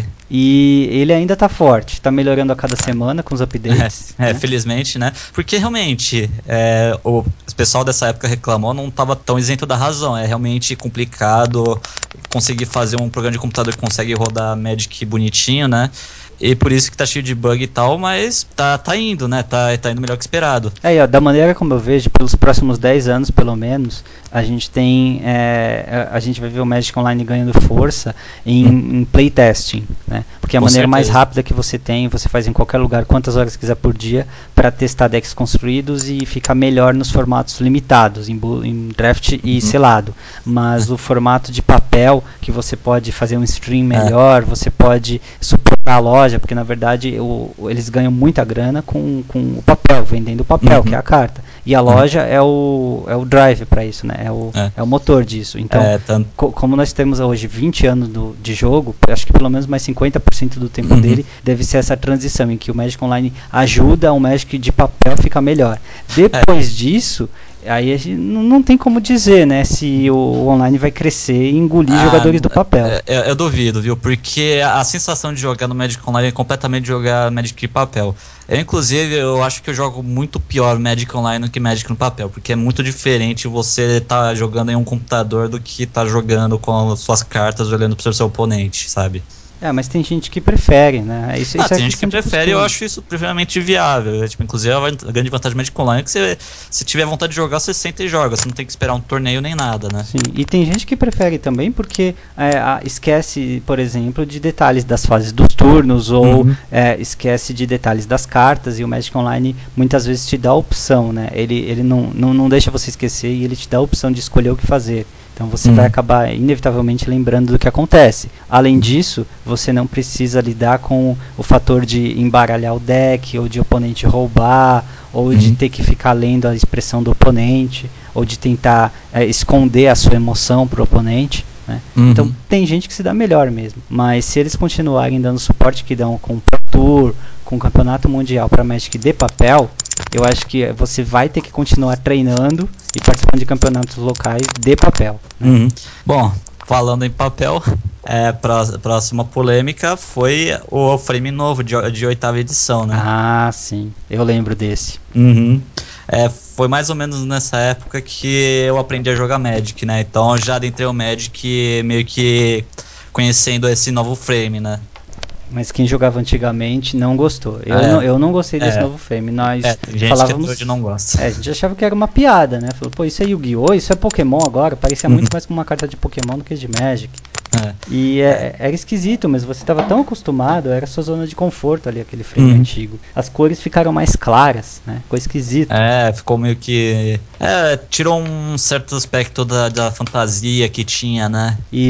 E ele ainda está forte, está melhorando a cada semana com os updates. É, né? é felizmente, né? Porque realmente, é, o pessoal dessa época reclamou, não estava tão isento da razão. É realmente complicado conseguir fazer um programa de computador que consegue rodar Magic bonitinho, né? E por isso que tá cheio de bug e tal, mas tá, tá indo, né? Tá, tá indo melhor que esperado. É, ó, da maneira como eu vejo, pelos próximos dez anos, pelo menos, a gente tem. É, a gente vai ver o Magic Online ganhando força em, hum. em playtesting, né? Porque a Com maneira certeza. mais rápida que você tem, você faz em qualquer lugar, quantas horas quiser por dia, para testar decks construídos e ficar melhor nos formatos limitados, em, em draft e uhum. selado. Mas é. o formato de papel, que você pode fazer um stream melhor, é. você pode suportar a loja, porque na verdade o, eles ganham muita grana com, com o papel, vendendo o papel, uhum. que é a carta. E a loja uhum. é, o, é o drive para isso, né? É o, é. é o motor disso. Então, é, tanto... co- como nós temos hoje vinte anos do, de jogo, acho que pelo menos mais cinquenta por cento do tempo uhum. dele deve ser essa transição, em que o Magic Online ajuda o Magic de papel a ficar melhor. Depois é. disso, aí a gente não, não tem como dizer, né, se o, o online vai crescer e engolir ah, jogadores do papel. Eu, eu duvido, viu? Porque a sensação de jogar no Magic Online é completamente jogar Magic de papel. Eu, inclusive, eu acho que eu jogo muito pior Magic Online do que Magic no papel, porque é muito diferente você tá jogando em um computador do que tá jogando com as suas cartas olhando pro seu oponente, sabe? É, mas tem gente que prefere, né? Isso, ah, isso tem é gente que prefere, eu acho isso preferencialmente viável. É, tipo, inclusive, a grande vantagem do Magic Online é que você, se tiver vontade de jogar, você senta e joga. Você não tem que esperar um torneio nem nada, né? Sim, e tem gente que prefere também porque é, a, esquece, por exemplo, de detalhes das fases dos turnos ou uhum. é, esquece de detalhes das cartas, e o Magic Online muitas vezes te dá a opção, né? Ele, ele não, não, não deixa você esquecer e ele te dá a opção de escolher o que fazer. Então você uhum. vai acabar inevitavelmente lembrando do que acontece. Além disso, você não precisa lidar com o fator de embaralhar o deck, ou de oponente roubar, ou uhum. de ter que ficar lendo a expressão do oponente, ou de tentar é, esconder a sua emoção para o oponente. Né? Uhum. Então tem gente que se dá melhor mesmo. Mas se eles continuarem dando suporte que dão com o Pro Tour, com o Campeonato Mundial para Magic de papel, eu acho que você vai ter que continuar treinando e participando de campeonatos locais de papel. Né? Uhum. Bom, falando em papel, é, pra, próxima polêmica foi o frame novo de, de oitava edição, né? Ah, sim. Eu lembro desse. Uhum. É, foi mais ou menos nessa época que eu aprendi a jogar Magic, né? Então eu já adentrei o Magic meio que conhecendo esse novo frame, né? Mas quem jogava antigamente não gostou. Eu, é, não, eu não gostei desse é, novo frame. Nós é, tem gente falávamos, que hoje não gosta. É, a gente achava que era uma piada, né? Falou, pô, isso é Yu-Gi-Oh!, isso é Pokémon agora. Parecia muito mais com uma carta de Pokémon do que de Magic. É. E é, era esquisito, mas você estava tão acostumado, era a sua zona de conforto ali, aquele frame uhum. antigo. As cores ficaram mais claras, né? Ficou esquisito. É, ficou meio que... É, tirou um certo aspecto da, da fantasia que tinha, né? Isso.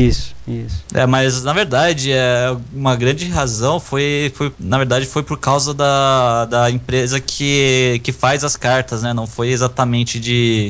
Isso. É, mas na verdade, é, uma grande razão foi, foi, na verdade, foi por causa da, da empresa que, que faz as cartas, né? Não foi exatamente de,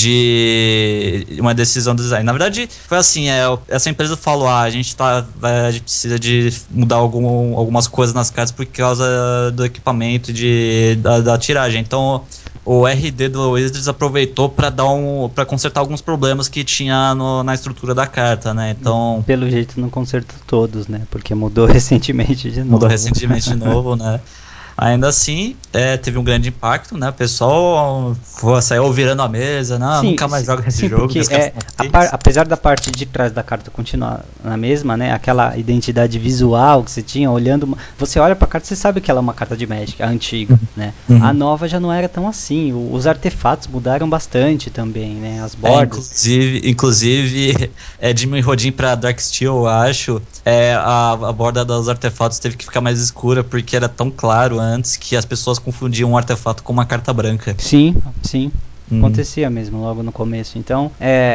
de uma decisão do design. Na verdade, foi assim, é, essa empresa falou, ah, a gente, tá, a gente precisa de mudar algum, algumas coisas nas cartas por causa do equipamento de, da, da tiragem. Então, o R D do Wizards aproveitou para dar um, para consertar alguns problemas que tinha no, na estrutura da carta, né? Então, pelo jeito não consertou todos, né? Porque mudou recentemente de novo. Mudou recentemente de novo, né? Ainda assim, é, teve um grande impacto, né? O pessoal foi, saiu virando a mesa, não, sim, nunca mais sim, joga esse sim, jogo. Porque é, par, apesar da parte de trás da carta continuar na mesma, né? Aquela identidade visual que você tinha, olhando, você olha pra carta, você sabe que ela é uma carta de Magic, a antiga, uhum. né? Uhum. A nova já não era tão assim. O, os artefatos mudaram bastante também, né? As bordas. É, inclusive, inclusive é, Jimmy Rodin pra Darksteel, eu acho, é, a, a borda dos artefatos teve que ficar mais escura porque era tão claro antes que as pessoas confundiam um artefato com uma carta branca. Sim, sim. Hum. Acontecia mesmo logo no começo. Então,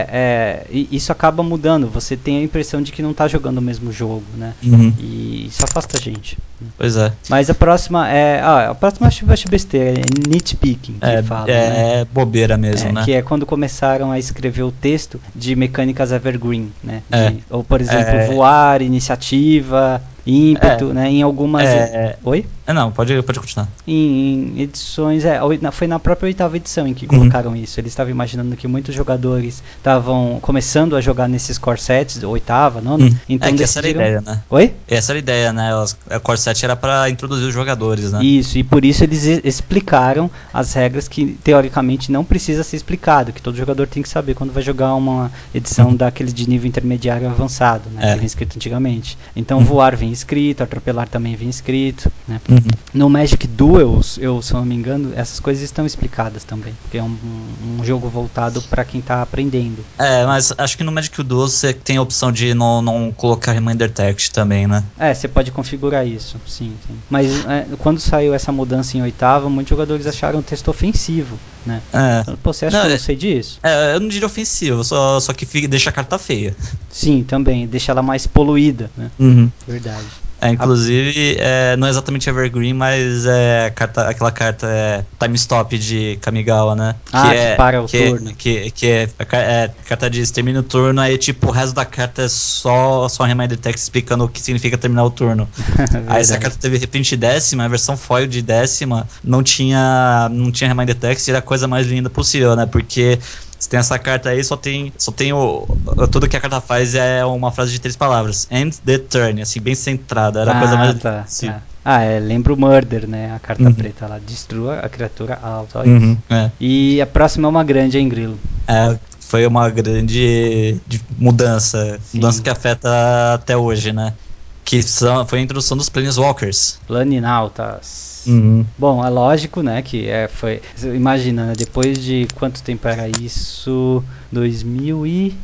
é, é, isso acaba mudando. Você tem a impressão de que não está jogando o mesmo jogo, né? Uhum. E isso afasta a gente. Pois é. Mas a próxima é. Ah, a próxima acho que acho besteira, é nitpicking, que é, fala. É, né? é bobeira mesmo, é, né? Que é quando começaram a escrever o texto de mecânicas evergreen, né? De, é. Ou, por exemplo, é. voar, iniciativa, ímpeto, é. né? Em algumas. É. Oi? Não, pode, pode continuar. Em, em edições, é, foi na própria oitava edição em que colocaram uhum. isso. Eles estavam imaginando que muitos jogadores estavam começando a jogar nesses core sets, oitava, nona. Uhum. Então é que decidiram... essa era a ideia, né? Oi? Essa era a ideia, né? A core set era para introduzir os jogadores, né? Isso, e por isso eles explicaram as regras que teoricamente não precisa ser explicado, que todo jogador tem que saber quando vai jogar uma edição uhum. daquele de nível intermediário avançado, né? É. Que vem escrito antigamente. Então uhum. voar vem escrito, atropelar também vem escrito, né? Uhum. No Magic Duels, eu, se eu não me engano, essas coisas estão explicadas também, porque é um, um, um jogo voltado para quem está aprendendo. É, mas acho que no Magic Duels você tem a opção de não, não colocar reminder text também, né? É, você pode configurar isso, sim, sim. Mas é, quando saiu essa mudança em oitava, muitos jogadores acharam o texto ofensivo, né? É. Pô, você acha não, que eu não sei disso? É, eu não diria ofensivo, só, só que fica, deixa a carta feia. Sim, também, deixa ela mais poluída, né? Uhum. Verdade. É, inclusive, é, não é exatamente Evergreen, mas é carta, aquela carta é Time Stop de Kamigawa, né? Ah, que, que é, para o que turno. É, que, que é, é carta de termina o turno, aí tipo, o resto da carta é só, só um reminder text explicando o que significa terminar o turno. Aí essa carta teve repente décima, a versão foil de décima não tinha, não tinha reminder text, e era a coisa mais linda possível, né? Porque você tem essa carta aí, só tem, só tem o, tudo que a carta faz é uma frase de três palavras. End the turn, assim, bem centrada. Era ah, a coisa mais... Tá, tá. Ah, é, lembra o Murder, né? A carta uhum. preta lá. Destrua a criatura alta. Uhum, é. E a próxima é uma grande, hein, Grilo? É, foi uma grande mudança. Sim. Mudança que afeta até hoje, né? Que são, foi a introdução dos Planeswalkers. Planinautas. Uhum. Bom, é lógico, né, que é, foi... Imagina, né, depois de quanto tempo era isso? dois mil e...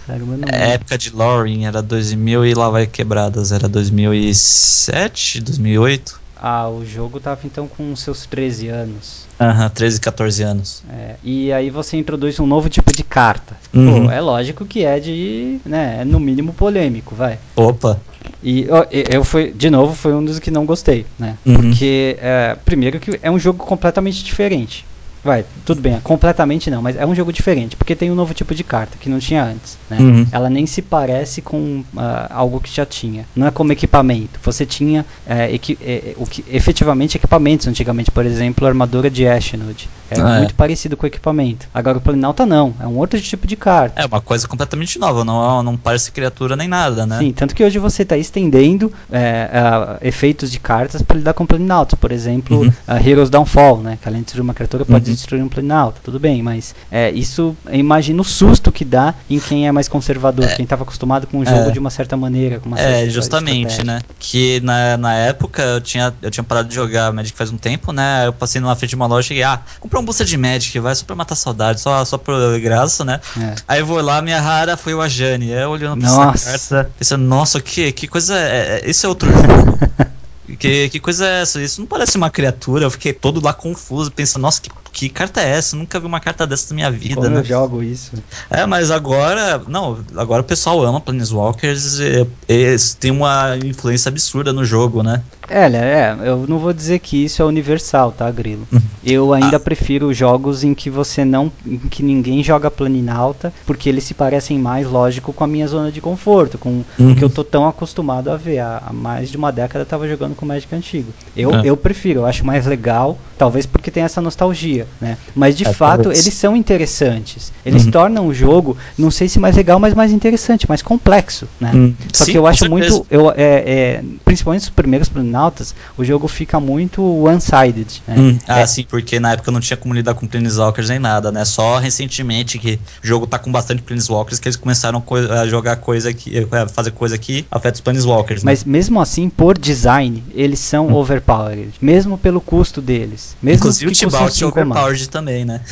É, época de Loring, era dois mil e lá vai quebradas, era dois mil e sete, dois mil e oito? Ah, o jogo tava então com seus treze anos. Aham, uhum, treze, catorze anos. É, e aí você introduz um novo tipo de carta. Uhum. Pô, é lógico que é de, né, é no mínimo polêmico, vai. Opa! E eu, eu fui, de novo, foi um dos que não gostei, né? Uhum. Porque, é, primeiro que é um jogo completamente diferente. Vai, tudo bem, completamente não, mas é um jogo diferente, porque tem um novo tipo de carta que não tinha antes, né? Uhum. Ela nem se parece com uh, algo que já tinha. Não é como equipamento. Você tinha é, equi é, o que, efetivamente equipamentos antigamente, por exemplo, a armadura de Ashnod. É ah, muito é. parecido com o equipamento. Agora o Planinauta não, é um outro tipo de carta. É uma coisa completamente nova, não, não parece criatura nem nada, né? Sim, tanto que hoje você está estendendo é, uh, efeitos de cartas para lidar com Planinautas. Por exemplo, uhum. uh, Heroes Downfall, né? Que além de ser uma criatura pode uhum. destruir um Planinauta, tudo bem, mas é, isso, imagina o susto que dá em quem é mais conservador, é. quem estava acostumado com o jogo é. de uma certa maneira, com uma certa É, justamente, estratégia. Né? Que na, na época eu tinha, eu tinha parado de jogar Magic faz um tempo, né? Eu passei numa frente de uma loja e ah, comprei um booster de Magic, vai só pra matar saudade, só, só por graça, né? É. Aí eu vou lá, minha rara foi o Ajani, eu olhando pra nossa. essa carta, pensando, nossa, que, que coisa, é, esse é outro jogo. Que, que coisa é essa? Isso não parece uma criatura. Eu fiquei todo lá confuso, pensando, nossa, que, que carta é essa? Eu nunca vi uma carta dessa na minha vida, Como né? eu jogo isso? É, mas agora, não, agora o pessoal ama Planeswalkers, e, eles têm uma influência absurda no jogo, né? É, é, eu não vou dizer que isso é universal, tá, Grilo? Eu ainda ah. prefiro jogos em que você não, em que ninguém joga Planinauta, porque eles se parecem mais, lógico, com a minha zona de conforto, com uhum. o que eu tô tão acostumado a ver. Há mais de uma década eu tava jogando com Magic antigo. Eu, é. eu prefiro, eu acho mais legal, talvez porque tem essa nostalgia, né? Mas de é, fato, talvez. Eles são interessantes. Eles uhum. tornam o jogo, não sei se mais legal, mas mais interessante, mais complexo, né? Uhum. Só Sim, que eu acho muito, eu, é, é, principalmente os primeiros Planinautas, o jogo fica muito one-sided. Né? Hum, ah, é. sim, porque na época não tinha como lidar com Planeswalkers nem nada, né? Só recentemente que o jogo tá com bastante Planeswalkers que eles começaram a jogar coisa que, a fazer coisa que afeta os Planeswalkers. Mas né? mesmo assim, por design, eles são hum. overpowered, mesmo pelo custo deles. Mesmo Inclusive o Tibalt é overpowered também, né?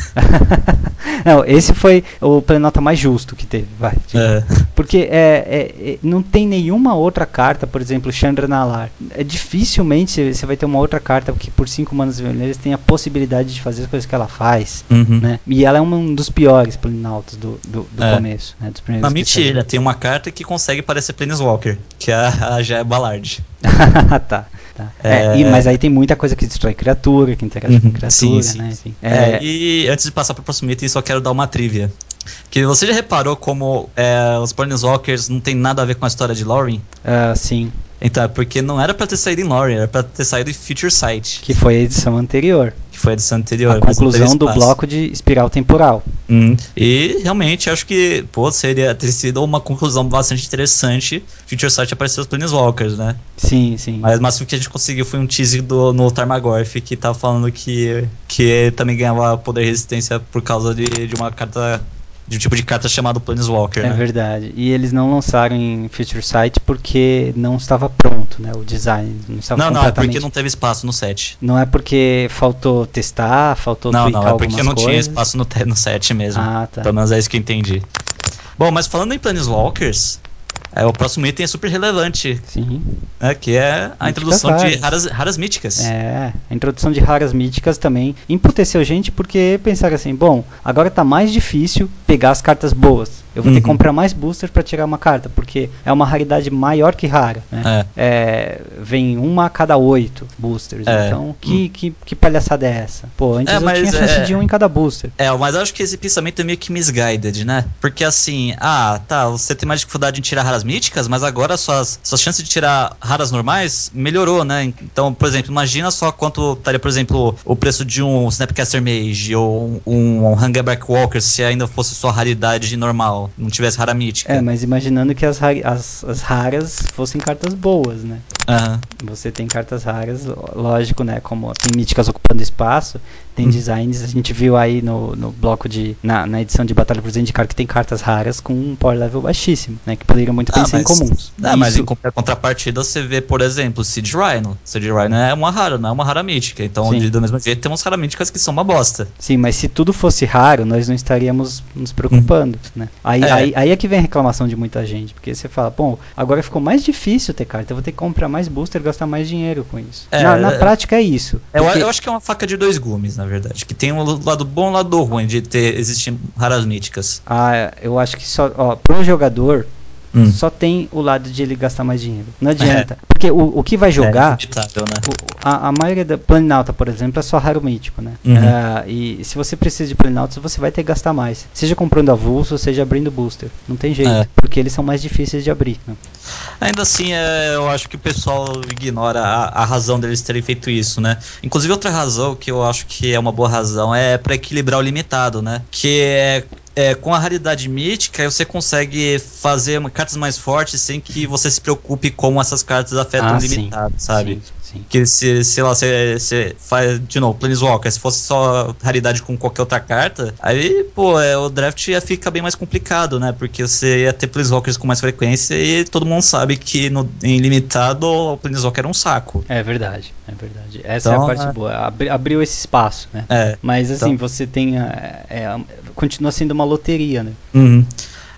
Não, esse foi o Planalta mais justo que teve, vai. Tipo, é. Porque é, é, não tem nenhuma outra carta, por exemplo, Chandra Nalaar. É dificilmente você vai ter uma outra carta que por cinco manas vermelhas tem a possibilidade de fazer as coisas que ela faz, uhum. né? E ela é um dos piores Planinautas do, do, do é. começo, né? Dos primeiros. Não, mentira, tem uma carta que consegue parecer Planeswalker, que é a, a Jaia Ballard. tá. Tá. É, e, mas aí tem muita coisa que destrói criatura, que interage uhum, com criatura, sim, sim. né? Enfim, é, é, e antes de passar para o próximo item, só quero dar uma trivia. Que você já reparou como é, os Planeswalkers não tem nada a ver com a história de Lorien? Uh, sim. Então, porque não era pra ter saído em Lorien, era pra ter saído em Future Sight. Que foi a edição anterior. Que foi a edição anterior. A conclusão do bloco de espiral temporal. Hum. E realmente acho que, pô, seria ter sido uma conclusão bastante interessante. Future Sight apareceu os Planeswalkers, né? Sim, sim. Mas o máximo que a gente conseguiu foi um teaser do, no Tarmogoyf, que tava falando que, que também ganhava poder e resistência por causa de, de uma carta... de um tipo de carta chamado Planeswalker, é né? É verdade. E eles não lançaram em Future Sight porque não estava pronto, né? O design não estava Não, completamente... não, é porque não teve espaço no set. Não é porque faltou testar, faltou não, tweakar não, é porque algumas não coisas. tinha espaço no, te- no set mesmo. Ah, tá. Pelo menos é isso que eu entendi. Bom, mas falando em Planeswalkers... É, o próximo item é super relevante. Sim. Né, que é a Míticas introdução raras. de raras, raras míticas. É, a introdução de raras míticas também emputeceu gente porque pensaram assim, bom, agora tá mais difícil pegar as cartas boas. Eu vou uhum. ter que comprar mais boosters para tirar uma carta, porque é uma raridade maior que rara. Né? É. É, vem uma a cada oito boosters. É. Então, que, hum. que, que palhaçada é essa? Pô, antes é, eu tinha chance é, de um em cada booster. É, mas eu acho que esse pensamento é meio que misguided, né? Porque assim, ah, tá, você tem mais dificuldade em tirar raras míticas, mas agora suas, suas chances de tirar raras normais melhorou, né? Então, por exemplo, imagina só quanto estaria, por exemplo, o preço de um Snapcaster Mage ou um, um Hungerback Walker se ainda fosse sua raridade normal. Não tivesse rara mítica. É, mas imaginando que as, as, as raras fossem cartas boas, né? Uhum. Você tem cartas raras, lógico, né? Como tem míticas ocupando espaço, tem uhum. designs, a gente viu aí no, no bloco de... Na, na edição de Batalha por Zendikar que tem cartas raras com um power level baixíssimo, né? Que poderiam muito bem ah, ser mas, incomuns. Ah, mas em contrapartida você vê, por exemplo, Siege Rhino. Siege Rhino é uma rara, não é uma rara mítica. Então, de, do mesmo jeito, temos raras míticas que são uma bosta. Sim, mas se tudo fosse raro, nós não estaríamos nos preocupando, uhum. né? Aí é. Aí, aí é que vem a reclamação de muita gente, porque você fala, bom, agora ficou mais difícil ter carta, eu vou ter que comprar mais booster e gastar mais dinheiro com isso. É, na, na prática é isso. Eu, eu acho que é uma faca de dois gumes, na verdade, que tem um lado bom e um lado ruim de ter existir raras míticas. Ah, eu acho que só, ó, para um jogador, Hum. só tem o lado de ele gastar mais dinheiro. Não adianta. É. Porque o, o que vai jogar. É né? o, a, a maioria da Planinauta, por exemplo, é só raro mítico, né? Uhum. Uh, e se você precisa de Planinautas, você vai ter que gastar mais. Seja comprando avulso, seja abrindo booster. Não tem jeito. É. Porque eles são mais difíceis de abrir. Né? Ainda assim, é, eu acho que o pessoal ignora a, a razão deles terem feito isso, né? Inclusive, outra razão que eu acho que é uma boa razão é para equilibrar o limitado, né? Que é. É, com a raridade mítica, você consegue fazer uma, cartas mais fortes sem que você se preocupe como essas cartas afetam ah, o limitado, sim, sabe? Sim, sim. Que se, sei lá, você, você faz, de novo, Planeswalker, se fosse só raridade com qualquer outra carta, aí, pô, é, o draft ia ficar bem mais complicado, né? Porque você ia ter Planeswalkers com mais frequência e todo mundo sabe que no, em limitado o Planeswalker é um saco. É verdade, é verdade. Essa então, é a parte é... boa. Abri, abriu esse espaço, né? É, mas assim, então... você tem. A, é, continua sendo uma loteria, né? Uhum.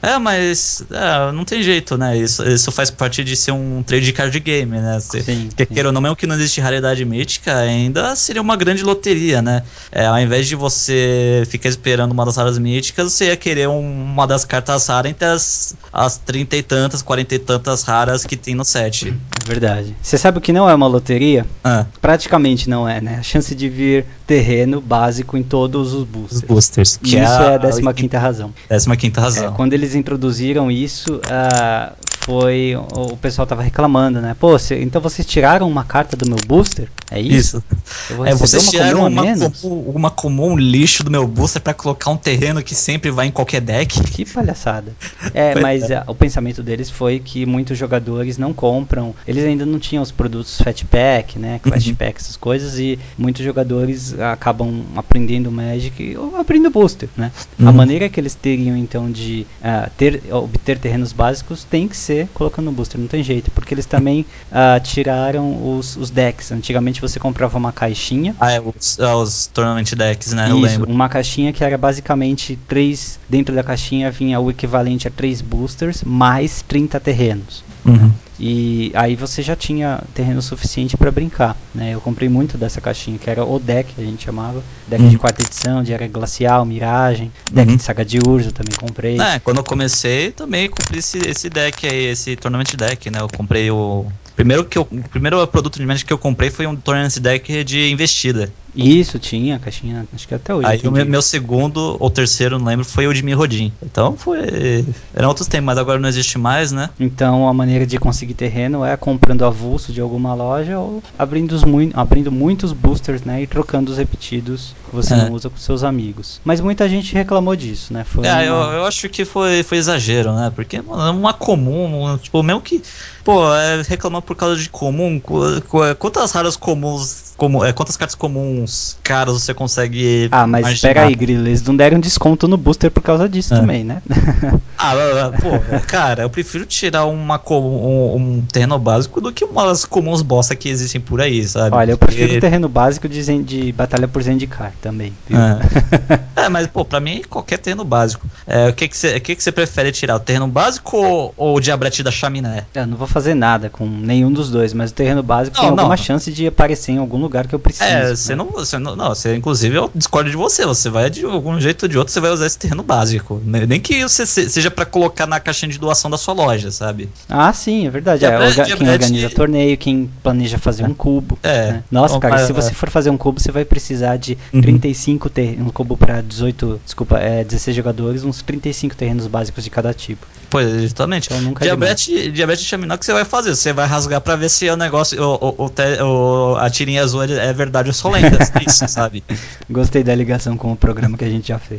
É, mas é, não tem jeito, né? Isso, isso faz parte de ser um trade card game, né? Se, sim, que, sim. Queira ou não, mesmo que não existe raridade mítica, ainda seria uma grande loteria, né? É, ao invés de você ficar esperando uma das raras míticas, você ia querer um, uma das cartas raras entre as, as trinta e tantas, quarenta e tantas raras que tem no set. É verdade. Você sabe o que não é uma loteria? Ah. Praticamente não é, né? A chance de vir terreno básico em todos os boosters. Os boosters. Que isso é a décima quinta razão. Décima quinta razão. É, quando eles introduziram isso, uh, foi o pessoal tava reclamando, né? Pô, cê, então vocês tiraram uma carta do meu booster? É isso? Isso. Eu vou é, vocês uma tiraram comum uma, menos? comum, uma comum lixo do meu booster pra colocar um terreno que sempre vai em qualquer deck. Que palhaçada. É, mas é. Uh, o pensamento deles foi que muitos jogadores não compram. Eles ainda não tinham os produtos Fat Pack, né? Quest uhum. Pack, essas coisas. E muitos jogadores acabam aprendendo Magic ou abrindo booster, né? Uhum. A maneira que eles teriam, então, de uh, ter, obter terrenos básicos tem que ser colocando booster. Não tem jeito. Porque eles também uh, tiraram os, os decks. Antigamente você comprava uma caixinha. Ah, é, os, os Tournament Decks, né? Isso, eu lembro. Uma caixinha que era basicamente três. Dentro da caixinha vinha o equivalente a três boosters mais trinta terrenos. Uhum. E aí você já tinha terreno suficiente para brincar, né? Eu comprei muito dessa caixinha, que era o deck, a gente chamava. Deck uhum. de quarta edição, de Era Glacial, Miragem. Deck uhum. de Saga de Urza também comprei. É, quando eu comecei, também comprei esse, esse deck aí, esse Tournament Deck, né? Eu comprei o... Primeiro, que eu, o primeiro produto de Magic que eu comprei foi um Tournament Deck de investida. Isso, tinha, caixinha, acho que até hoje. Aí o meu, meu segundo ou terceiro, não lembro, foi o de Mirrodin. Então foi... Eram outros tempos, mas agora não existe mais, né? Então a maneira de conseguir terreno é comprando avulso de alguma loja ou abrindo, os mu- abrindo muitos boosters, né? E trocando os repetidos que você é. não usa com seus amigos. Mas muita gente reclamou disso, né? Foi é, uma... eu, eu acho que foi, foi exagero, né? Porque mano, é uma comum, tipo, mesmo que... Pô, é, reclamar por causa de comum, quantas raras comuns, como, é, quantas cartas comuns caras você consegue Ah, mas marginar? Espera aí, Grilo, eles não deram desconto no booster por causa disso é. também, né? Ah, pô, cara, eu prefiro tirar uma, um, um terreno básico do que umas comuns bosta que existem por aí, sabe? Olha, eu prefiro o Porque... terreno básico de, zen, de batalha por Zendikar também, viu? É. é, mas, pô, pra mim, qualquer terreno básico. É, o que que você que que prefere tirar? O terreno básico ou, ou o Diabrete da Chaminé? Eu não vou fazer nada com nenhum dos dois, mas o terreno básico não, tem não. alguma chance de aparecer em algum lugar que eu preciso. É, você né? não, você não, não, você, inclusive eu discordo de você, você vai de algum jeito ou de outro, você vai usar esse terreno básico, nem que você seja pra colocar na caixinha de doação da sua loja, sabe? Ah, sim, é verdade, Diabrete, é, orga, quem organiza de... torneio, quem planeja fazer um cubo. É. Né? Nossa, cara, mas, se você for fazer um cubo, você vai precisar de uhum. trinta e cinco terrenos, um cubo pra dezoito, desculpa, é, dezesseis jogadores, uns trinta e cinco terrenos básicos de cada tipo. Pois, justamente. Então, nunca Diabrete, Diabrete de Chaminé, o que você vai fazer? Você vai rasgar pra ver se o negócio, o, o, o, te, o a tirinha azul é verdade ou só lenda, isso, sabe? Gostei da ligação com o programa que a gente já fez.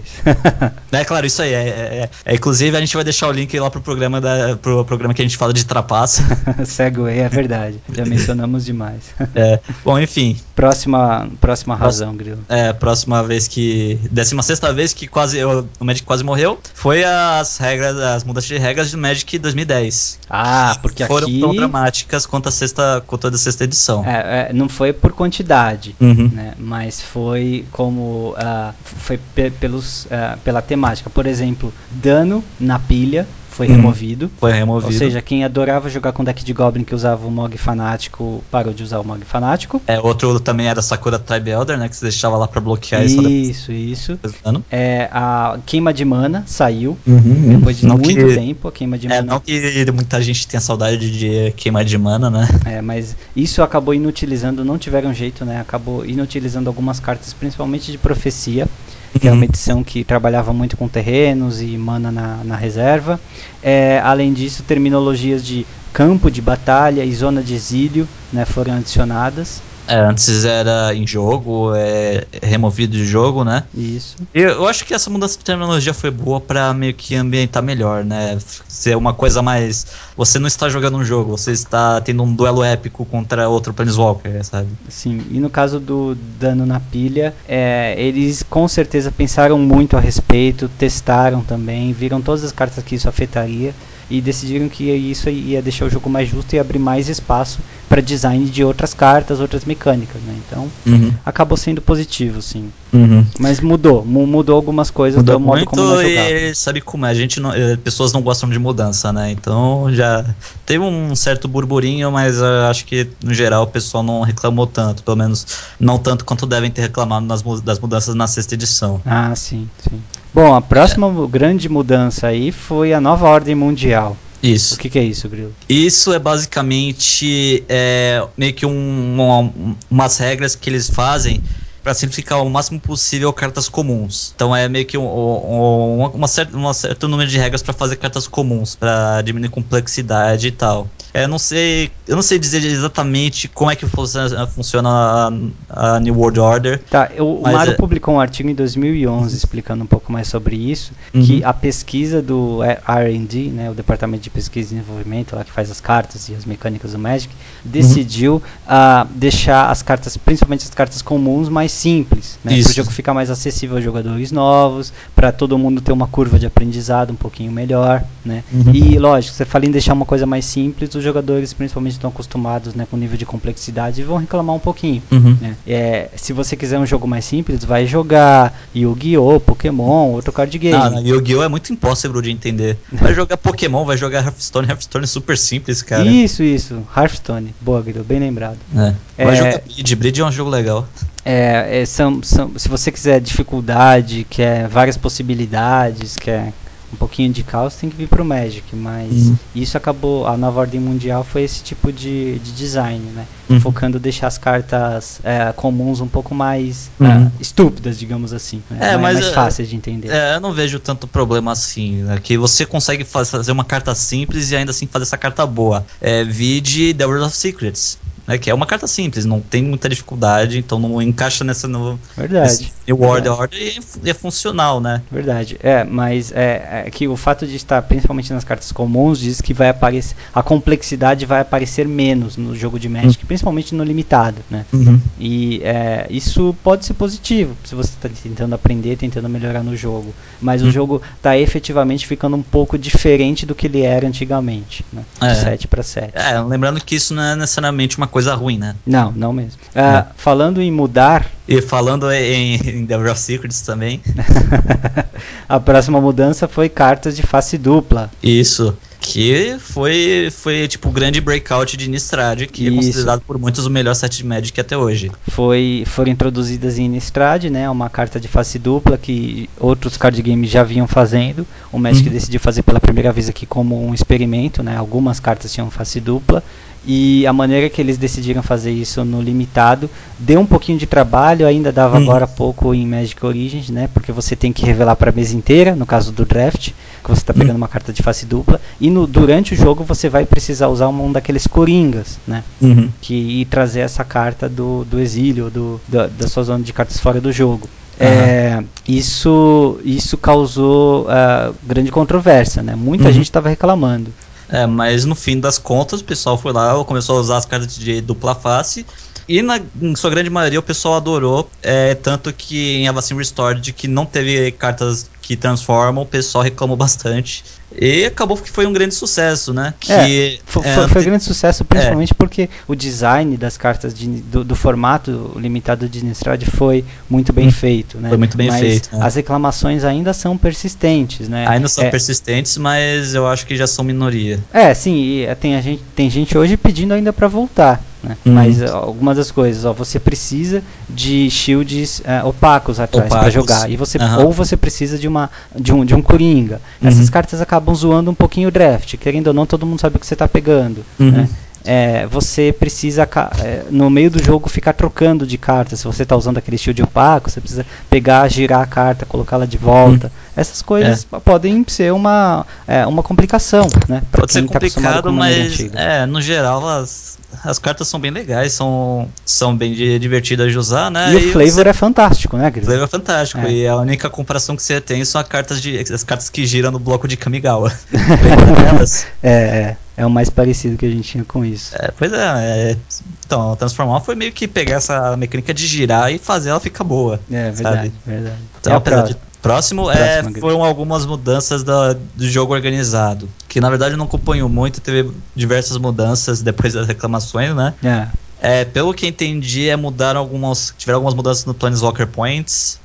É claro, isso aí. É, é, é, inclusive, a gente vai deixar o link lá pro programa, da, pro programa que a gente fala de trapaça. Segway, é verdade. Já mencionamos demais. É, bom, enfim. Próxima, próxima razão, Grilo. É, próxima vez que... décima sexta vez que quase eu, o Magic quase morreu foi as regras, as mudanças de regras do Magic dois mil e dez. Ah, porque foram aqui... tão dramáticas quanto a sexta, quanto a da sexta edição. É, é, não foi por quantidade, uhum. né, mas foi como... Uh, foi pe- pelos, uh, pela temática. Por exemplo, dano na pilha foi hum, removido. Foi removido. Ou seja, quem adorava jogar com deck de Goblin que usava o Mog Fanático parou de usar o Mog Fanático. É, outro também era Sakura Tribe Elder, né? Que você deixava lá pra bloquear isso. Isso, isso. É, a queima de mana saiu. Uhum, depois de muito que, tempo, a queima de é, mana. Não que muita gente tenha saudade de queima de mana, né? É, mas isso acabou inutilizando, não tiveram jeito, né? Acabou inutilizando algumas cartas, principalmente de profecia. Que é uma edição que trabalhava muito com terrenos e mana na, na reserva. É, além disso, terminologias de campo de batalha e zona de exílio, né, foram adicionadas. É, antes era em jogo, é removido de jogo, né? Isso. Eu, eu acho que essa mudança de terminologia foi boa pra meio que ambientar melhor, né? Ser uma coisa mais... Você não está jogando um jogo, você está tendo um duelo épico contra outro Planeswalker, sabe? Sim, e no caso do dano na pilha, é, eles com certeza pensaram muito a respeito, testaram também, viram todas as cartas que isso afetaria. e decidiram que isso ia deixar o jogo mais justo e abrir mais espaço para design de outras cartas, outras mecânicas, né? Então, uhum. acabou sendo positivo, sim. Uhum. Mas mudou, mudou algumas coisas mudou do modo muito, como nós jogávamos. E sabe como é, a gente não, pessoas não gostam de mudança, né? Então já teve um certo burburinho, mas eu acho que no geral o pessoal não reclamou tanto, pelo menos não tanto quanto devem ter reclamado nas, das mudanças na sexta edição. Ah, sim, sim. Bom, a próxima é. grande mudança aí foi a nova ordem mundial. Isso. O que, que é isso, Grilo? Isso é basicamente é, meio que um, uma, umas regras que eles fazem para simplificar o máximo possível cartas comuns. Então é meio que um, um, uma certa, um certo número de regras para fazer cartas comuns, para diminuir complexidade e tal. É, não sei, eu não sei dizer exatamente como é que funciona, funciona a, a New World Order. Tá, eu, o Mário é... publicou um artigo em dois mil e onze explicando um pouco mais sobre isso, uhum. que a pesquisa do R and D, né, o Departamento de Pesquisa e Desenvolvimento, lá que faz as cartas e as mecânicas do Magic, decidiu uhum. uh, deixar as cartas, principalmente as cartas comuns, mais simples, né, para o jogo ficar mais acessível a jogadores novos, para todo mundo ter uma curva de aprendizado um pouquinho melhor, né? Uhum. E lógico, você fala em deixar uma coisa mais simples, os jogadores principalmente estão acostumados, né, com o nível de complexidade e vão reclamar um pouquinho. Uhum. Né? É, se você quiser um jogo mais simples, vai jogar Yu-Gi-Oh!, Pokémon, outro card game. Ah, Yu-Gi-Oh! É muito impossível de entender. Vai jogar Pokémon, vai jogar Hearthstone, Hearthstone é super simples, cara. Isso, isso, Hearthstone, boa, Guido, bem lembrado. É. Vai é, jogar Bridge, Bridge é um jogo legal. É, é, são, são, se você quiser dificuldade, quer várias possibilidades, quer um pouquinho de caos, tem que vir pro Magic, mas uhum. isso acabou, a nova ordem mundial foi esse tipo de, de design, né? Uhum. Focando deixar as cartas é, comuns um pouco mais uhum. uh, estúpidas, digamos assim, né? É, mais, mas mais fáceis de entender. É, eu não vejo tanto problema assim, né? Que você consegue fazer uma carta simples e ainda assim fazer essa carta boa. É, vide The World of Secrets. Né, que é uma carta simples, não tem muita dificuldade, então não encaixa nessa no, Verdade. New World Order e é funcional, né? Verdade, é, mas é, é que o fato de estar principalmente nas cartas comuns diz que vai aparecer, a complexidade vai aparecer menos no jogo de Magic, uhum. principalmente no limitado, né? Uhum. E é, isso pode ser positivo, se você está tentando aprender, tentando melhorar no jogo, mas uhum. o jogo está efetivamente ficando um pouco diferente do que ele era antigamente, né? De é. sete para sete. É, lembrando que isso não é necessariamente uma coisa ruim, né? Não, não mesmo. Uh, é. Falando em mudar... E falando em, em The World of Secrets também. A próxima mudança foi cartas de face dupla. Isso. Que foi, foi tipo o grande breakout de Innistrad, que Isso. é considerado por muitos o melhor set de Magic até hoje. Foi, foram introduzidas em Innistrad, né, uma carta de face dupla que outros card games já vinham fazendo. O Magic uhum. decidiu fazer pela primeira vez aqui como um experimento, né, algumas cartas tinham face dupla. E a maneira que eles decidiram fazer isso no limitado deu um pouquinho de trabalho, ainda dava hum. agora há pouco em Magic Origins, né? Porque você tem que revelar para a mesa inteira, no caso do draft, que você está pegando hum. uma carta de face dupla, e no, durante o jogo você vai precisar usar um, um daqueles coringas, né? Uhum. Que, e trazer essa carta do, do exílio, do, da, da sua zona de cartas fora do jogo. Uhum. É, isso, isso causou uh, grande controvérsia, né? Muita uhum. gente estava reclamando. É, mas no fim das contas o pessoal foi lá, começou a usar as cartas de dupla face e na em sua grande maioria o pessoal adorou, é, tanto que em Avacyn Restored, que não teve cartas que transformam, o pessoal reclamou bastante e acabou que foi um grande sucesso, né? Que, é, foi, é, foi um grande sucesso principalmente é. porque o design das cartas de, do, do formato limitado de Innistrad foi muito bem hum, feito, né? Foi muito bem mas feito. Né? As reclamações ainda são persistentes, né? Ainda são é, persistentes, mas eu acho que já são minoria. É, sim, e tem, a gente, tem gente hoje pedindo ainda para voltar, né? Uhum. Mas uh, algumas das coisas, ó, você precisa de shields uh, opacos atrás para jogar, e você, uhum. ou você precisa de, uma, de, um, de um coringa. Uhum. Essas cartas acabam zoando um pouquinho o draft, querendo ou não, todo mundo sabe o que você está pegando, uhum. né? É, você precisa é, no meio do jogo ficar trocando de cartas. Se você está usando aquele shield opaco, você precisa pegar, girar a carta, colocá-la de volta. Hum. Essas coisas é. podem ser uma, é, uma complicação, né? Pode ser complicado, mas é, no geral as, as cartas são bem legais, são, são bem divertidas de usar, né? E, e o flavor você... é fantástico, né, Gris? O flavor é fantástico, é. E a única comparação que você tem são as cartas, de, as cartas que giram no bloco de Kamigawa. Lembra delas? É, é. É o mais parecido que a gente tinha com isso. É, pois é, é. Então, transformar foi meio que pegar essa mecânica de girar e fazer ela ficar boa. É, verdade, sabe? verdade. Então, é apesar de, Próximo, é, foram algumas mudanças da, do jogo organizado, que na verdade não acompanhou muito, teve diversas mudanças depois das reclamações, né? É. É, pelo que entendi, é, mudaram algumas, tiveram algumas mudanças no Planeswalker Points.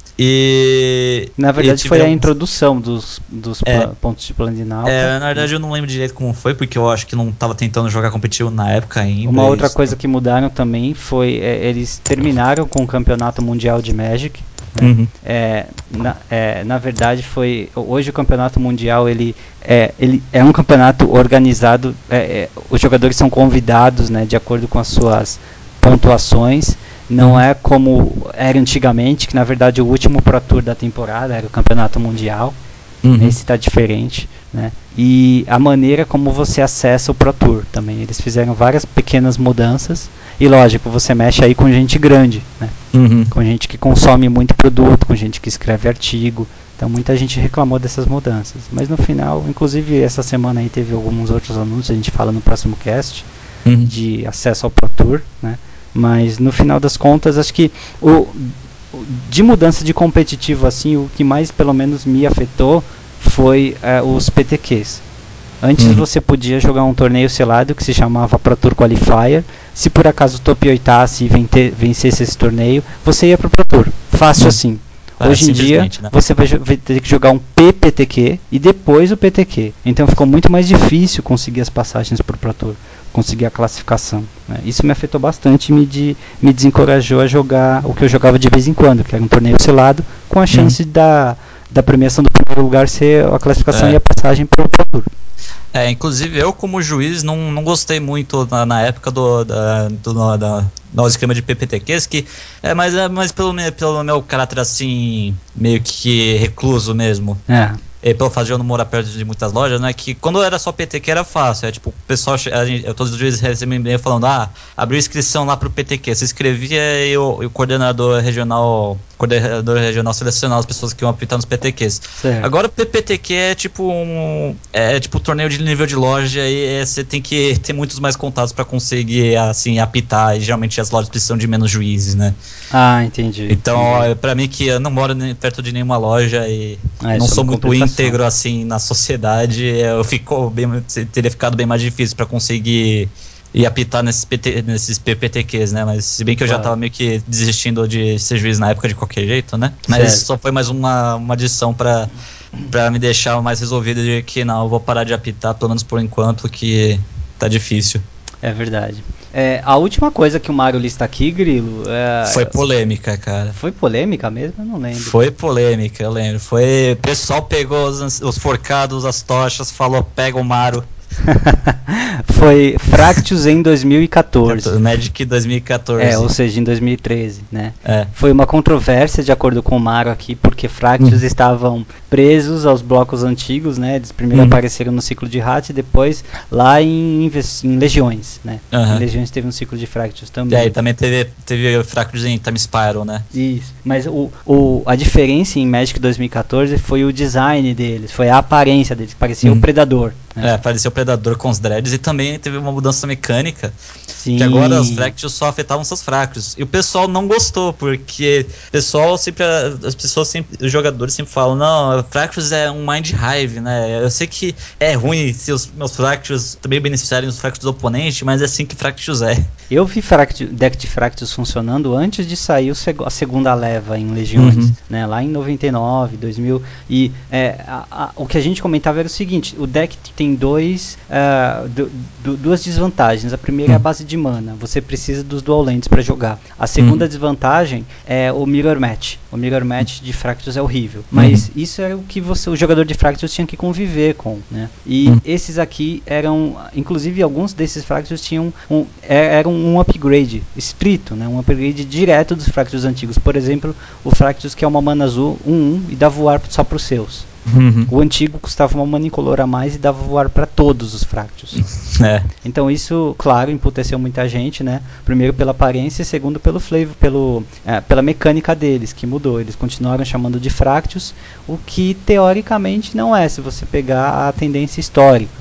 E na verdade e foi a introdução dos, dos é, pontos de Planinalta. É, na verdade eu não lembro direito como foi, porque eu acho que não estava tentando jogar competitivo na época ainda. Uma outra coisa que mudaram também foi, é, eles terminaram com o campeonato mundial de Magic. Né? Uhum. É, na, é, na verdade foi, hoje o campeonato mundial ele é, ele é um campeonato organizado, é, é, os jogadores são convidados, né, de acordo com as suas pontuações. Não é como era antigamente, que na verdade o último Pro Tour da temporada era o Campeonato Mundial. Uhum. Esse está diferente, né? E a maneira como você acessa o Pro Tour também. Eles fizeram várias pequenas mudanças. E lógico, você mexe aí com gente grande, né? Uhum. Com gente que consome muito produto, com gente que escreve artigo. Então muita gente reclamou dessas mudanças. Mas no final, inclusive essa semana aí teve alguns outros anúncios, a gente fala no próximo cast, uhum. de acesso ao Pro Tour, né? Mas no final das contas, acho que o, de mudança de competitivo assim, o que mais pelo menos me afetou foi é, os P T Qs. Antes uhum. você podia jogar um torneio selado que se chamava Pro Tour Qualifier. Se por acaso o top oitasse e vencesse esse torneio, você ia para o Pro Tour. Fácil uhum. assim. Ah, hoje em dia, né? Você vai, vai ter que jogar um P P T Q e depois o P T Q. Então ficou muito mais difícil conseguir as passagens para o Pro Tour, conseguir a classificação. Né? Isso me afetou bastante e me, de, me desencorajou a jogar o que eu jogava de vez em quando, que era um torneio selado, com a chance uhum. da, da premiação do primeiro lugar ser a classificação é. e a passagem para o Pro Tour. É, inclusive eu como juiz não, não gostei muito na, na época do, da, do, da nosso esquema de P P T Qs, que é mais, é mais pelo, pelo meu caráter assim, meio que recluso mesmo. É. E pelo fato de eu não morar perto de muitas lojas, né? Que quando era só P T Q era fácil. É tipo, o pessoal, a gente, eu, todos os dias recebem e-mail falando: ah, abriu inscrição lá pro P T Q. Você escrevia e o, e o coordenador regional coordenador regional selecionava as pessoas que iam apitar nos P T Qs. Certo. Agora o P P T Q é tipo um. É tipo um torneio de nível de loja e você tem que ter muitos mais contatos para conseguir assim apitar. E geralmente as lojas precisam de menos juízes, né? Ah, entendi. Então, entendi. Pra mim que eu não moro perto de nenhuma loja e ah, não sou é muito íntegro assim na sociedade, eu fico bem, teria ficado bem mais difícil para conseguir ir apitar nesses, P T, nesses P P T Qs, né? Mas se bem que eu claro. já tava meio que desistindo de ser juiz na época de qualquer jeito, né? Mas certo. Só foi mais uma, uma adição para para me deixar mais resolvido de que não, eu vou parar de apitar, pelo menos por enquanto, que tá difícil. É verdade. É, a última coisa que o Mário lista aqui, Grilo... É, foi polêmica, cara. Foi polêmica mesmo? Eu não lembro. Foi polêmica, eu lembro. Foi, o pessoal pegou os, os forcados, as tochas, falou, pega o Mario. Foi Fractus em dois mil e catorze. Magic dois mil e catorze. É, ou seja, em dois mil e treze, né? É. Foi uma controvérsia, de acordo com o Mário aqui, porque Fractus hum. estavam presos aos blocos antigos, né? Eles primeiro hum. apareceram no ciclo de Hat e depois lá em, em Legiões, né? Uhum. Em Legiões teve um ciclo de Fractus também. É, e também teve, teve Fractus em Time Spiral, né? Isso. Mas o, o, a diferença em Magic dois mil e catorze foi o design deles, foi a aparência deles, parecia o hum. Predador. Né? É, parecia o Predador com os dreads e também teve uma mudança mecânica. Sim. Que agora os Fractus só afetavam seus Fractus. E o pessoal não gostou, porque o pessoal sempre, as pessoas sempre, os jogadores sempre falam, não, Fractus é um Mind Hive, né? Eu sei que é ruim se os meus Fractus também beneficiarem os Fractus do oponente, mas é assim que Fractus é. Eu vi Fractus, deck de Fractus funcionando antes de sair o seg- a segunda leva em Legiões, uhum. né? Lá em noventa e nove, dois mil. E é, a, a, o que a gente comentava era o seguinte, o deck tem dois, uh, du, du, duas desvantagens. A primeira uhum. é a base de mana, você precisa dos dual lands para jogar. A segunda uhum. desvantagem é o Mirror Match. O Mirror Match de Fractus é horrível, mas uhum. isso era o que você, o jogador de Fractus tinha que conviver com, né? E uhum. esses aqui eram, inclusive alguns desses Fractus tinham um, eram um upgrade estrito, né? Um upgrade direto dos Fractus antigos. Por exemplo, o Fractus que é uma mana azul um um e dá voar só para os seus. Uhum. O antigo custava uma mana incolor a mais e dava voar para todos os Fractus. É. Então isso, claro, emputeceu muita gente, né? Primeiro pela aparência e segundo pelo flavor, pelo, é, pela mecânica deles, que mudou. Eles continuaram chamando de Fractus, o que teoricamente não é, se você pegar a tendência histórica.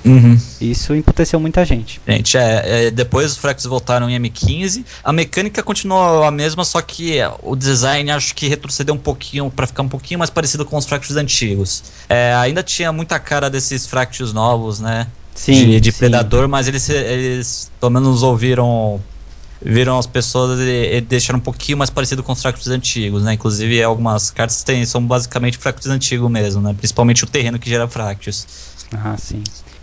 Uhum. Isso emputeceu muita gente. Gente, é, é, depois os Fractals voltaram em M quinze, a mecânica continuou a mesma, só que o design acho que retrocedeu um pouquinho para ficar um pouquinho mais parecido com os Fractals antigos. É, ainda tinha muita cara desses Fractals novos, né? Sim, de, de sim. Predador, mas eles, eles pelo menos ouviram viram as pessoas e, e deixaram um pouquinho mais parecido com os Fractals antigos, né? Inclusive algumas cartas tem, são basicamente Fractals antigos mesmo, né? Principalmente o terreno que gera Fractals. Ah, sim.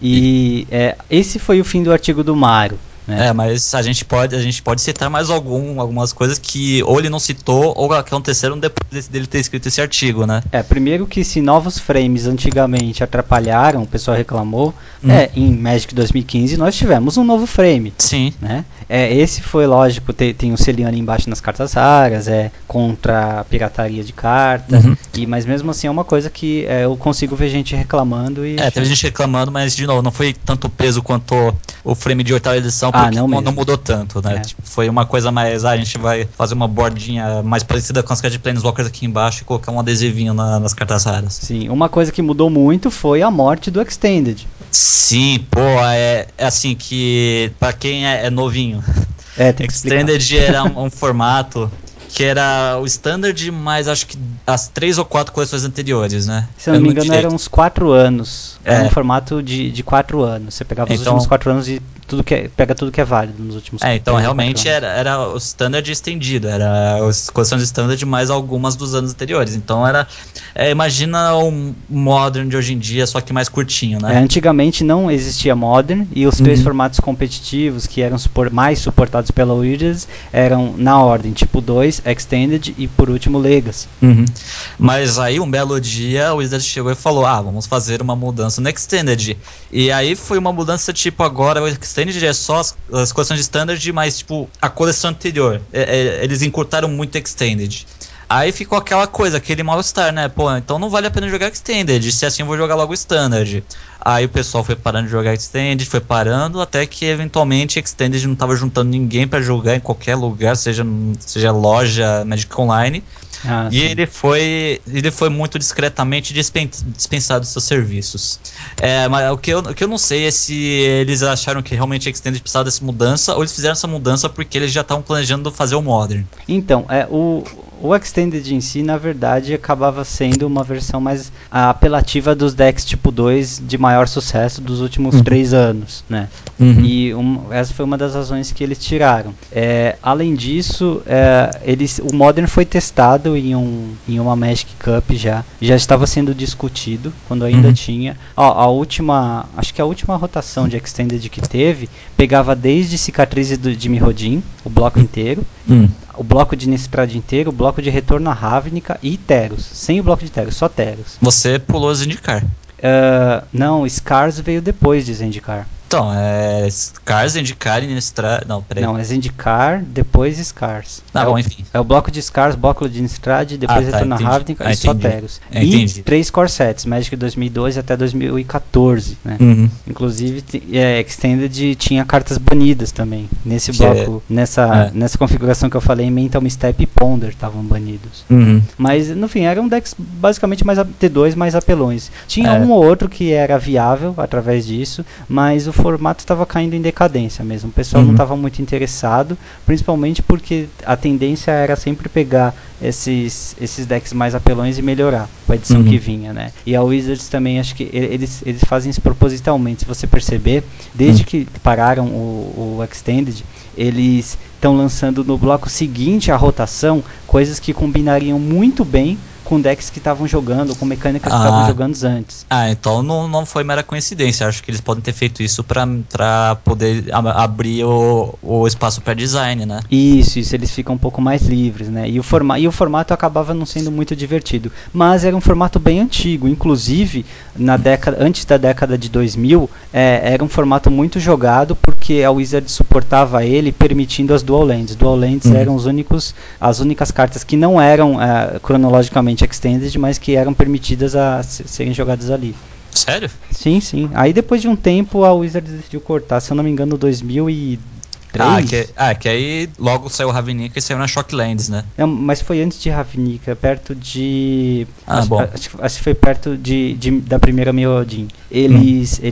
E é, esse foi o fim do artigo do Mário. Né? É, mas a gente, pode, a gente pode citar mais algum, algumas coisas que ou ele não citou ou aconteceram depois dele ter escrito esse artigo, né? É, primeiro que se novos frames antigamente atrapalharam, o pessoal reclamou, hum. é, em Magic dois mil e quinze nós tivemos um novo frame. Sim. Né? É, esse foi, lógico, tem, tem o selinho ali embaixo nas cartas raras, é contra a pirataria de carta, uhum. e, mas mesmo assim é uma coisa que é, eu consigo ver gente reclamando. E é, teve gente reclamando, mas de novo, não foi tanto peso quanto o frame de oitava edição, porque ah, não, não mudou tanto, né? É. Tipo, foi uma coisa mais, ah, a gente vai fazer uma bordinha mais parecida com as cartas de Planeswalkers aqui embaixo e colocar um adesivinho na, nas cartas raras. Sim, uma coisa que mudou muito foi a morte do Extended. Sim, pô, é, é assim que, pra quem é, é novinho, é, tem que Extended explicar. era um, um formato que era o Standard, mais acho que as três ou quatro coleções anteriores, né? Se eu não eu me engano, direito. Eram uns quatro anos. É. Era um formato de, de quatro anos. Você pegava os então, últimos quatro anos e tudo que é, pega tudo que é válido nos últimos É, então realmente era, era o Standard estendido, era as coleções de Standard mais algumas dos anos anteriores. Então era, é, imagina um Modern de hoje em dia, só que mais curtinho, né? É, antigamente não existia Modern e os uhum. três formatos competitivos que eram supor, mais suportados pela Wizards eram na ordem, tipo dois, Extended e por último Legacy. Uhum. Mas aí um belo dia o Wizards chegou e falou, ah, vamos fazer uma mudança no Extended. E aí foi uma mudança tipo agora o Extended é só as, as coleções de Standard, mas tipo a coleção anterior. É, é, eles encurtaram muito Extended. Aí ficou aquela coisa, aquele mal-estar, né? Pô, então não vale a pena jogar Extended. Se assim eu vou jogar logo Standard. Aí o pessoal foi parando de jogar Extended, foi parando, até que eventualmente Extended não tava juntando ninguém para jogar em qualquer lugar, seja, seja loja, Magic Online. Ah, e ele foi, ele foi muito discretamente dispensado dos seus serviços. É, mas o que, eu, o que eu não sei é se eles acharam que realmente a Extended precisava dessa mudança, ou eles fizeram essa mudança porque eles já estavam planejando fazer o Modern. Então, é, o, o Extended em si, na verdade, acabava sendo uma versão mais apelativa dos decks tipo dois de maior sucesso dos últimos uhum. três anos, né? Uhum. E um, essa foi uma das razões que eles tiraram. É, além disso, é, eles, o Modern foi testado em, um, em uma Magic Cup já, já estava sendo discutido quando ainda uhum. tinha. Ó, a última, acho que a última rotação de Extended que teve pegava desde Cicatrizes do, de Mirrodin, o bloco inteiro, uhum. o bloco de Innistrad inteiro, o bloco de Retorno à Ravnica e Teros, sem o bloco de Teros, só Teros. Você pulou Zendikar. Uh, não, Scars veio depois de Zendikar. Então, é Scars, Zendikar e Innistrad... Não, peraí. Não, é Zendikar, depois Scars. Tá é bom, o, enfim. É o bloco de Scars, bloco de Innistrad, depois ah, Retorno à Ravnica ah, e só Teros. É, e três core sets, Magic dois mil e doze até dois mil e quatorze, né? Uhum. Inclusive, é, Extended tinha cartas banidas também. Nesse que bloco, é... nessa, é. nessa configuração que eu falei, Mental Misstep e Ponder estavam banidos. Uhum. Mas, no fim, eram decks basicamente mais T dois, mais apelões. Tinha é. um ou outro que era viável através disso, mas o formato estava caindo em decadência mesmo. O pessoal uhum. não estava muito interessado, principalmente porque a tendência era sempre pegar esses, esses decks mais apelões e melhorar a edição uhum. que vinha, né? E a Wizards também, acho que eles, eles fazem isso propositalmente. Se você perceber, desde uhum. que pararam o, o Extended, eles estão lançando no bloco seguinte à rotação coisas que combinariam muito bem com decks que estavam jogando, com mecânicas ah, que estavam jogando antes. Ah, então não, não foi mera coincidência. Acho que eles podem ter feito isso para poder ab- abrir o, o espaço para design, né? Isso, isso, eles ficam um pouco mais livres, né? E o, forma- e o formato acabava não sendo muito divertido. Mas era um formato bem antigo. Inclusive, na década, antes da década de dois mil, é, era um formato muito jogado porque a Wizards suportava ele permitindo as Dual Lands. Dual Lands uhum. eram os únicos, as únicas cartas que não eram é, cronologicamente Extended, mas que eram permitidas a serem jogadas ali. Sério? Sim, sim. Aí depois de um tempo a Wizards decidiu cortar, se eu não me engano, dois mil e três. Ah, que, ah, que aí logo saiu Ravnica e saiu na Shocklands, né? É, mas foi antes de Ravnica, perto de... Ah, acho, bom. Acho, acho que foi perto de, de, da primeira Mirrodin. Eles, hum. eles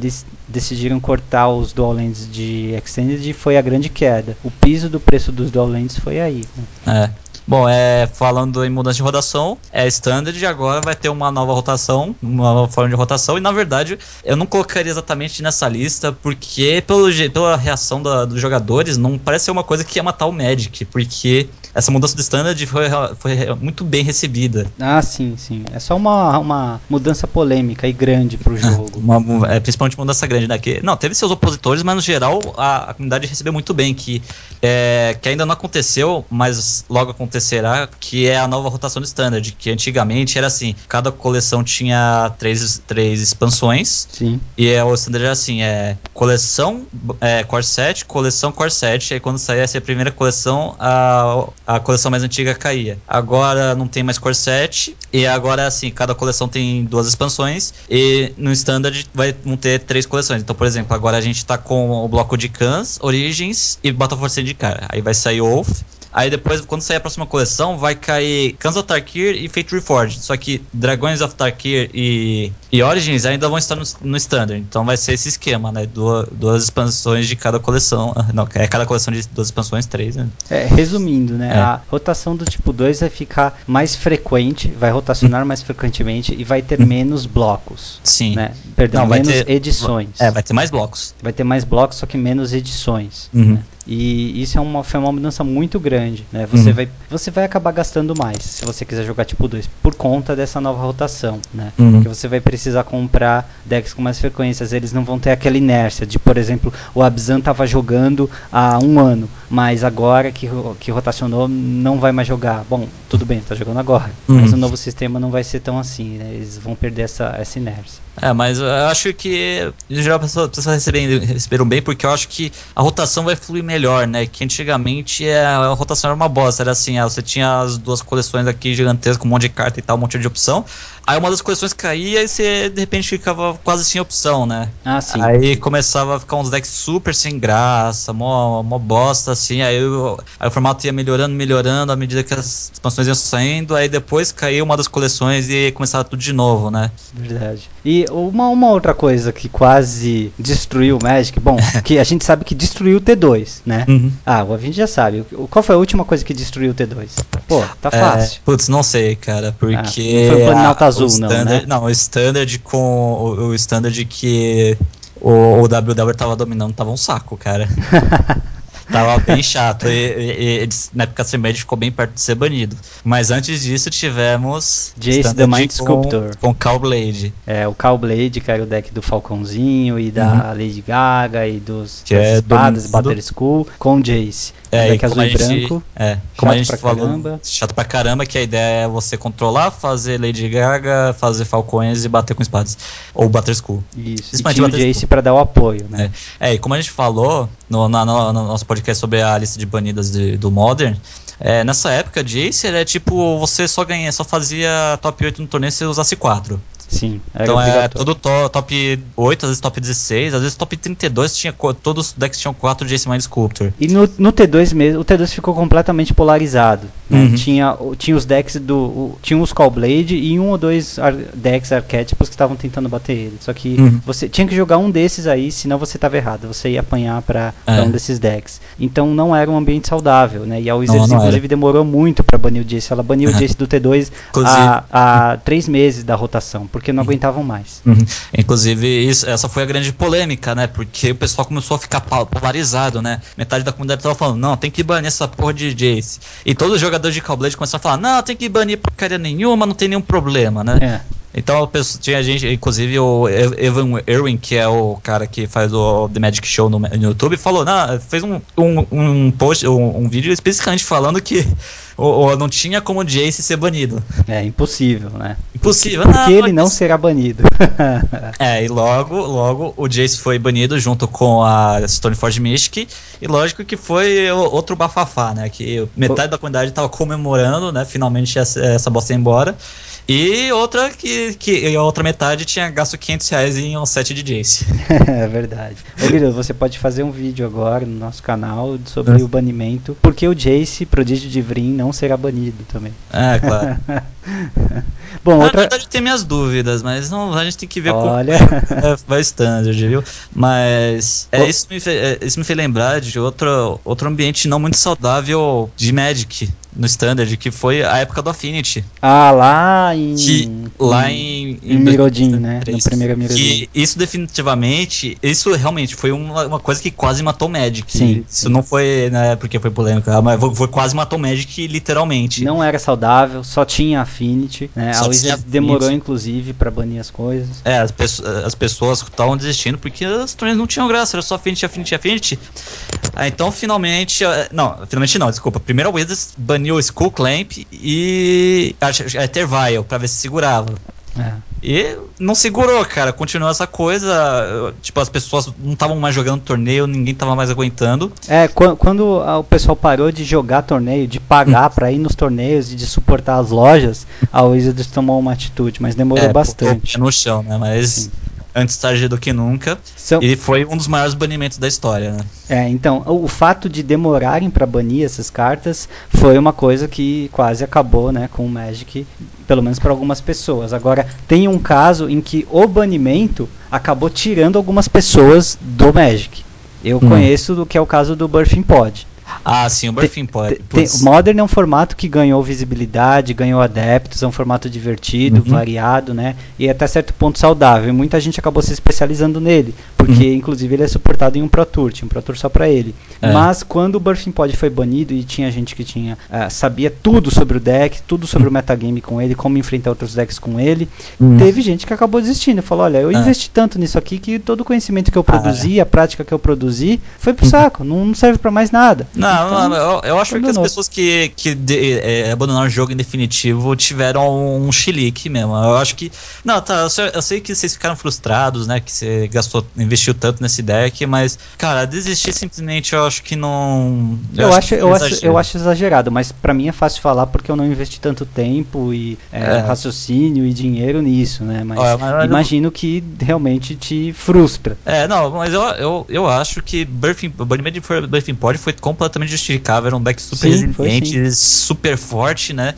decidiram cortar os Dual Lands de Extended e foi a grande queda. O piso do preço dos Dual Lands foi aí. Né? É. Bom, é, falando em mudança de rotação, é Standard e agora vai ter uma nova rotação, uma nova forma de rotação, e na verdade eu não colocaria exatamente nessa lista, porque pelo, pela reação da, dos jogadores, não parece ser uma coisa que ia matar o Magic, porque essa mudança do Standard foi, foi muito bem recebida. Ah, sim, sim. É só uma, uma mudança polêmica e grande pro jogo. uma, é, principalmente uma mudança grande, né? Que, não, teve seus opositores, mas no geral a, a comunidade recebeu muito bem, que, é, que ainda não aconteceu, mas logo acontecerá, que é a nova rotação do Standard, que antigamente era assim, cada coleção tinha três, três expansões. Sim. E é, o Standard era assim, é coleção é, Core sete, coleção Core sete, aí quando saísse a primeira coleção, a, a coleção mais antiga caía. Agora não tem mais Core sete, e agora assim, cada coleção tem duas expansões, e no Standard vai, vão ter três coleções. Então, por exemplo, agora a gente tá com o bloco de Khans, Origins e Battle for Zendikar. Aí vai sair Oath. Aí depois, quando sair a próxima coleção, vai cair Khans of Tarkir e Fate Reforged. Só que Dragões of Tarkir e, e Origins ainda vão estar no, no Standard. Então vai ser esse esquema, né? Duas, duas expansões de cada coleção. Não, é cada coleção de duas expansões, três, né? É, resumindo, né? É. A rotação do tipo dois vai ficar mais frequente, vai rotacionar mais frequentemente e vai ter menos blocos. Sim. Né? Perdão, Não, vai menos ter, edições. É, vai ter mais blocos. Vai ter mais blocos, só que menos edições. Uhum. Né? E isso é uma, foi uma mudança muito grande, né? Você, uhum. vai, você vai acabar gastando mais se você quiser jogar tipo dois, por conta dessa nova rotação, né? Uhum. Porque você vai precisar comprar decks com mais frequências, eles não vão ter aquela inércia de, por exemplo, o Abzan estava jogando há um ano, mas agora que, que rotacionou não vai mais jogar. Bom, tudo bem, tá jogando agora, uhum. mas o novo sistema não vai ser tão assim, né? Eles vão perder essa, essa inércia. É, mas eu acho que em geral as pessoas receberam, receberam bem, porque eu acho que a rotação vai fluir melhor, né? Que antigamente a rotação era uma bosta, era assim, você tinha as duas coleções aqui gigantescas com um monte de carta e tal, um monte de opção. Aí uma das coleções caía e você de repente ficava quase sem opção, né? Ah, sim. Aí começava a ficar uns decks super sem graça, mó, mó bosta, assim. Aí, eu, aí o formato ia melhorando, melhorando à medida que as expansões iam saindo. Aí depois caiu uma das coleções e começava tudo de novo, né? Verdade. E uma, uma outra coisa que quase destruiu o Magic, bom, que a gente sabe que destruiu o T dois, né? Uhum. Ah, a gente já sabe. Qual foi a última coisa que destruiu o T dois? Pô, tá fácil. É, putz, não sei, cara, porque... Ah, não foi o Planalto Azul, standard, não, né? Não, o Standard com... O, o Standard que o, o W W tava dominando tava um saco, cara. Tava bem chato. E, e, e, na época C M E D ficou bem perto de ser banido. Mas antes disso tivemos Jace the Mind Sculptor com Cowblade. É, o Cowblade, que era o deck do Falcãozinho e da uhum. Lady Gaga e dos que das é espadas, Battle School, com Jace. É, o deck azul e gente, branco. É, como chato a gente pra falou, caramba. Chato pra caramba, que a ideia é você controlar, fazer Lady Gaga, fazer Falcões e bater com espadas. Ou Battle School. Isso, e tinha o Jace School. Pra dar o apoio, né? É, é e como a gente falou no, na, no, no nosso podcast sobre a lista de banidas de, do Modern, é, nessa época, Jace era tipo, você só ganha, só fazia top oito no torneio se você usasse quatro. Sim, era então é obrigatório. todo to, top oito, às vezes top dezesseis, às vezes top trinta e dois, tinha, todos os decks tinham quatro Jace Mind Sculptor. E no, no T dois mesmo, o T dois ficou completamente polarizado. Né? Uhum. Tinha, tinha os decks do. O, tinha os Callblade e um ou dois ar, decks arquétipos que estavam tentando bater ele. Só que uhum. você tinha que jogar um desses aí, senão você estava errado. Você ia apanhar para é. um desses decks. Então não era um ambiente saudável, né? E a Wizards, não, não inclusive, era. demorou muito para banir o Jace. Ela baniu uhum. o Jace do T dois há, há três meses da rotação, porque não uhum. aguentavam mais. Uhum. Inclusive, isso, essa foi a grande polêmica, né? Porque o pessoal começou a ficar polarizado, né? Metade da comunidade tava falando, não, tem que banir essa porra de Jace. E todos os jogadores de Callblade começaram a falar, não, tem que banir porcaria nenhuma, não tem nenhum problema, né? É. Então tinha gente, inclusive o Evan Erwin, que é o cara que faz o The Magic Show no, no YouTube, falou, não, fez um, um, um post, um, um vídeo especificamente falando que o, o, não tinha como o Jace ser banido. É impossível, né? Impossível. Porque, porque não, ele não mas... será banido. É, e logo, logo o Jace foi banido junto com a Stoneforge Mystic, e lógico que foi outro bafafá, né? Que metade o... da comunidade tava comemorando, né? Finalmente essa, essa bosta ia embora. E outra que, que a outra metade tinha gasto quinhentos reais em um set de Jace. É verdade. Ô Guilherme, você pode fazer um vídeo agora no nosso canal sobre é. o banimento, porque o Jace, prodígio de Vryn, não será banido também. É, claro. Bom, ah, outra... Na verdade, eu tenho minhas dúvidas, mas não, a gente tem que ver Olha. como é, vai standard, viu? Mas é, isso, me fez, é, isso me fez lembrar de outro, outro ambiente não muito saudável de Magic no standard, que foi a época do Affinity. Ah, lá em... Que, lá em... Em, em Mirrodin, né? Na primeira Mirrodin. Que isso definitivamente, isso realmente foi uma, uma coisa que quase matou o Magic. Sim. Isso sim. Não foi, né, porque foi polêmica, mas foi, foi quase matou o Magic literalmente. Não era saudável, só tinha Affinity, né? Só a Wizards demorou inclusive pra banir as coisas. É, as, peço, as pessoas estavam desistindo porque os torneios não tinham graça, era só Affinity, Affinity, Affinity. Ah, então finalmente, não, finalmente não, desculpa. Primeiro a Wizards baniu o Skull Clamp e a Ethervial pra ver se segurava. É. E não segurou, cara. Continuou essa coisa. Tipo, as pessoas não estavam mais jogando torneio, ninguém tava mais aguentando. É, quando, quando o pessoal parou de jogar torneio, de pagar hum. pra ir nos torneios e de suportar as lojas, a Wizards tomou uma atitude, mas demorou é, bastante. É no chão, né? Mas sim. Antes tarde do que nunca. São... E foi um dos maiores banimentos da história, né? É, então, o fato de demorarem para banir essas cartas foi uma coisa que quase acabou, né, com o Magic, pelo menos para algumas pessoas. Agora, tem um caso em que o banimento acabou tirando algumas pessoas do Magic. Eu hum. conheço do que é o caso do Birthing Pod. Ah, sim, o Birthing Pod. O Modern é um formato que ganhou visibilidade, ganhou adeptos, é um formato divertido, uhum. variado, né? E até certo ponto saudável. E muita gente acabou se especializando nele, porque uhum. inclusive ele é suportado em um Pro Tour, tinha um Pro Tour só pra ele. É. Mas quando o Birthing Pod foi banido e tinha gente que tinha uh, sabia tudo sobre o deck, tudo sobre uhum. o metagame com ele, como enfrentar outros decks com ele, uhum. teve gente que acabou desistindo. Falou, olha, eu ah. investi tanto nisso aqui que todo o conhecimento que eu produzi, ah, é. a prática que eu produzi, foi pro saco, não, não serve pra mais nada. Não, então, não, eu, eu acho abandonou. Que as pessoas que, que de, é, abandonaram o jogo em definitivo tiveram um chilique mesmo. Eu acho que. Não, tá, eu sei, eu sei que vocês ficaram frustrados, né? Que você gastou, investiu tanto nesse deck, mas, cara, desistir simplesmente eu acho que não. Eu, eu, acho, acho, eu, acho, eu acho exagerado, mas pra mim é fácil falar porque eu não investi tanto tempo e é, é. raciocínio e dinheiro nisso, né? Mas, Olha, mas imagino eu... que realmente te frustra. É, não, mas eu, eu, eu acho que Birthing, o banimento de Birthing Pod foi completamente justificado. Era um deck super sim, resiliente, super forte, né?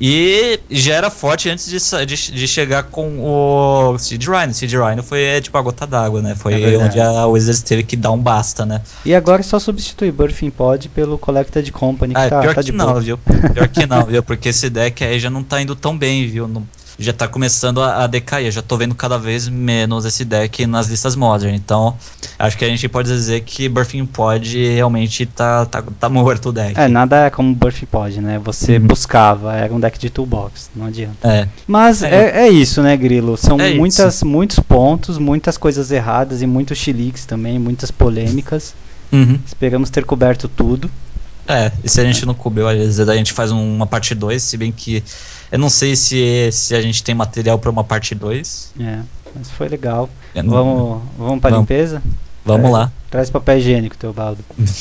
E já era forte antes de, de, de chegar com o Seed Rhino. Seed Rhino foi é, tipo a gota d'água, né? Foi é onde a Wizards teve que dar um basta, né? E agora é só substituir Birthing Pod pelo Collected Company, que ah, tá, pior tá que de não, boa. viu? Pior que não, viu? Porque esse deck aí já não tá indo tão bem, viu? Não, já tá começando a, a decair. Já tô vendo cada vez menos esse deck nas listas Modern. Então, acho que a gente pode dizer que Birthing Pod realmente tá, tá, tá morto o deck. É, nada é como Birthing Pod, né? Você uhum. buscava, era um deck de toolbox, não adianta. É. Mas é, é, é isso, né, Grilo? São é muitas, muitos pontos, muitas coisas erradas e muitos chiliques também, muitas polêmicas. Uhum. Esperamos ter coberto tudo. É, e se a gente não cobriu, às vezes a gente faz um, uma parte dois, se bem que eu não sei se, se a gente tem material para uma parte dois. É, mas foi legal. É, vamos vamos para a limpeza? Vamos traz, lá. Traz papel higiênico, Teobaldo.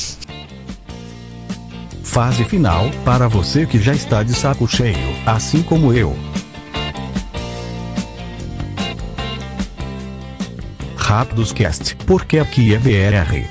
Fase final, para você que já está de saco cheio, assim como eu. Rápidos Cast, porque aqui é B R.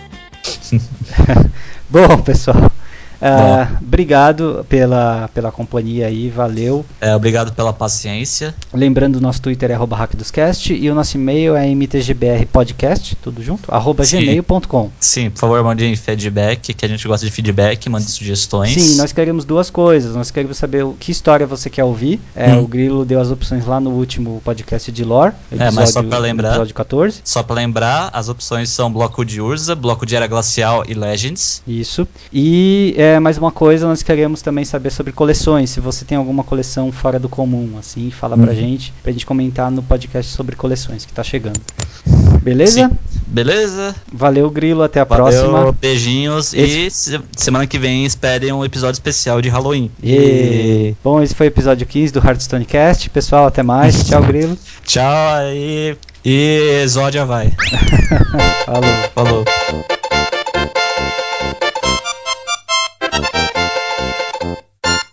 Bom, pessoal, uh, obrigado pela, pela companhia aí, valeu. É, obrigado pela paciência. Lembrando, o nosso Twitter é arroba hackdoscast e o nosso e-mail é m t g b r podcast, tudo junto, arroba gmail ponto com. Sim, por favor, mandem feedback, que a gente gosta de feedback, mandem sugestões. Sim, nós queremos duas coisas, nós queremos saber o, que história você quer ouvir. É, hum. O Grilo deu as opções lá no último podcast de lore, episódio, é, mas só pra lembrar, episódio catorze. Só pra lembrar, as opções são bloco de Urza, bloco de Era Glacial e Legends. Isso. E é, mais uma coisa, nós queremos também saber sobre coleções, se você tem alguma coleção fora do comum, assim, fala hum. pra gente, pra gente comentar no podcast sobre coleções que tá chegando. Beleza? Sim. Beleza. Valeu, Grilo, até a Valeu, próxima. Beijinhos. Esse... E semana que vem esperem um episódio especial de Halloween. E... E... Bom, esse foi o episódio quinze do Hearthstone Cast. Pessoal, até mais. Tchau, Grilo. Tchau aí. E Exódia vai. Falou. Falou.